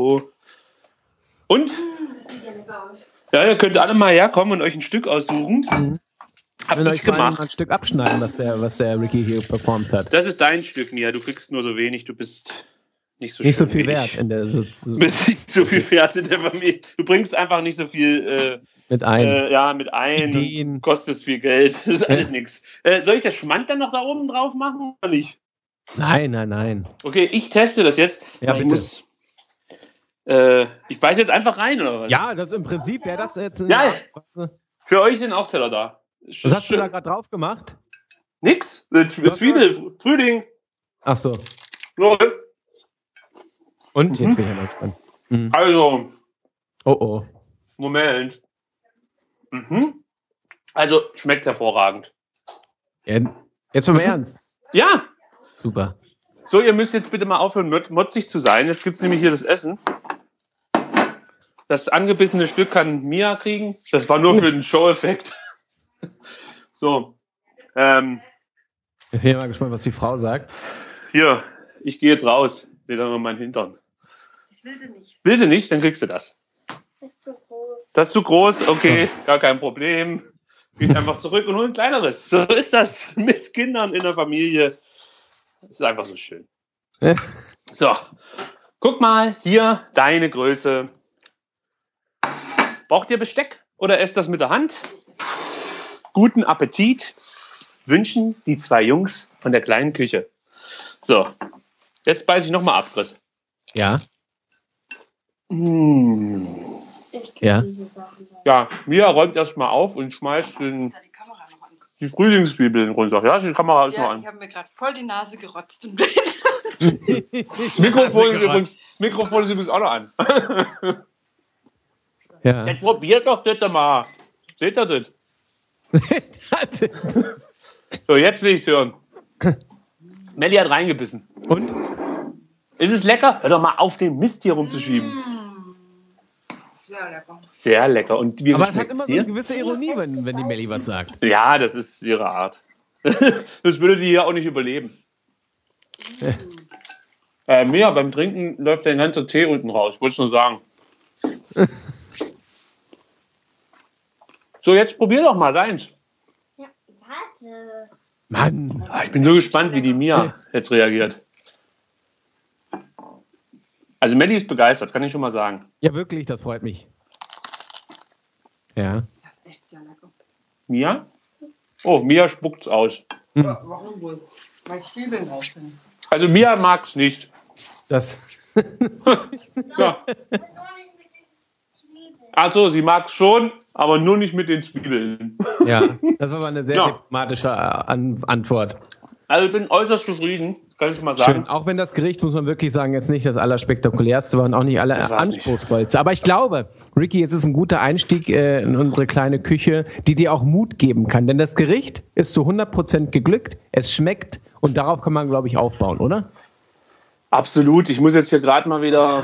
Und? Das sieht ja lecker aus. Ja, ihr könnt alle mal herkommen und euch ein Stück aussuchen. Hab ich ich gemacht. Mal ein Stück abschneiden, was der Ricky hier performt hat. Das ist dein Stück, Mia. Du kriegst nur so wenig. Du bist nicht so viel wert in der Du bist nicht so viel wert in der Familie. Du bringst einfach nicht so viel mit ein. Mit ein. Kostest viel Geld. Das ist alles nichts. Soll ich das Schmand dann noch da oben drauf machen oder nicht? Nein. Okay, ich teste das jetzt. Ja, bitte. Ich beiß jetzt einfach rein, oder was? Ja, das im Prinzip wäre das jetzt... Ja, für euch sind auch Teller da. Was hast du da gerade drauf gemacht? Nix. Zwiebel, Frühling. Ach so. Läuft. Und? Jetzt bin ich ja mal gespannt. Also. Oh. Moment. Also, schmeckt hervorragend. Ja, jetzt mal ernst. Ja. Super. So, ihr müsst jetzt bitte mal aufhören, motzig zu sein. Jetzt gibt's nämlich hier das Essen. Das angebissene Stück kann Mia kriegen. Das war nur für den Show-Effekt. So. Ich bin mal gespannt, was die Frau sagt. Hier, ich gehe jetzt raus. Wieder nur meinen Hintern. Das will sie nicht. Will sie nicht? Dann kriegst du das. Das ist zu groß. Das ist zu groß? Okay, gar kein Problem. Geht einfach zurück und hol ein kleineres. So ist das mit Kindern in der Familie. Das ist einfach so schön. Ja. So, guck mal, hier deine Größe. Braucht ihr Besteck oder esst das mit der Hand? Guten Appetit wünschen die zwei Jungs von der kleinen Küche. So, jetzt beiß ich nochmal ab, Chris. Ja. Ich Ja. diese Sachen. Ja, Mia räumt erstmal auf und schmeißt Da die Kamera noch an. die Frühlingszwiebeln runter. Ja, die Kamera ist noch Ja, an. ich habe mir gerade voll die Nase gerotzt im Bild. Mikrofon ist übrigens auch noch an. Ja. Jetzt probiert doch das mal. Seht ihr das? So, jetzt will ich's hören. Melli hat reingebissen. Und? Ist es lecker? Hör doch mal auf, den Mist hier rumzuschieben. Sehr lecker. Sehr lecker. Und wie Aber es hat schmeckt's immer so dir? eine gewisse Ironie, wenn die Melli was sagt. Ja, das ist ihre Art. Das würde die ja auch nicht überleben. Mia, beim Trinken läuft der ganze Tee unten raus. Ich wollte es nur sagen. So, jetzt probier doch mal deins. Ja, warte. Mann. Ich bin so gespannt, wie die Mia jetzt reagiert. Also Melli ist begeistert, kann ich schon mal sagen. Ja, wirklich, das freut mich. Ja. Das ist echt sehr lecker. Mia? Oh, Mia spuckt's aus. Warum wohl? Weil ich Zwiebeln drauf bin. Also Mia mag's nicht. Das. Ja. Achso, sie mag's schon, aber nur nicht mit den Zwiebeln. Ja, das war mal eine sehr Ja. diplomatische Antwort. Also ich bin äußerst zufrieden, das kann ich schon mal sagen. Schön. Auch wenn das Gericht, muss man wirklich sagen, jetzt nicht das allerspektakulärste war und auch nicht Das war's anspruchsvollste. Aber ich glaube, Ricky, es ist ein guter Einstieg in unsere kleine Küche, die dir auch Mut geben kann. Denn das Gericht ist zu 100% geglückt, es schmeckt und darauf kann man, glaube ich, aufbauen, oder? Absolut, ich muss jetzt hier gerade mal wieder...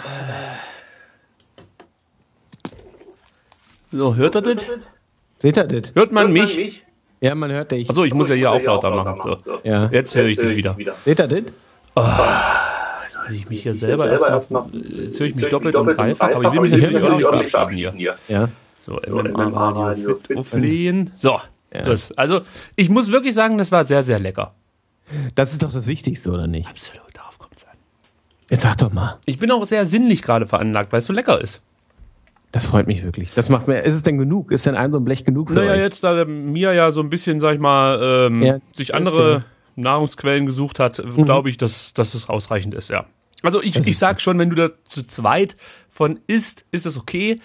So, hört ihr das? Seht ihr das? Hört man mich? Ja, man hört dich. Achso, ich muss ja hier auch lauter machen. So. Ja. Jetzt höre ich dich wieder. Seht ihr das? Also ich mich hier selber erstmal, jetzt höre ich mich doppelt und dreifach, aber ich will mich natürlich auch nicht verabschieden hier. Ja. So, MMA-Radio fit auflegen. So, Ja. das, also ich muss wirklich sagen, das war sehr, sehr lecker. Das ist doch das Wichtigste, oder nicht? Absolut, darauf kommt es an. Jetzt sag doch mal. Ich bin auch sehr sinnlich gerade veranlagt, weil es so lecker ist. Das freut mich wirklich. Das macht mir. Ist es denn genug? Ist denn so ein Blech genug für Naja, euch? jetzt da Mia ja so ein bisschen, sag ich mal, Ja, sich das andere Nahrungsquellen gesucht hat, glaube ich, dass es ausreichend ist, ja. Also ich sag schon, wenn du da zu zweit von isst, ist das okay.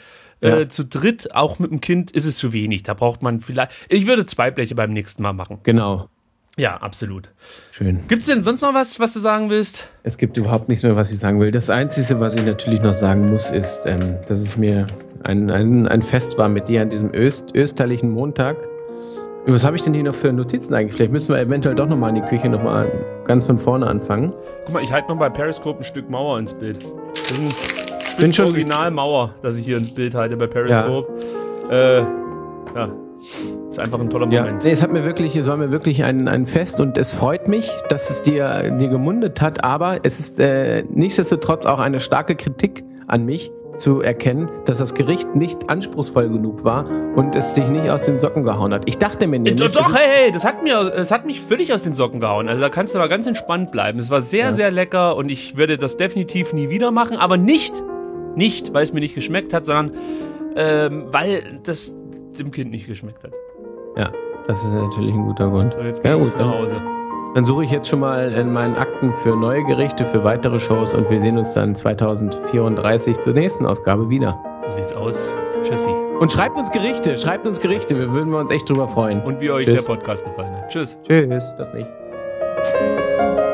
Ja. Zu dritt, auch mit dem Kind, ist es zu wenig. Da braucht man vielleicht, ich würde 2 Bleche beim nächsten Mal machen. Genau. Ja, absolut. Schön. Gibt's denn sonst noch was du sagen willst? Es gibt überhaupt nichts mehr, was ich sagen will. Das Einzige, was ich natürlich noch sagen muss, ist, dass es mir ein Fest war mit dir an diesem österlichen Montag. Und was habe ich denn hier noch für Notizen eigentlich? Vielleicht müssen wir eventuell doch nochmal in die Küche nochmal ganz von vorne anfangen. Guck mal, ich halte noch bei Periscope ein Stück Mauer ins Bild. Das ist ein Stück Originalmauer, das ich hier ins Bild halte bei Periscope. Ja. Ist einfach ein toller Moment. Nee, es war mir wirklich ein Fest und es freut mich, dass es dir gemundet hat, aber es ist nichtsdestotrotz auch eine starke Kritik an mich zu erkennen, dass das Gericht nicht anspruchsvoll genug war und es dich nicht aus den Socken gehauen hat. Ich dachte mir nämlich... Doch, hey, das hat mich völlig aus den Socken gehauen. Also da kannst du aber ganz entspannt bleiben. Es war sehr, sehr lecker und ich würde das definitiv nie wieder machen, aber nicht, weil es mir nicht geschmeckt hat, sondern weil das dem Kind nicht geschmeckt hat. Ja, das ist natürlich ein guter Grund. So, jetzt gehe ich nach Hause. Dann suche ich jetzt schon mal in meinen Akten für neue Gerichte, für weitere Shows und wir sehen uns dann 2034 zur nächsten Ausgabe wieder. So sieht's aus. Tschüssi. Und schreibt uns Gerichte, wir würden uns echt drüber freuen. Und wie euch Tschüss. der Podcast gefallen hat. Tschüss. Tschüss, das nicht.